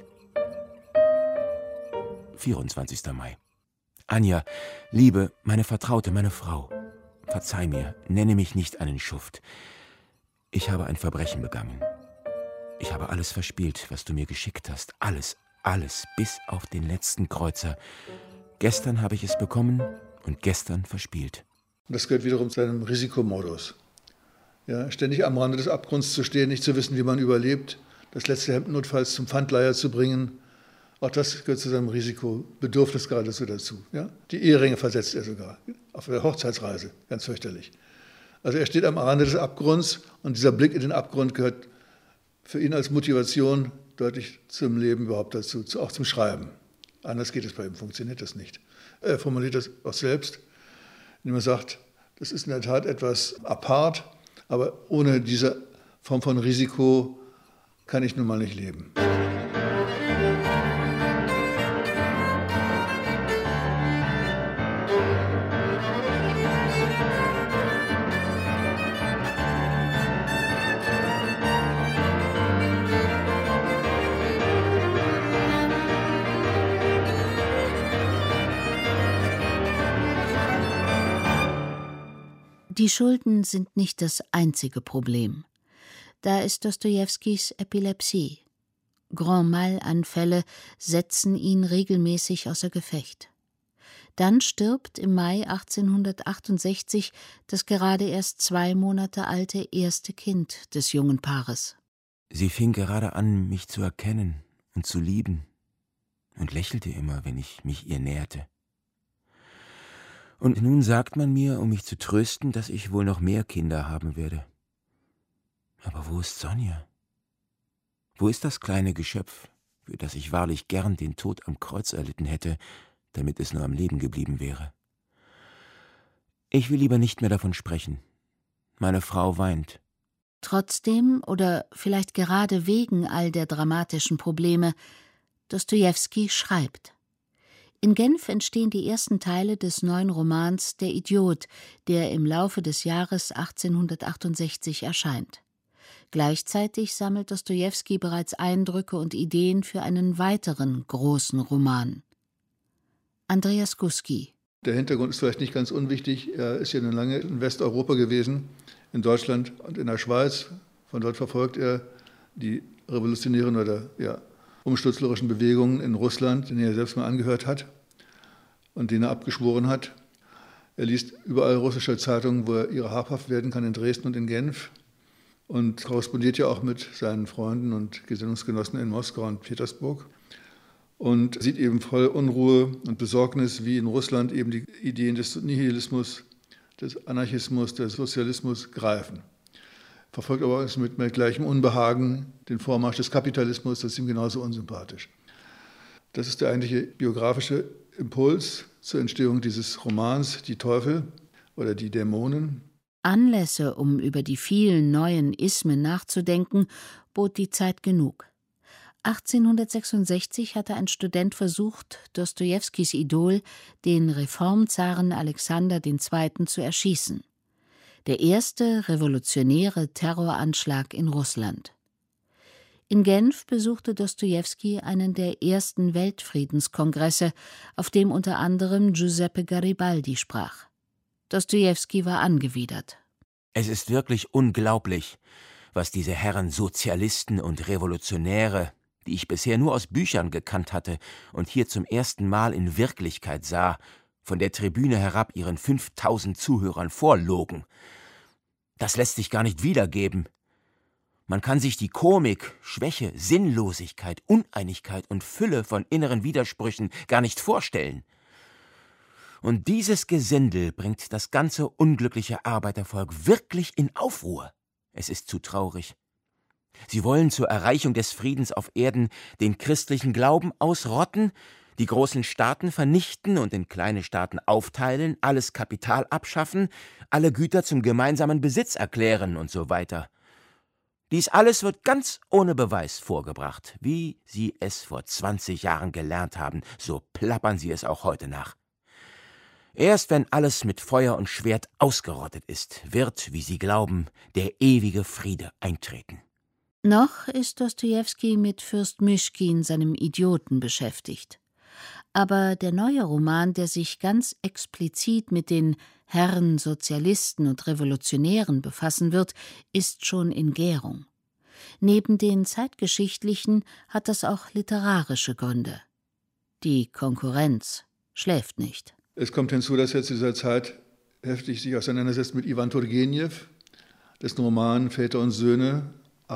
24. Mai. Anja, Liebe, meine Vertraute, meine Frau, verzeih mir, nenne mich nicht einen Schuft. Ich habe ein Verbrechen begangen. Ich habe alles verspielt, was du mir geschickt hast. Alles, alles, bis auf den letzten Kreuzer. Gestern habe ich es bekommen und gestern verspielt. Und das gehört wiederum zu einem Risikomodus. Ja, ständig am Rande des Abgrunds zu stehen, nicht zu wissen, wie man überlebt, das letzte Hemd notfalls zum Pfandleiher zu bringen. Auch das gehört zu seinem Risikobedürfnis geradezu dazu. Ja? Die Eheringe versetzt er sogar auf der Hochzeitsreise, ganz fürchterlich. Also er steht am Rande des Abgrunds und dieser Blick in den Abgrund gehört für ihn als Motivation deutlich zum Leben überhaupt dazu, auch zum Schreiben. Anders geht es bei ihm, funktioniert das nicht. Er formuliert das auch selbst, indem er sagt, das ist in der Tat etwas apart, aber ohne diese Form von Risiko kann ich nun mal nicht leben. Die Schulden sind nicht das einzige Problem. Da ist Dostojewskis Epilepsie. Grand Mal-Anfälle setzen ihn regelmäßig außer Gefecht. Dann stirbt im Mai 1868 das gerade erst 2 Monate alte erste Kind des jungen Paares. Sie fing gerade an, mich zu erkennen und zu lieben und lächelte immer, wenn ich mich ihr näherte. Und nun sagt man mir, um mich zu trösten, dass ich wohl noch mehr Kinder haben werde. Aber wo ist Sonja? Wo ist das kleine Geschöpf, für das ich wahrlich gern den Tod am Kreuz erlitten hätte, damit es nur am Leben geblieben wäre? Ich will lieber nicht mehr davon sprechen. Meine Frau weint. Trotzdem oder vielleicht gerade wegen all der dramatischen Probleme, Dostojewski schreibt. In Genf entstehen die ersten Teile des neuen Romans »Der Idiot«, der im Laufe des Jahres 1868 erscheint. Gleichzeitig sammelt Dostojewski bereits Eindrücke und Ideen für einen weiteren großen Roman. Andreas Guski. Der Hintergrund ist vielleicht nicht ganz unwichtig. Er ist ja nun lange in Westeuropa gewesen, in Deutschland und in der Schweiz. Von dort verfolgt er die revolutionären oder umstutzlerischen Bewegungen in Russland, denen er selbst mal angehört hat und denen er abgeschworen hat. Er liest überall russische Zeitungen, wo er ihrer habhaft werden kann, in Dresden und in Genf, und korrespondiert ja auch mit seinen Freunden und Gesinnungsgenossen in Moskau und Petersburg und sieht eben voll Unruhe und Besorgnis, wie in Russland eben die Ideen des Nihilismus, des Anarchismus, des Sozialismus greifen. Verfolgt aber mit gleichem Unbehagen den Vormarsch des Kapitalismus, das ist ihm genauso unsympathisch. Das ist der eigentliche biografische Impuls zur Entstehung dieses Romans, Die Teufel oder die Dämonen. Anlässe, um über die vielen neuen Ismen nachzudenken, bot die Zeit genug. 1866 hatte ein Student versucht, Dostojewskis Idol, den Reformzaren Alexander II., zu erschießen. Der erste revolutionäre Terroranschlag in Russland. In Genf besuchte Dostojewski einen der ersten Weltfriedenskongresse, auf dem unter anderem Giuseppe Garibaldi sprach. Dostojewski war angewidert. Es ist wirklich unglaublich, was diese Herren Sozialisten und Revolutionäre, die ich bisher nur aus Büchern gekannt hatte und hier zum ersten Mal in Wirklichkeit sah, von der Tribüne herab ihren 5000 Zuhörern vorlogen. Das lässt sich gar nicht wiedergeben. Man kann sich die Komik, Schwäche, Sinnlosigkeit, Uneinigkeit und Fülle von inneren Widersprüchen gar nicht vorstellen. Und dieses Gesindel bringt das ganze unglückliche Arbeitervolk wirklich in Aufruhr. Es ist zu traurig. Sie wollen zur Erreichung des Friedens auf Erden den christlichen Glauben ausrotten, die großen Staaten vernichten und in kleine Staaten aufteilen, alles Kapital abschaffen, alle Güter zum gemeinsamen Besitz erklären und so weiter. Dies alles wird ganz ohne Beweis vorgebracht. Wie Sie es vor 20 Jahren gelernt haben, so plappern Sie es auch heute nach. Erst wenn alles mit Feuer und Schwert ausgerottet ist, wird, wie Sie glauben, der ewige Friede eintreten. Noch ist Dostojewski mit Fürst Mischkin, seinem Idioten, beschäftigt. Aber der neue Roman, der sich ganz explizit mit den Herren Sozialisten und Revolutionären befassen wird, ist schon in Gärung. Neben den zeitgeschichtlichen hat das auch literarische Gründe. Die Konkurrenz schläft nicht. Es kommt hinzu, dass jetzt in dieser Zeit heftig sich auseinandersetzt mit Iwan Turgenew, dessen Roman Väter und Söhne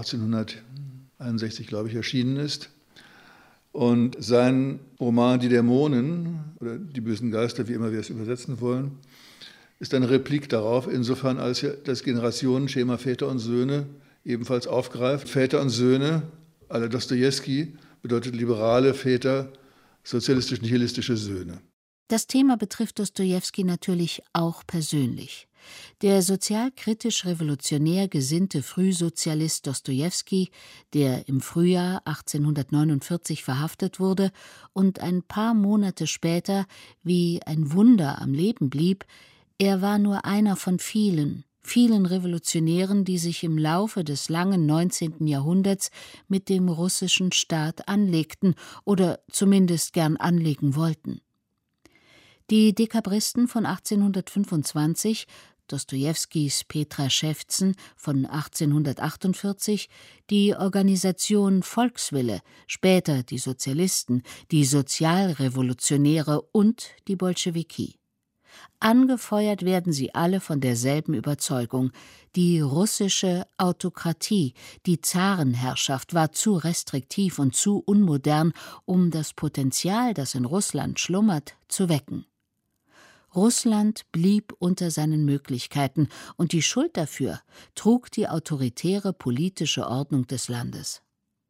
1861, glaube ich, erschienen ist. Und sein Roman Die Dämonen oder Die bösen Geister, wie immer wir es übersetzen wollen, ist eine Replik darauf, insofern als das Generationenschema Väter und Söhne ebenfalls aufgreift. Väter und Söhne à la Dostojewski bedeutet liberale Väter, sozialistisch-nihilistische Söhne. Das Thema betrifft Dostojewski natürlich auch persönlich. Der sozialkritisch-revolutionär gesinnte Frühsozialist Dostojewski, der im Frühjahr 1849 verhaftet wurde und ein paar Monate später wie ein Wunder am Leben blieb, er war nur einer von vielen Revolutionären, die sich im Laufe des langen 19. Jahrhunderts mit dem russischen Staat anlegten oder zumindest gern anlegen wollten. Die Dekabristen von 1825, Dostojewskis Petra Schäftzen von 1848, die Organisation Volkswille, später die Sozialisten, die Sozialrevolutionäre und die Bolschewiki. Angefeuert werden sie alle von derselben Überzeugung: Die russische Autokratie, die Zarenherrschaft war zu restriktiv und zu unmodern, um das Potenzial, das in Russland schlummert, zu wecken. Russland blieb unter seinen Möglichkeiten, und die Schuld dafür trug die autoritäre politische Ordnung des Landes.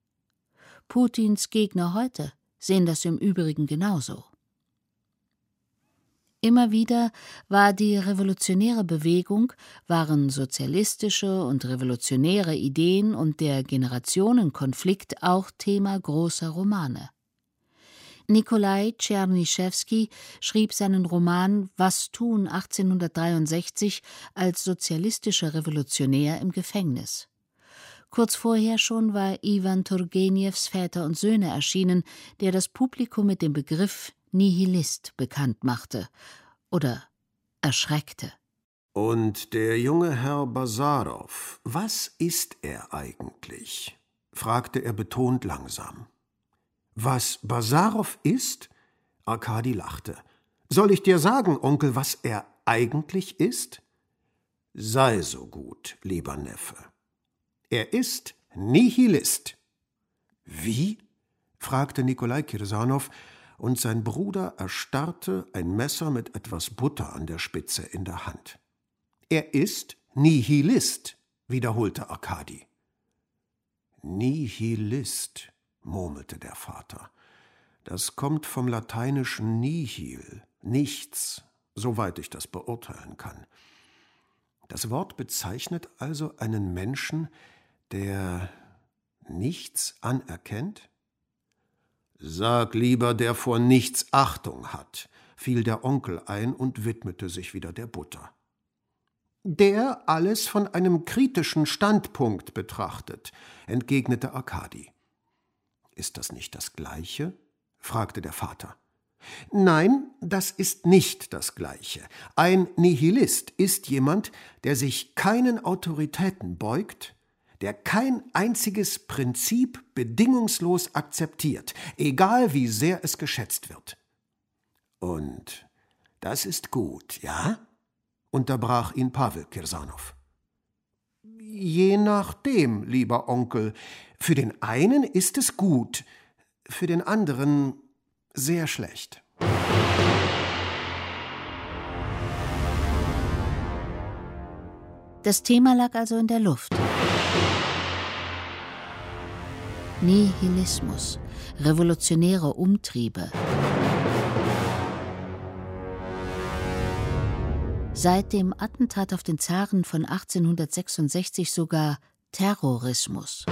Putins Gegner heute sehen das im Übrigen genauso. Immer wieder war die revolutionäre Bewegung, waren sozialistische und revolutionäre Ideen und der Generationenkonflikt auch Thema großer Romane. Nikolai Tschernyschewski schrieb seinen Roman Was tun 1863 als sozialistischer Revolutionär im Gefängnis. Kurz vorher schon war Iwan Turgenews Väter und Söhne erschienen, der das Publikum mit dem Begriff Nihilist bekannt machte oder erschreckte. Und der junge Herr Basarow, was ist er eigentlich? Fragte er betont langsam. Was Basarow ist? Arkadi lachte. Soll ich dir sagen, Onkel, was er eigentlich ist? Sei so gut, lieber Neffe. Er ist Nihilist. Wie? Fragte Nikolai Kirsanow, und sein Bruder erstarrte, ein Messer mit etwas Butter an der Spitze in der Hand. Er ist Nihilist, wiederholte Arkadi. Nihilist, murmelte der Vater. Das kommt vom lateinischen nihil, nichts, soweit ich das beurteilen kann. Das Wort bezeichnet also einen Menschen, der nichts anerkennt? Sag lieber, der vor nichts Achtung hat, fiel der Onkel ein und widmete sich wieder der Butter. Der alles von einem kritischen Standpunkt betrachtet, entgegnete Arkadi. Ist das nicht das Gleiche? Fragte der Vater. Nein, das ist nicht das Gleiche. Ein Nihilist ist jemand, der sich keinen Autoritäten beugt, der kein einziges Prinzip bedingungslos akzeptiert, egal wie sehr es geschätzt wird. Und das ist gut, ja? Unterbrach ihn Pawel Kirsanow. Je nachdem, lieber Onkel. Für den einen ist es gut, für den anderen sehr schlecht. Das Thema lag also in der Luft. Nihilismus, revolutionäre Umtriebe. Seit dem Attentat auf den Zaren von 1866 sogar Terrorismus.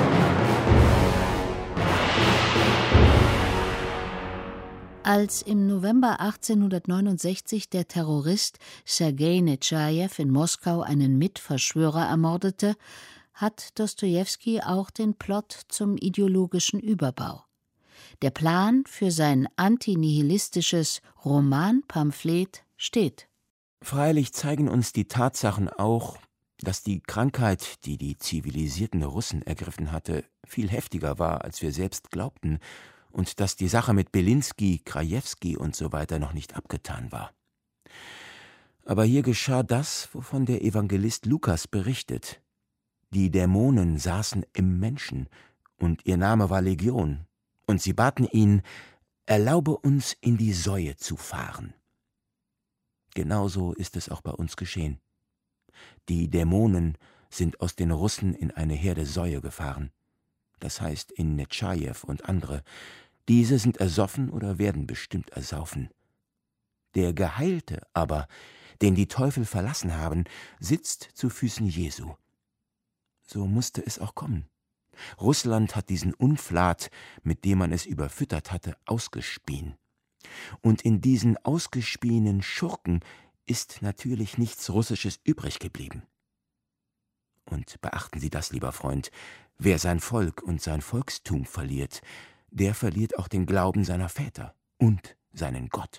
Als im November 1869 der Terrorist Sergei Netschajew in Moskau einen Mitverschwörer ermordete, hat Dostojewski auch den Plot zum ideologischen Überbau. Der Plan für sein antinihilistisches Romanpamphlet steht. Freilich zeigen uns die Tatsachen auch, dass die Krankheit, die die zivilisierten Russen ergriffen hatte, viel heftiger war, als wir selbst glaubten, und dass die Sache mit Belinsky, Krajewski und so weiter noch nicht abgetan war. Aber hier geschah das, wovon der Evangelist Lukas berichtet. Die Dämonen saßen im Menschen, und ihr Name war Legion, und sie baten ihn, erlaube uns in die Säue zu fahren. Genauso ist es auch bei uns geschehen. Die Dämonen sind aus den Russen in eine Herde Säue gefahren. Das heißt in Netschajew und andere. Diese sind ersoffen oder werden bestimmt ersaufen. Der Geheilte aber, den die Teufel verlassen haben, sitzt zu Füßen Jesu. So musste es auch kommen. Russland hat diesen Unflat, mit dem man es überfüttert hatte, ausgespien. Und in diesen ausgespienen Schurken ist natürlich nichts Russisches übrig geblieben. Und beachten Sie das, lieber Freund, wer sein Volk und sein Volkstum verliert, der verliert auch den Glauben seiner Väter und seinen Gott.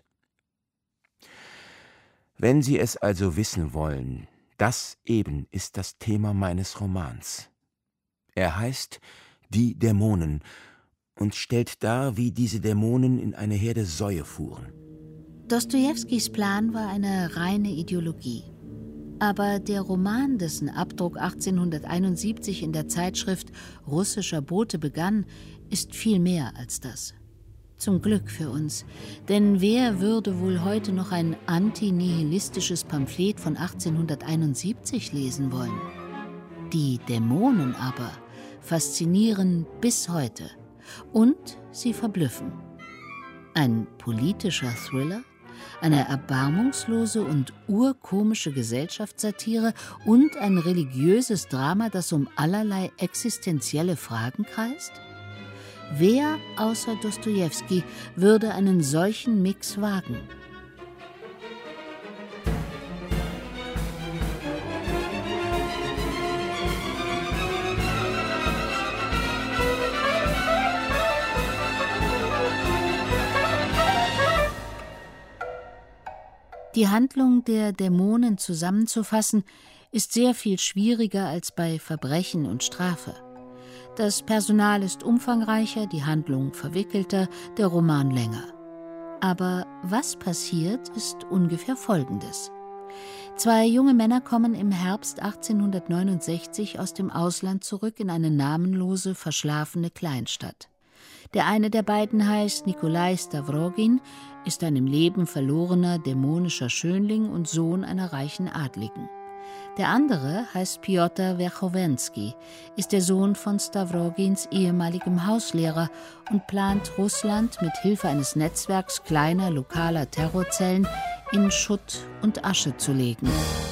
Wenn Sie es also wissen wollen, das eben ist das Thema meines Romans. Er heißt »Die Dämonen« und stellt dar, wie diese Dämonen in eine Herde Säue fuhren. Dostojewskis Plan war eine reine Ideologie. Aber der Roman, dessen Abdruck 1871 in der Zeitschrift Russischer Bote begann, ist viel mehr als das. Zum Glück für uns, denn wer würde wohl heute noch ein antinihilistisches Pamphlet von 1871 lesen wollen? Die Dämonen aber faszinieren bis heute. Und sie verblüffen. Ein politischer Thriller, eine erbarmungslose und urkomische Gesellschaftssatire und ein religiöses Drama, das um allerlei existenzielle Fragen kreist? Wer außer Dostojewski würde einen solchen Mix wagen? Die Handlung der Dämonen zusammenzufassen, ist sehr viel schwieriger als bei Verbrechen und Strafe. Das Personal ist umfangreicher, die Handlung verwickelter, der Roman länger. Aber was passiert, ist ungefähr Folgendes. 2 junge Männer kommen im Herbst 1869 aus dem Ausland zurück in eine namenlose, verschlafene Kleinstadt. Der eine der beiden heißt Nikolai Stavrogin, ist ein im Leben verlorener, dämonischer Schönling und Sohn einer reichen Adligen. Der andere heißt Pjotr Werchowensky, ist der Sohn von Stavrogins ehemaligem Hauslehrer und plant, Russland mit Hilfe eines Netzwerks kleiner lokaler Terrorzellen in Schutt und Asche zu legen.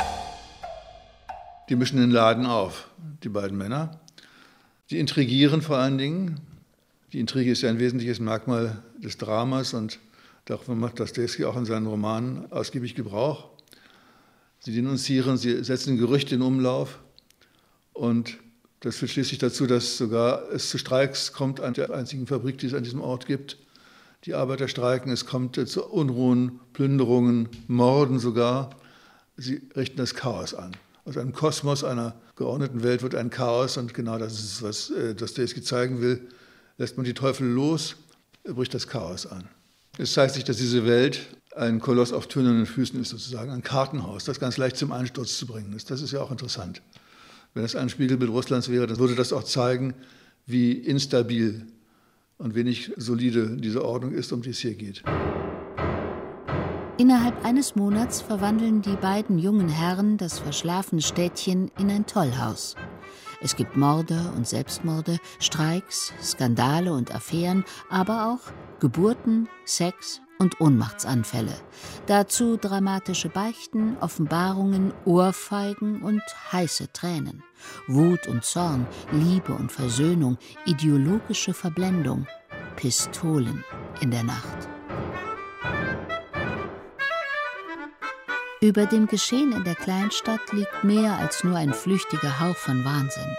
Die mischen den Laden auf, die beiden Männer. Die intrigieren vor allen Dingen. Die Intrige ist ja ein wesentliches Merkmal des Dramas und davon macht Dostojewski auch in seinen Romanen ausgiebig Gebrauch. Sie denunzieren, sie setzen Gerüchte in Umlauf und das führt schließlich dazu, dass sogar es zu Streiks kommt an der einzigen Fabrik, die es an diesem Ort gibt. Die Arbeiter streiken, es kommt zu Unruhen, Plünderungen, Morden sogar. Sie richten das Chaos an. Aus einem Kosmos einer geordneten Welt wird ein Chaos und genau das ist es, was Dostojewski zeigen will. Lässt man die Teufel los, bricht das Chaos an. Es zeigt sich, dass diese Welt ein Koloss auf tönernen Füßen ist, sozusagen ein Kartenhaus, das ganz leicht zum Einsturz zu bringen ist. Das ist ja auch interessant. Wenn es ein Spiegelbild Russlands wäre, dann würde das auch zeigen, wie instabil und wenig solide diese Ordnung ist, um die es hier geht. Innerhalb eines Monats verwandeln die beiden jungen Herren das verschlafene Städtchen in ein Tollhaus. Es gibt Morde und Selbstmorde, Streiks, Skandale und Affären, aber auch Geburten, Sex und Ohnmachtsanfälle. Dazu dramatische Beichten, Offenbarungen, Ohrfeigen und heiße Tränen. Wut und Zorn, Liebe und Versöhnung, ideologische Verblendung, Pistolen in der Nacht. Über dem Geschehen in der Kleinstadt liegt mehr als nur ein flüchtiger Hauch von Wahnsinn.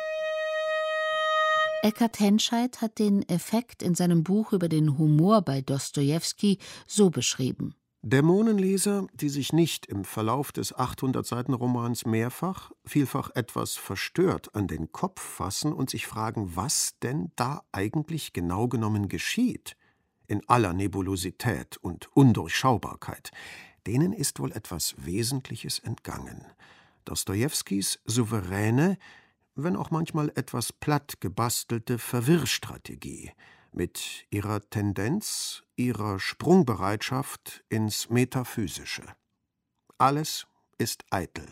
Eckhard Henscheid hat den Effekt in seinem Buch über den Humor bei Dostojewski so beschrieben. Dämonenleser, die sich nicht im Verlauf des 800-Seiten-Romans mehrfach, vielfach etwas verstört an den Kopf fassen und sich fragen, was denn da eigentlich genau genommen geschieht, in aller Nebulosität und Undurchschaubarkeit, denen ist wohl etwas Wesentliches entgangen. Dostojewskis souveräne, wenn auch manchmal etwas platt gebastelte Verwirrstrategie mit ihrer Tendenz, ihrer Sprungbereitschaft ins Metaphysische. Alles ist eitel.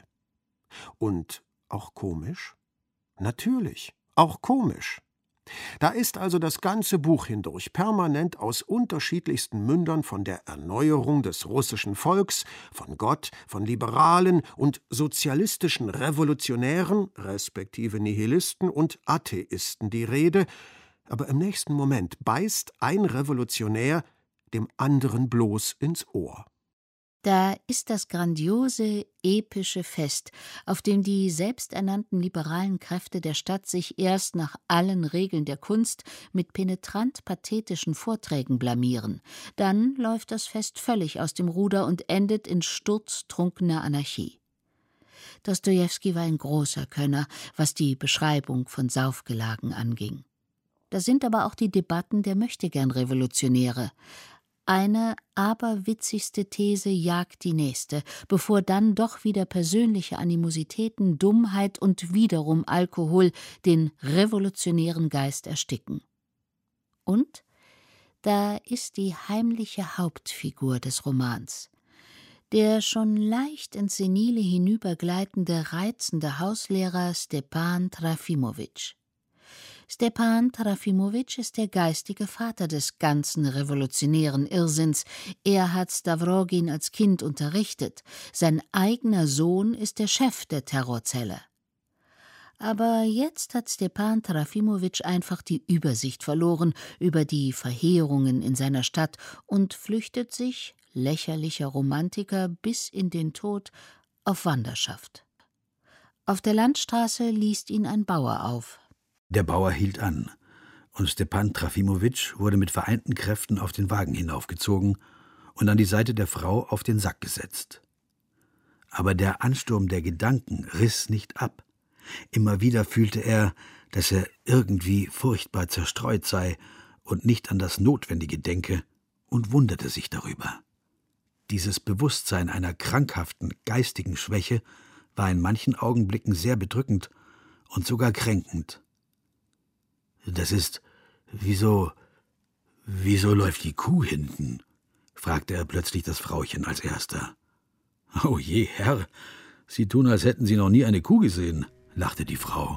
Und auch komisch? Natürlich, auch komisch. Da ist also das ganze Buch hindurch permanent aus unterschiedlichsten Mündern von der Erneuerung des russischen Volks, von Gott, von liberalen und sozialistischen Revolutionären, respektive Nihilisten und Atheisten die Rede, aber im nächsten Moment beißt ein Revolutionär dem anderen bloß ins Ohr. Da ist das grandiose, epische Fest, auf dem die selbsternannten liberalen Kräfte der Stadt sich erst nach allen Regeln der Kunst mit penetrant pathetischen Vorträgen blamieren. Dann läuft das Fest völlig aus dem Ruder und endet in sturztrunkener Anarchie. Dostojewski war ein großer Könner, was die Beschreibung von Saufgelagen anging. Da sind aber auch die Debatten der Möchtegern-Revolutionäre. Eine aberwitzigste These jagt die nächste, bevor dann doch wieder persönliche Animositäten, Dummheit und wiederum Alkohol den revolutionären Geist ersticken. Und da ist die heimliche Hauptfigur des Romans. Der schon leicht ins Senile hinübergleitende, reizende Hauslehrer Stepan Trafimowitsch. Stepan Trafimowitsch ist der geistige Vater des ganzen revolutionären Irrsinns. Er hat Stavrogin als Kind unterrichtet. Sein eigener Sohn ist der Chef der Terrorzelle. Aber jetzt hat Stepan Trafimowitsch einfach die Übersicht verloren über die Verheerungen in seiner Stadt und flüchtet sich, lächerlicher Romantiker, bis in den Tod auf Wanderschaft. Auf der Landstraße liest ihn ein Bauer auf. Der Bauer hielt an, und Stepan Trafimowitsch wurde mit vereinten Kräften auf den Wagen hinaufgezogen und an die Seite der Frau auf den Sack gesetzt. Aber der Ansturm der Gedanken riss nicht ab. Immer wieder fühlte er, dass er irgendwie furchtbar zerstreut sei und nicht an das Notwendige denke, und wunderte sich darüber. Dieses Bewusstsein einer krankhaften geistigen Schwäche war in manchen Augenblicken sehr bedrückend und sogar kränkend. »Das ist, wieso läuft die Kuh hinten?« fragte er plötzlich das Frauchen als Erster. »Oh je, Herr, Sie tun, als hätten Sie noch nie eine Kuh gesehen«, lachte die Frau.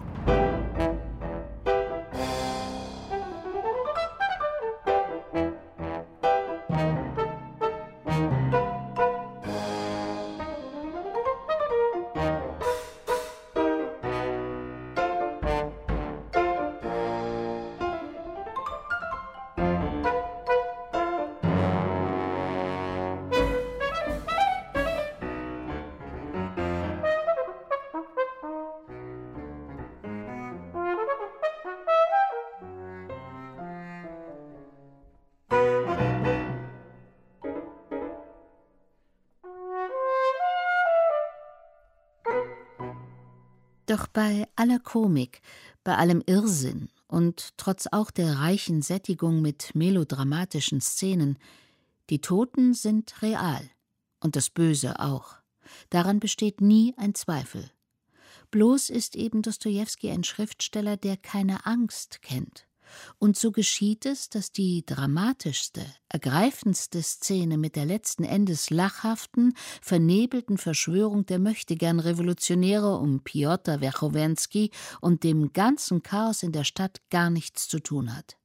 Doch bei aller Komik, bei allem Irrsinn und trotz auch der reichen Sättigung mit melodramatischen Szenen, die Toten sind real und das Böse auch. Daran besteht nie ein Zweifel. Bloß ist eben Dostojewski ein Schriftsteller, der keine Angst kennt. Und so geschieht es, dass die dramatischste, ergreifendste Szene mit der letzten Endes lachhaften, vernebelten Verschwörung der Möchtegern-Revolutionäre um Pjotr Werchowensky und dem ganzen Chaos in der Stadt gar nichts zu tun hat.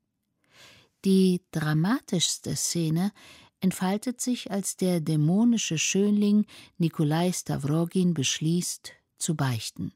Die dramatischste Szene entfaltet sich, als der dämonische Schönling Nikolai Stavrogin beschließt, zu beichten.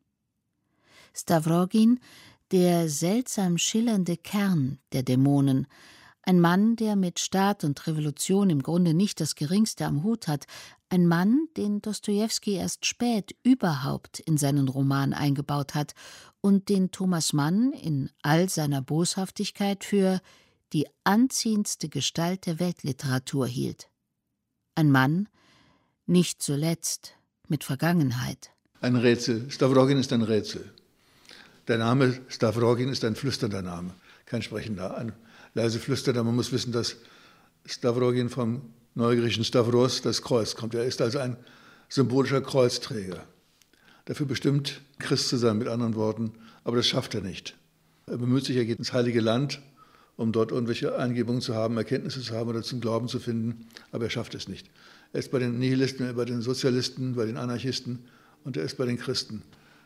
Stavrogin, der seltsam schillernde Kern der Dämonen, ein Mann, der mit Staat und Revolution im Grunde nicht das Geringste am Hut hat, ein Mann, den Dostojewski erst spät überhaupt in seinen Roman eingebaut hat und den Thomas Mann in all seiner Boshaftigkeit für die anziehendste Gestalt der Weltliteratur hielt. Ein Mann, nicht zuletzt mit Vergangenheit. Ein Rätsel. Stavrogin ist ein Rätsel. Der Name Stavrogin ist ein flüsternder Name, kein sprechender, ein leise flüsternder. Man muss wissen, dass Stavrogin vom neugriechischen Stavros, das Kreuz, kommt. Er ist also ein symbolischer Kreuzträger. Dafür bestimmt, Christ zu sein, mit anderen Worten, aber das schafft er nicht. Er bemüht sich, er geht ins Heilige Land, um dort irgendwelche Eingebungen zu haben, Erkenntnisse zu haben oder zum Glauben zu finden, aber er schafft es nicht. Er ist bei den Nihilisten, bei den Sozialisten, bei den Anarchisten und er ist bei den Christen.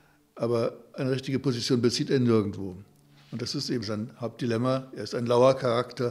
Aber eine richtige Position bezieht er nirgendwo. Und das ist eben sein Hauptdilemma. Er ist ein lauer Charakter,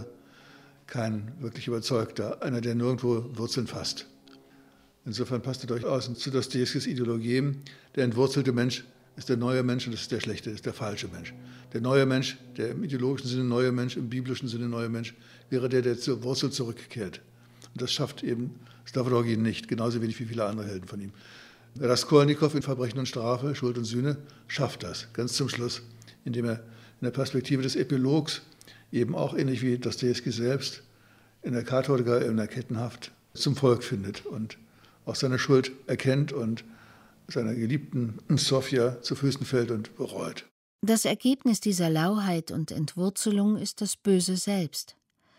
kein wirklich überzeugter, einer, der nirgendwo Wurzeln fasst. Insofern passt er durchaus zu Dostojewskis Ideologie. Der entwurzelte Mensch ist der neue Mensch und das ist der schlechte, das ist der falsche Mensch. Der neue Mensch, der im ideologischen Sinne neue Mensch, im biblischen Sinne neue Mensch, wäre der, der zur Wurzel zurückkehrt. Und das schafft eben Stavrogin nicht, genauso wenig wie viele andere Helden von ihm. Raskolnikow in Verbrechen und Strafe, Schuld und Sühne, schafft das, ganz zum Schluss, indem er in der Perspektive des Epilogs eben auch ähnlich wie Dostojewski selbst in der Katorga, in der Kettenhaft zum Volk findet und auch seine Schuld erkennt und seiner geliebten Sofia zu Füßen fällt und bereut. Das Ergebnis dieser Lauheit und Entwurzelung ist das Böse selbst.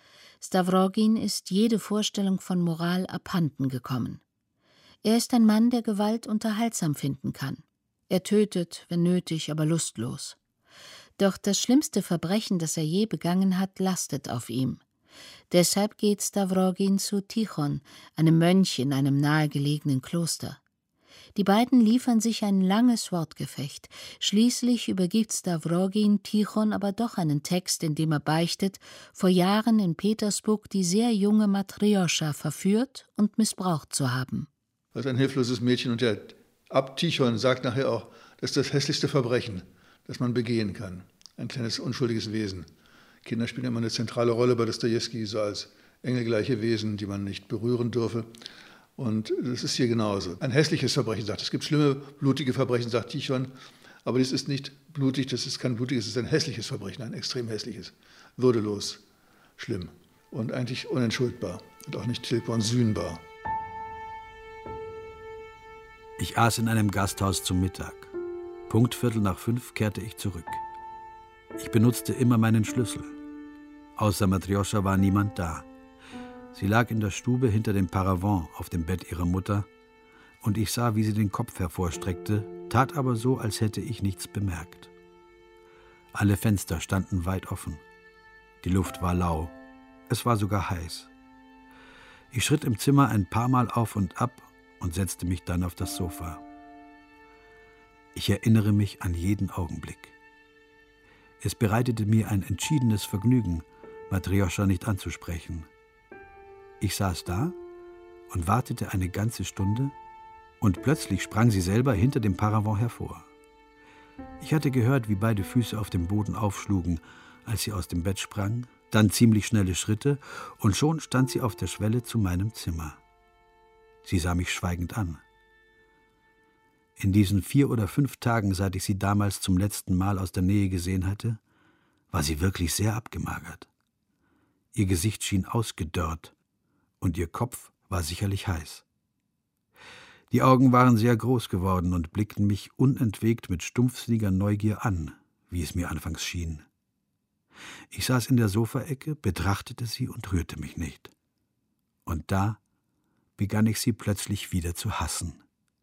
Stavrogin ist jede Vorstellung von Moral abhanden gekommen. Er ist ein Mann, der Gewalt unterhaltsam finden kann. Er tötet, wenn nötig, aber lustlos. Doch das schlimmste Verbrechen, das er je begangen hat, lastet auf ihm. Deshalb geht Stavrogin zu Tichon, einem Mönch in einem nahegelegenen Kloster. Die beiden liefern sich ein langes Wortgefecht. Schließlich übergibt Stavrogin Tichon aber doch einen Text, in dem er beichtet, vor Jahren in Petersburg die sehr junge Matrjoscha verführt und missbraucht zu haben. Das ist ein hilfloses Mädchen und der Abt Tichon sagt nachher auch, das ist das hässlichste Verbrechen, das man begehen kann. Ein kleines, unschuldiges Wesen. Kinder spielen immer eine zentrale Rolle bei Dostojewski, so als engelgleiche Wesen, die man nicht berühren dürfe. Und das ist hier genauso. Ein hässliches Verbrechen, sagt es gibt schlimme, blutige Verbrechen, sagt Tichon, aber das ist nicht blutig, das ist kein blutiges, es ist ein hässliches Verbrechen, ein extrem hässliches, würdelos, schlimm und eigentlich unentschuldbar und auch nicht tilgbar und sühnbar. Ich aß in einem Gasthaus zum Mittag. Punkt 4:45 kehrte ich zurück. Ich benutzte immer meinen Schlüssel. Außer Matrjoscha war niemand da. Sie lag in der Stube hinter dem Paravent auf dem Bett ihrer Mutter, und ich sah, wie sie den Kopf hervorstreckte, tat aber so, als hätte ich nichts bemerkt. Alle Fenster standen weit offen. Die Luft war lau. Es war sogar heiß. Ich schritt im Zimmer ein paar Mal auf und ab und setzte mich dann auf das Sofa. Ich erinnere mich an jeden Augenblick. Es bereitete mir ein entschiedenes Vergnügen, Matrjoscha nicht anzusprechen. Ich saß da und wartete eine ganze Stunde, und plötzlich sprang sie selber hinter dem Paravent hervor. Ich hatte gehört, wie beide Füße auf dem Boden aufschlugen, als sie aus dem Bett sprang, dann ziemlich schnelle Schritte, und schon stand sie auf der Schwelle zu meinem Zimmer. Sie sah mich schweigend an. In diesen 4 oder 5 Tagen, seit ich sie damals zum letzten Mal aus der Nähe gesehen hatte, war sie wirklich sehr abgemagert. Ihr Gesicht schien ausgedörrt, und ihr Kopf war sicherlich heiß. Die Augen waren sehr groß geworden und blickten mich unentwegt mit stumpfsinniger Neugier an, wie es mir anfangs schien. Ich saß in der Sofaecke, betrachtete sie und rührte mich nicht. Und da begann ich sie plötzlich wieder zu hassen.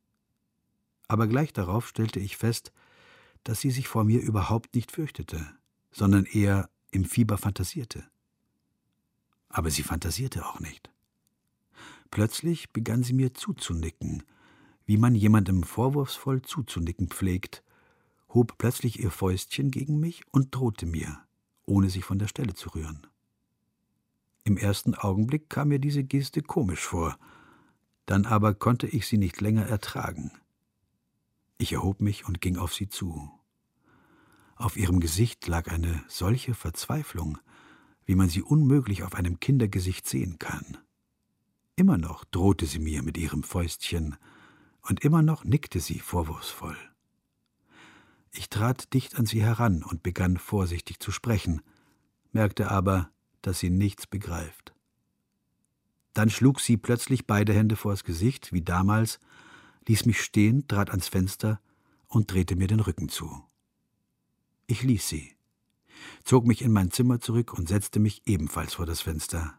Aber gleich darauf stellte ich fest, dass sie sich vor mir überhaupt nicht fürchtete, sondern eher im Fieber fantasierte. Aber sie fantasierte auch nicht. Plötzlich begann sie mir zuzunicken, wie man jemandem vorwurfsvoll zuzunicken pflegt, hob plötzlich ihr Fäustchen gegen mich und drohte mir, ohne sich von der Stelle zu rühren. Im ersten Augenblick kam mir diese Geste komisch vor, dann aber konnte ich sie nicht länger ertragen. Ich erhob mich und ging auf sie zu. Auf ihrem Gesicht lag eine solche Verzweiflung, wie man sie unmöglich auf einem Kindergesicht sehen kann. Immer noch drohte sie mir mit ihrem Fäustchen, und immer noch nickte sie vorwurfsvoll. Ich trat dicht an sie heran und begann vorsichtig zu sprechen, merkte aber, dass sie nichts begreift. Dann schlug sie plötzlich beide Hände vors Gesicht, wie damals, ließ mich stehen, trat ans Fenster und drehte mir den Rücken zu. Ich ließ sie, zog mich in mein Zimmer zurück und setzte mich ebenfalls vor das Fenster.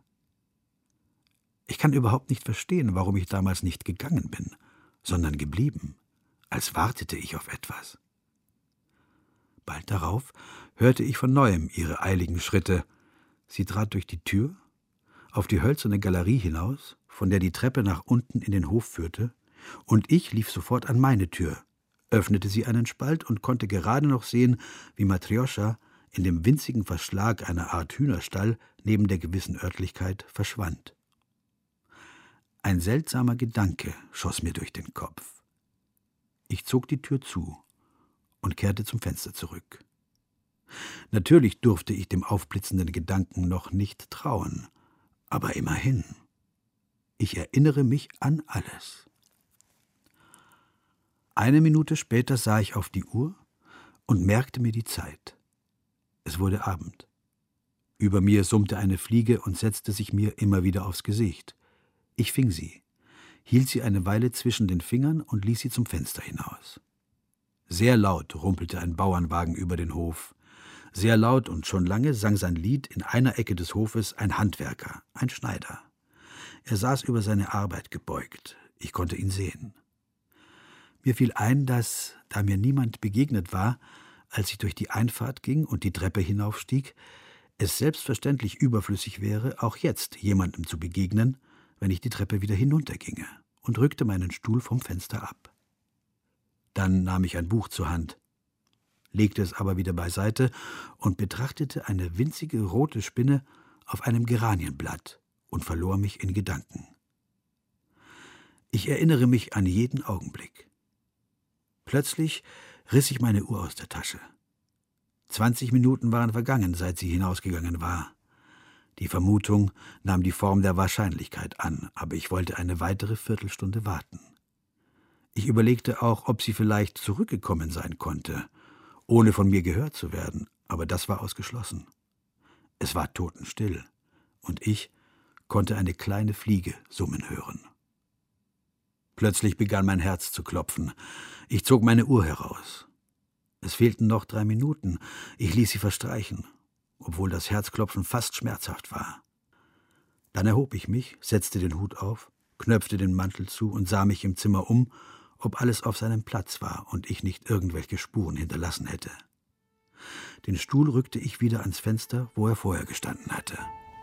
Ich kann überhaupt nicht verstehen, warum ich damals nicht gegangen bin, sondern geblieben, als wartete ich auf etwas. Bald darauf hörte ich von neuem ihre eiligen Schritte. Sie trat durch die Tür, auf die hölzerne Galerie hinaus, von der die Treppe nach unten in den Hof führte, und ich lief sofort an meine Tür, öffnete sie einen Spalt und konnte gerade noch sehen, wie Matrjoscha in dem winzigen Verschlag einer Art Hühnerstall neben der gewissen Örtlichkeit verschwand. Ein seltsamer Gedanke schoss mir durch den Kopf. Ich zog die Tür zu und kehrte zum Fenster zurück. Natürlich durfte ich dem aufblitzenden Gedanken noch nicht trauen, aber immerhin. Ich erinnere mich an alles. 1 Minute später sah ich auf die Uhr und merkte mir die Zeit. Es wurde Abend. Über mir summte eine Fliege und setzte sich mir immer wieder aufs Gesicht. Ich fing sie, hielt sie eine Weile zwischen den Fingern und ließ sie zum Fenster hinaus. Sehr laut rumpelte ein Bauernwagen über den Hof. Sehr laut und schon lange sang sein Lied in einer Ecke des Hofes ein Handwerker, ein Schneider. Er saß über seine Arbeit gebeugt. Ich konnte ihn sehen. Mir fiel ein, dass, da mir niemand begegnet war, als ich durch die Einfahrt ging und die Treppe hinaufstieg, es selbstverständlich überflüssig wäre, auch jetzt jemandem zu begegnen, wenn ich die Treppe wieder hinunterginge, und rückte meinen Stuhl vom Fenster ab. Dann nahm ich ein Buch zur Hand, legte es aber wieder beiseite und betrachtete eine winzige rote Spinne auf einem Geranienblatt und verlor mich in Gedanken. Ich erinnere mich an jeden Augenblick. Plötzlich riss ich meine Uhr aus der Tasche. 20 Minuten waren vergangen, seit sie hinausgegangen war. Die Vermutung nahm die Form der Wahrscheinlichkeit an, aber ich wollte eine weitere Viertelstunde warten. Ich überlegte auch, ob sie vielleicht zurückgekommen sein konnte, ohne von mir gehört zu werden, aber das war ausgeschlossen. Es war totenstill, und ich konnte eine kleine Fliege summen hören. Plötzlich begann mein Herz zu klopfen. Ich zog meine Uhr heraus. Es fehlten noch 3 Minuten. Ich ließ sie verstreichen, obwohl das Herzklopfen fast schmerzhaft war. Dann erhob ich mich, setzte den Hut auf, knöpfte den Mantel zu und sah mich im Zimmer um, ob alles auf seinem Platz war und ich nicht irgendwelche Spuren hinterlassen hätte. Den Stuhl rückte ich wieder ans Fenster, wo er vorher gestanden hatte.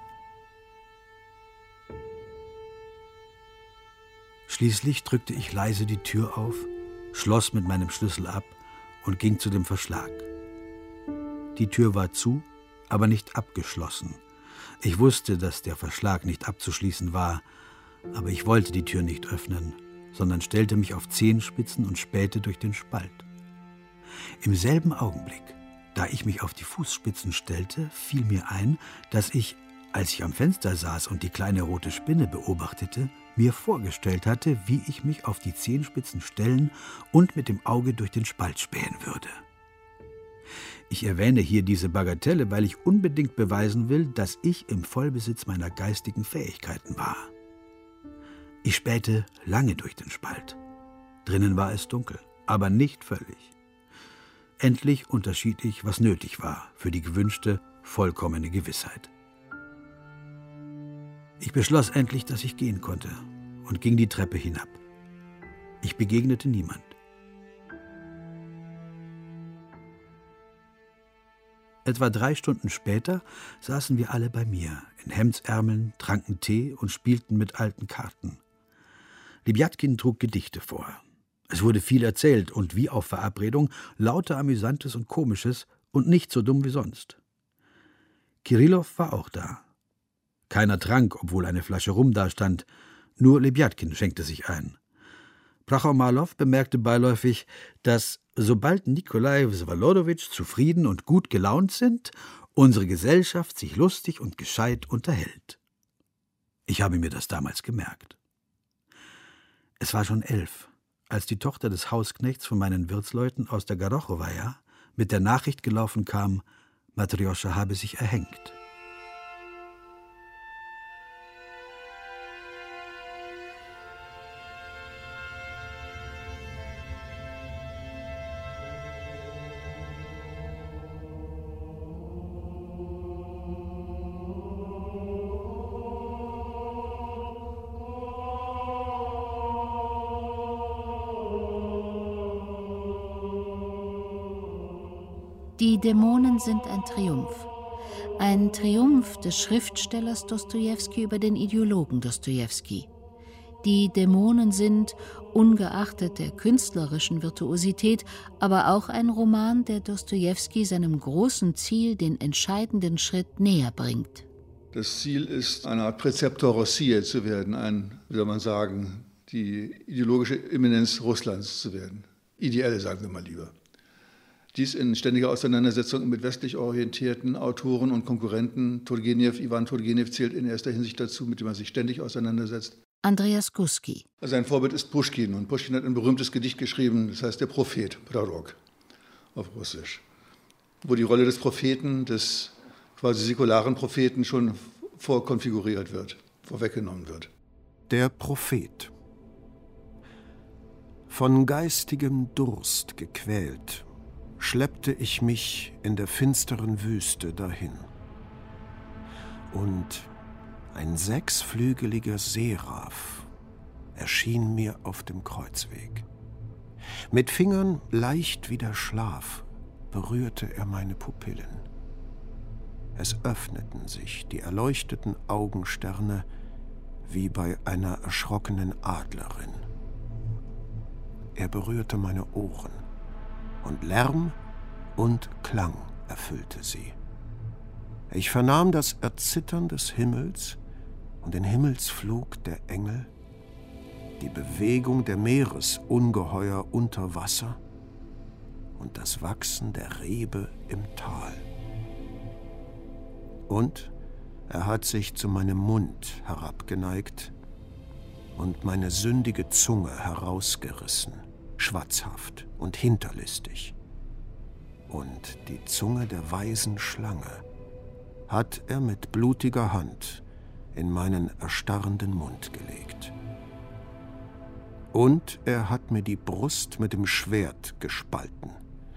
Schließlich drückte ich leise die Tür auf, schloss mit meinem Schlüssel ab und ging zu dem Verschlag. Die Tür war zu, aber nicht abgeschlossen. Ich wusste, dass der Verschlag nicht abzuschließen war, aber ich wollte die Tür nicht öffnen, sondern stellte mich auf Zehenspitzen und spähte durch den Spalt. Im selben Augenblick, da ich mich auf die Fußspitzen stellte, fiel mir ein, dass ich, als ich am Fenster saß und die kleine rote Spinne beobachtete, mir vorgestellt hatte, wie ich mich auf die Zehenspitzen stellen und mit dem Auge durch den Spalt spähen würde. Ich erwähne hier diese Bagatelle, weil ich unbedingt beweisen will, dass ich im Vollbesitz meiner geistigen Fähigkeiten war. Ich spähte lange durch den Spalt. Drinnen war es dunkel, aber nicht völlig. Endlich unterschied ich, was nötig war für die gewünschte, vollkommene Gewissheit. Ich beschloss endlich, dass ich gehen konnte und ging die Treppe hinab. Ich begegnete niemand. Etwa 3 Stunden später saßen wir alle bei mir, in Hemdsärmeln, tranken Tee und spielten mit alten Karten. Lebiatkin trug Gedichte vor. Es wurde viel erzählt und, wie auf Verabredung, lauter Amüsantes und Komisches und nicht so dumm wie sonst. Kirillow war auch da. Keiner trank, obwohl eine Flasche Rum dastand, nur Lebiatkin schenkte sich ein. Prachomalow bemerkte beiläufig, dass, sobald Nikolai Vsewolodowitsch zufrieden und gut gelaunt sind, unsere Gesellschaft sich lustig und gescheit unterhält. Ich habe mir das damals gemerkt. Es war schon 11, als die Tochter des Hausknechts von meinen Wirtsleuten aus der Gorochowaja mit der Nachricht gelaufen kam, Matrjoscha habe sich erhängt. Die Dämonen sind ein Triumph. Ein Triumph des Schriftstellers Dostojewski über den Ideologen Dostojewski. Die Dämonen sind, ungeachtet der künstlerischen Virtuosität, aber auch ein Roman, der Dostojewski seinem großen Ziel den entscheidenden Schritt näher bringt. Das Ziel ist, eine Art Präceptor Rossier zu werden, wie soll man sagen, die ideologische Eminenz Russlands zu werden. Ideelle, sagen wir mal lieber. Dies in ständiger Auseinandersetzung mit westlich orientierten Autoren und Konkurrenten. Iwan Turgenev zählt in erster Hinsicht dazu, mit dem er sich ständig auseinandersetzt. Andreas Guski. Sein Vorbild ist Puschkin. Und Puschkin hat ein berühmtes Gedicht geschrieben, das heißt der Prophet, Prorok, auf Russisch. Wo die Rolle des Propheten, des quasi säkularen Propheten schon vorkonfiguriert wird, vorweggenommen wird. Der Prophet. Von geistigem Durst gequält, schleppte ich mich in der finsteren Wüste dahin. Und ein 6-flügeliger Seraph erschien mir auf dem Kreuzweg. Mit Fingern leicht wie der Schlaf berührte er meine Pupillen. Es öffneten sich die erleuchteten Augensterne wie bei einer erschrockenen Adlerin. Er berührte meine Ohren. Und Lärm und Klang erfüllte sie. Ich vernahm das Erzittern des Himmels und den Himmelsflug der Engel, die Bewegung der Meeresungeheuer unter Wasser und das Wachsen der Rebe im Tal. Und er hat sich zu meinem Mund herabgeneigt und meine sündige Zunge herausgerissen, schwatzhaft und hinterlistig. Und die Zunge der weisen Schlange hat er mit blutiger Hand in meinen erstarrenden Mund gelegt. Und er hat mir die Brust mit dem Schwert gespalten,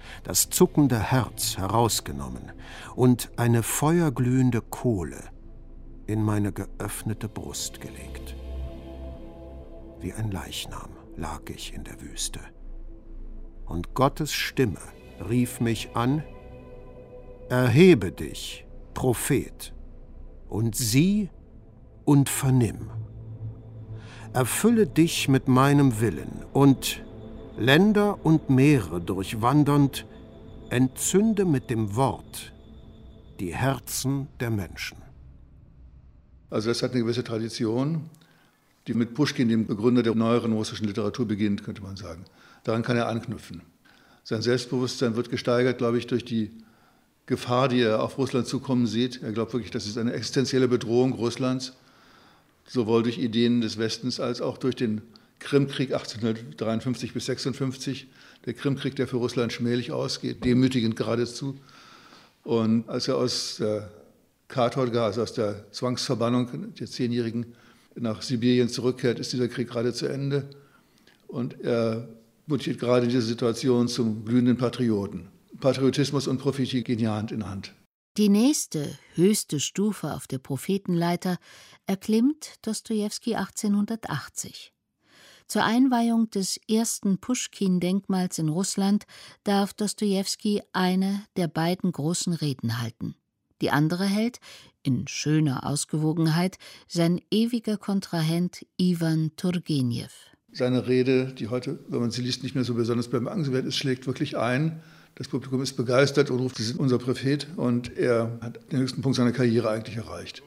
das zuckende Herz herausgenommen und eine feuerglühende Kohle in meine geöffnete Brust gelegt. Wie ein Leichnam lag ich in der Wüste. Und Gottes Stimme rief mich an: Erhebe dich, Prophet, und sieh und vernimm. Erfülle dich mit meinem Willen und, Länder und Meere durchwandernd, entzünde mit dem Wort die Herzen der Menschen. Also das hat eine gewisse Tradition, die mit Puschkin, dem Begründer der neueren russischen Literatur, beginnt, könnte man sagen. Daran kann er anknüpfen. Sein Selbstbewusstsein wird gesteigert, glaube ich, durch die Gefahr, die er auf Russland zukommen sieht. Er glaubt wirklich, das ist eine existenzielle Bedrohung Russlands, sowohl durch Ideen des Westens als auch durch den Krimkrieg 1853 bis 1856. Der Krimkrieg, der für Russland schmählich ausgeht, demütigend geradezu. Und als er aus der Katorga, also aus der Zwangsverbannung der 10-Jährigen, nach Sibirien zurückkehrt, ist dieser Krieg gerade zu Ende. Und er mutiert gerade in dieser Situation zum glühenden Patrioten. Patriotismus und Prophetie gehen ja Hand in Hand. Die nächste, höchste Stufe auf der Prophetenleiter erklimmt Dostojewski 1880. Zur Einweihung des ersten Puschkin-Denkmals in Russland darf Dostojewski eine der beiden großen Reden halten. Die andere hält, in schöner Ausgewogenheit, sein ewiger Kontrahent Iwan Turgenew. Seine Rede, die heute, wenn man sie liest, nicht mehr so besonders bemerkenswert ist, schlägt wirklich ein. Das Publikum ist begeistert und ruft, Sie sind unser Prophet. Und er hat den höchsten Punkt seiner Karriere eigentlich erreicht.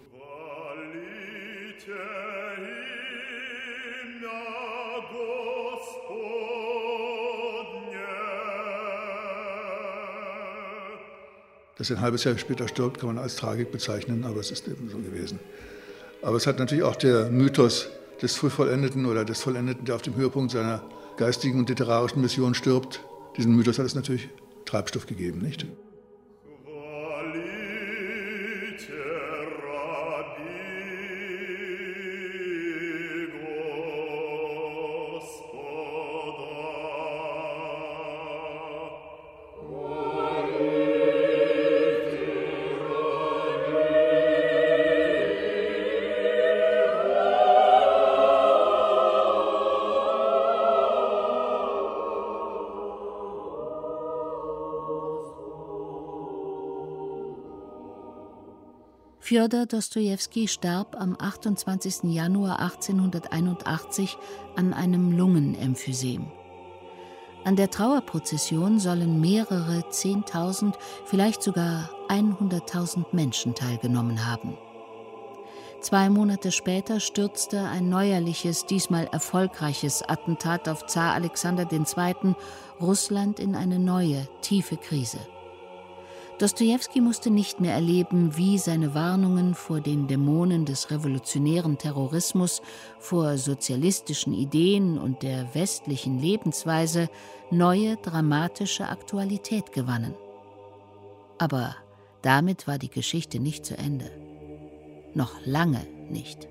Dass er ein halbes Jahr später stirbt, kann man als Tragik bezeichnen, aber es ist eben so gewesen. Aber es hat natürlich auch der Mythos des Frühvollendeten oder des Vollendeten, der auf dem Höhepunkt seiner geistigen und literarischen Mission stirbt, diesen Mythos hat es natürlich Treibstoff gegeben, nicht? Fjodor Dostojewski starb am 28. Januar 1881 an einem Lungenemphysem. An der Trauerprozession sollen mehrere 10.000, vielleicht sogar 100.000 Menschen teilgenommen haben. 2 Monate später stürzte ein neuerliches, diesmal erfolgreiches Attentat auf Zar Alexander II. Russland in eine neue, tiefe Krise. Dostojewski musste nicht mehr erleben, wie seine Warnungen vor den Dämonen des revolutionären Terrorismus, vor sozialistischen Ideen und der westlichen Lebensweise neue dramatische Aktualität gewannen. Aber damit war die Geschichte nicht zu Ende. Noch lange nicht.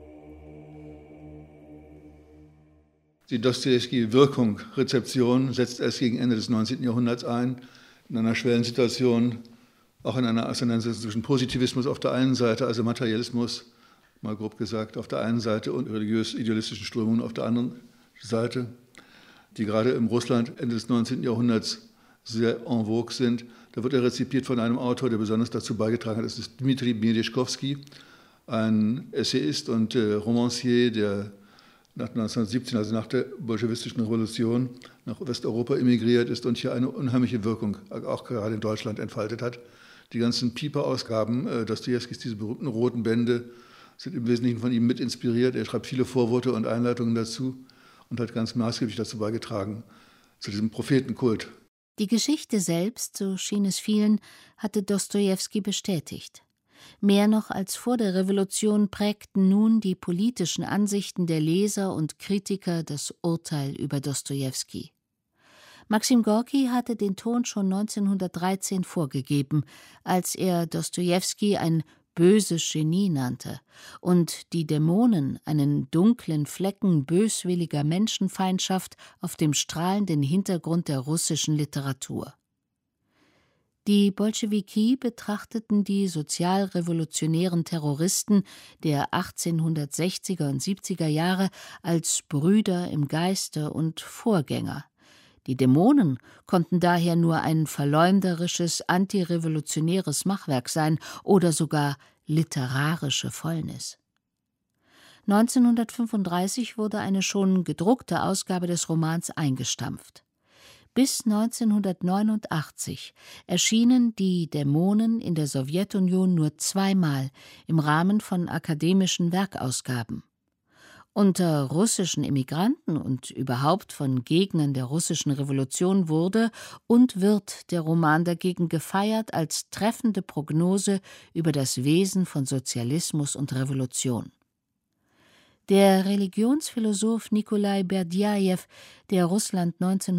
Die Dostojewski-Wirkung, Rezeption setzt erst gegen Ende des 19. Jahrhunderts ein, in einer Schwellensituation, auch in einer Auseinandersetzung zwischen Positivismus auf der einen Seite, also Materialismus, mal grob gesagt, auf der einen Seite und religiös-idealistischen Strömungen auf der anderen Seite, die gerade im Russland Ende des 19. Jahrhunderts sehr en vogue sind. Da wird er rezipiert von einem Autor, der besonders dazu beigetragen hat, das ist Dmitri Merezhkovsky, ein Essayist und Romancier, der nach 1917, also nach der bolschewistischen Revolution, nach Westeuropa emigriert ist und hier eine unheimliche Wirkung, auch gerade in Deutschland, entfaltet hat. Die ganzen Pieper-Ausgaben Dostojewskis, diese berühmten roten Bände, sind im Wesentlichen von ihm mit inspiriert. Er schreibt viele Vorworte und Einleitungen dazu und hat ganz maßgeblich dazu beigetragen, zu diesem Prophetenkult. Die Geschichte selbst, so schien es vielen, hatte Dostojewski bestätigt. Mehr noch als vor der Revolution prägten nun die politischen Ansichten der Leser und Kritiker das Urteil über Dostojewski. Maxim Gorki hatte den Ton schon 1913 vorgegeben, als er Dostojewski ein böses Genie nannte und die Dämonen einen dunklen Flecken böswilliger Menschenfeindschaft auf dem strahlenden Hintergrund der russischen Literatur. Die Bolschewiki betrachteten die sozialrevolutionären Terroristen der 1860er und 70er Jahre als Brüder im Geiste und Vorgänger. Die Dämonen konnten daher nur ein verleumderisches, antirevolutionäres Machwerk sein oder sogar literarische Fäulnis. 1935 wurde eine schon gedruckte Ausgabe des Romans eingestampft. Bis 1989 erschienen die Dämonen in der Sowjetunion nur zweimal im Rahmen von akademischen Werkausgaben. Unter russischen Emigranten und überhaupt von Gegnern der russischen Revolution wurde und wird der Roman dagegen gefeiert als treffende Prognose über das Wesen von Sozialismus und Revolution. Der Religionsphilosoph Nikolai Berdjajew, der Russland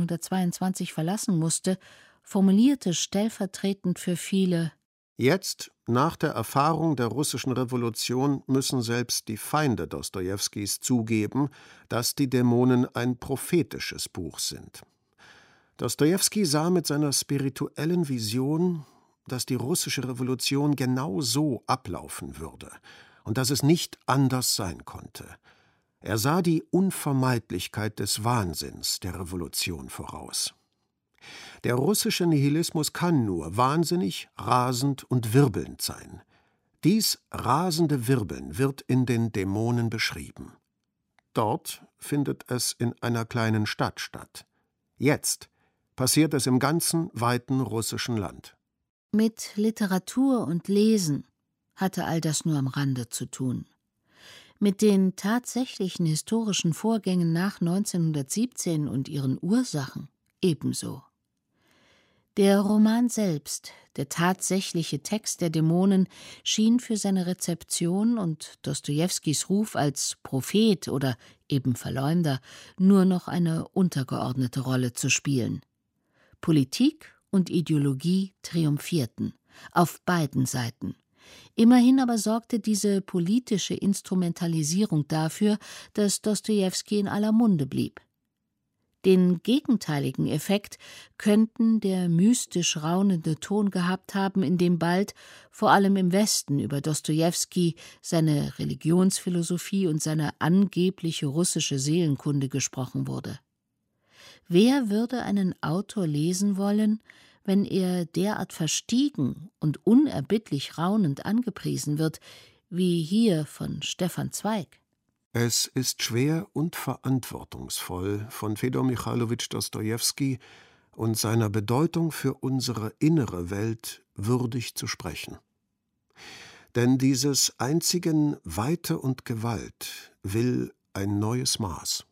1922 verlassen musste, formulierte stellvertretend für viele: Jetzt, nach der Erfahrung der russischen Revolution, müssen selbst die Feinde Dostojewskis zugeben, dass die Dämonen ein prophetisches Buch sind. Dostojewski sah mit seiner spirituellen Vision, dass die russische Revolution genau so ablaufen würde und dass es nicht anders sein konnte. Er sah die Unvermeidlichkeit des Wahnsinns der Revolution voraus. Der russische Nihilismus kann nur wahnsinnig, rasend und wirbelnd sein. Dies rasende Wirbeln wird in den Dämonen beschrieben. Dort findet es in einer kleinen Stadt statt. Jetzt passiert es im ganzen weiten russischen Land. Mit Literatur und Lesen hatte all das nur am Rande zu tun. Mit den tatsächlichen historischen Vorgängen nach 1917 und ihren Ursachen ebenso. Der Roman selbst, der tatsächliche Text der Dämonen, schien für seine Rezeption und Dostojewskis Ruf als Prophet oder eben Verleumder nur noch eine untergeordnete Rolle zu spielen. Politik und Ideologie triumphierten, auf beiden Seiten. Immerhin aber sorgte diese politische Instrumentalisierung dafür, dass Dostojewski in aller Munde blieb. Den gegenteiligen Effekt könnten der mystisch raunende Ton gehabt haben, in dem bald, vor allem im Westen, über Dostojewski, seine Religionsphilosophie und seine angebliche russische Seelenkunde gesprochen wurde. Wer würde einen Autor lesen wollen, wenn er derart verstiegen und unerbittlich raunend angepriesen wird, wie hier von Stefan Zweig? Es ist schwer und verantwortungsvoll, von Fedor Michailowitsch Dostojewski und seiner Bedeutung für unsere innere Welt würdig zu sprechen. Denn dieses einzigen Weite und Gewalt will ein neues Maß.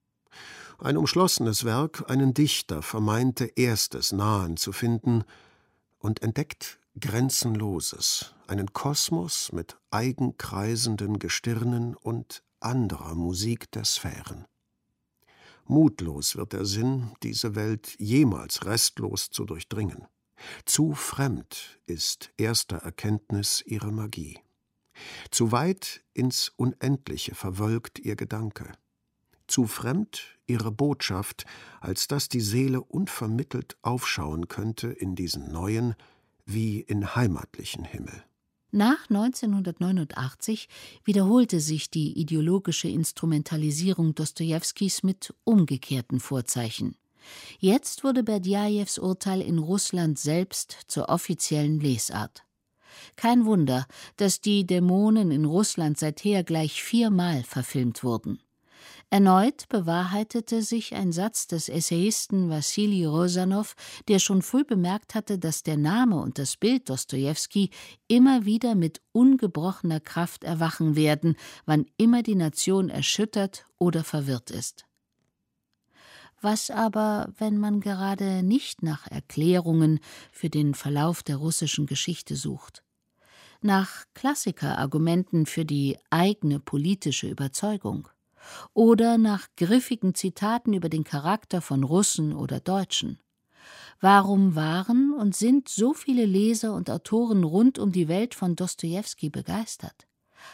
Ein umschlossenes Werk, einen Dichter vermeinte Erstes Nahen zu finden und entdeckt Grenzenloses, einen Kosmos mit eigenkreisenden Gestirnen und anderer Musik der Sphären. Mutlos wird der Sinn, diese Welt jemals restlos zu durchdringen. Zu fremd ist erster Erkenntnis ihre Magie. Zu weit ins Unendliche verwölkt ihr Gedanke. Zu fremd ihre Botschaft, als dass die Seele unvermittelt aufschauen könnte in diesen neuen, wie in heimatlichen Himmel. Nach 1989 wiederholte sich die ideologische Instrumentalisierung Dostojewskis mit umgekehrten Vorzeichen. Jetzt wurde Berdjajews Urteil in Russland selbst zur offiziellen Lesart. Kein Wunder, dass die Dämonen in Russland seither gleich 4-mal verfilmt wurden. Erneut bewahrheitete sich ein Satz des Essayisten Wassili Rosanow, der schon früh bemerkt hatte, dass der Name und das Bild Dostojewski immer wieder mit ungebrochener Kraft erwachen werden, wann immer die Nation erschüttert oder verwirrt ist. Was aber, wenn man gerade nicht nach Erklärungen für den Verlauf der russischen Geschichte sucht? Nach Klassikerargumenten für die eigene politische Überzeugung? Oder nach griffigen Zitaten über den Charakter von Russen oder Deutschen? Warum waren und sind so viele Leser und Autoren rund um die Welt von Dostojewski begeistert?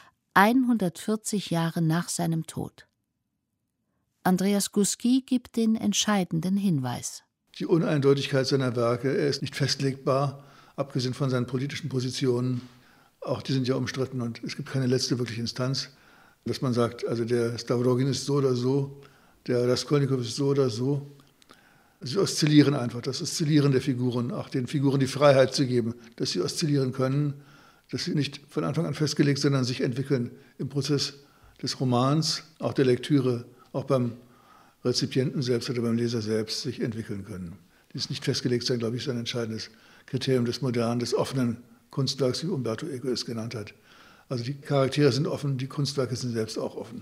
140 Jahre nach seinem Tod. Andreas Guski gibt den entscheidenden Hinweis. die Uneindeutigkeit seiner Werke. Er ist nicht festlegbar, abgesehen von seinen politischen Positionen. Auch die sind ja umstritten und es gibt keine letzte wirkliche Instanz, dass man sagt, also der Stavrogin ist so oder so, der Raskolnikow ist so oder so. Sie oszillieren einfach, das Oszillieren der Figuren, auch den Figuren die Freiheit zu geben, dass sie oszillieren können, dass sie nicht von Anfang an festgelegt, sondern sich entwickeln im Prozess des Romans, auch der Lektüre, auch beim Rezipienten selbst oder beim Leser selbst sich entwickeln können. Dieses nicht festgelegt sein, glaube ich, ist ein entscheidendes Kriterium des modernen, des offenen Kunstwerks, wie Umberto Eco es genannt hat. Also die Charaktere sind offen, die Kunstwerke sind selbst auch offen.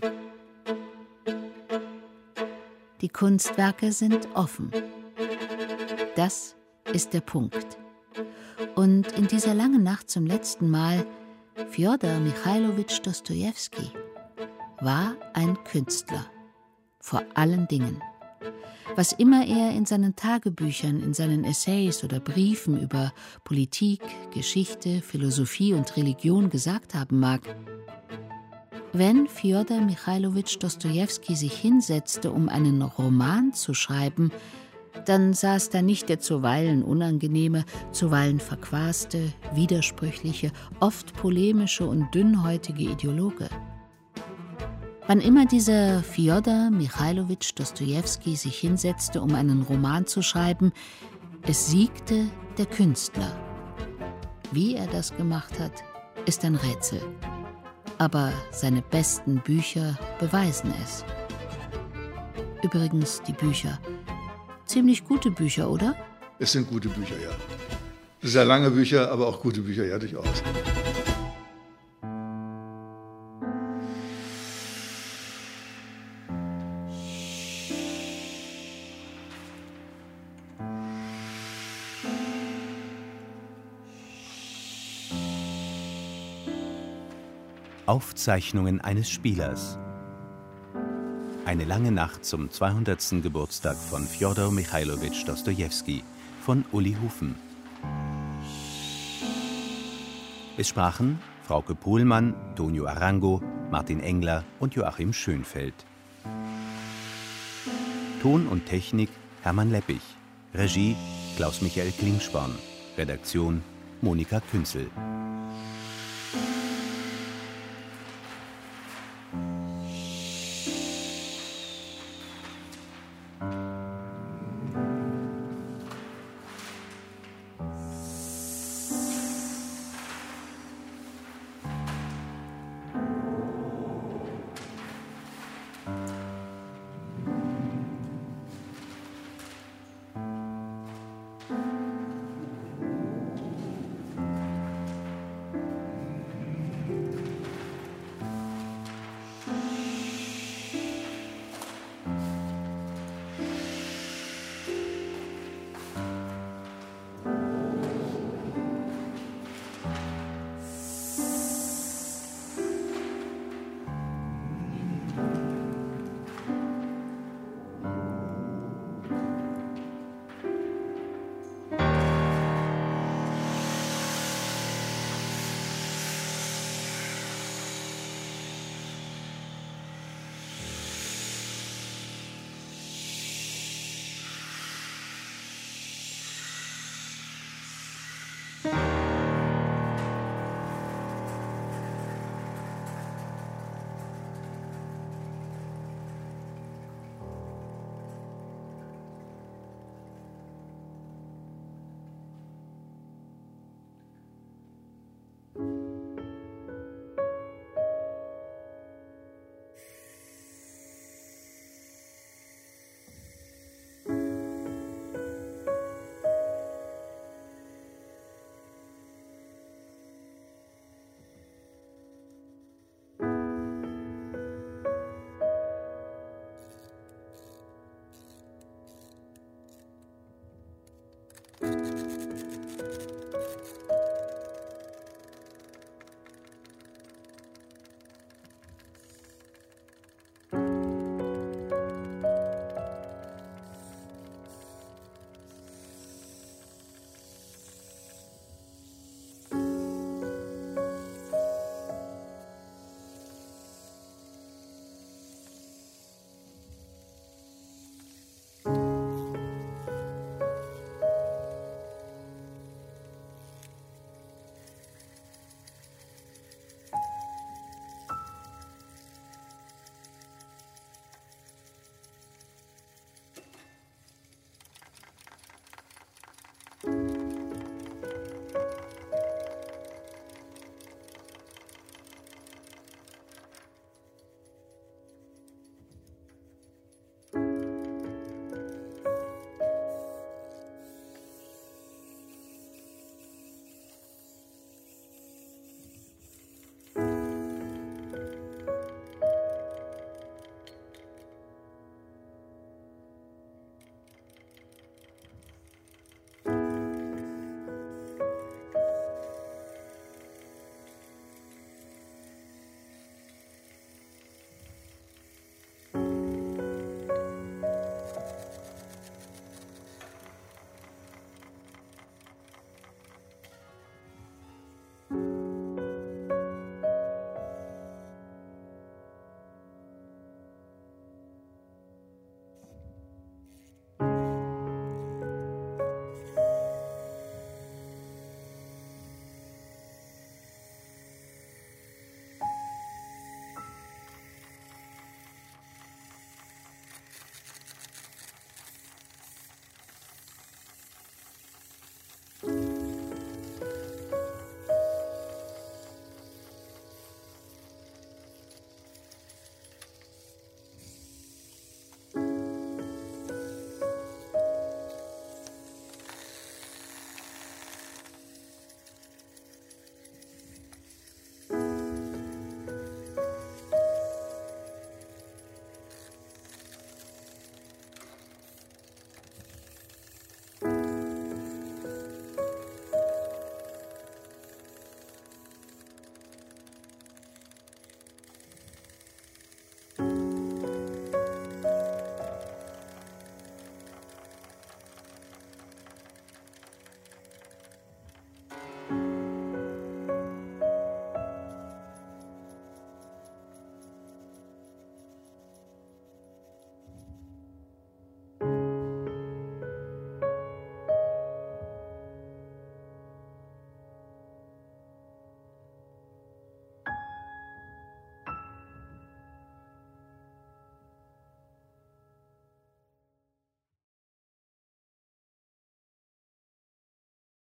Die Kunstwerke sind offen. Das ist der Punkt. Und in dieser langen Nacht zum letzten Mal, Fjodor Michailowitsch Dostojewski war ein Künstler. Vor allen Dingen. Was immer er in seinen Tagebüchern, in seinen Essays oder Briefen über Politik, Geschichte, Philosophie und Religion gesagt haben mag, wenn Fjodor Michailowitsch Dostojewski sich hinsetzte, um einen Roman zu schreiben, dann saß da nicht der zuweilen unangenehme, zuweilen verquaste, widersprüchliche, oft polemische und dünnhäutige Ideologe. Wann immer dieser Fjodor Michailowitsch Dostojewski sich hinsetzte, um einen Roman zu schreiben, es siegte der Künstler. Wie er das gemacht hat, ist ein Rätsel. Aber seine besten Bücher beweisen es. Übrigens die Bücher. Ziemlich gute Bücher, oder? Es sind gute Bücher, ja. Sehr lange Bücher, aber auch gute Bücher, ja, durchaus. Aufzeichnungen eines Spielers. Eine lange Nacht zum 200. Geburtstag von Fjodor Michailowitsch Dostojewski von Uli Hufen. Es sprachen Frauke Pohlmann, Tonio Arango, Martin Engler und Joachim Schönfeld. Ton und Technik Hermann Leppich. Regie Klaus-Michael Klingsporn. Redaktion Monika Künzel.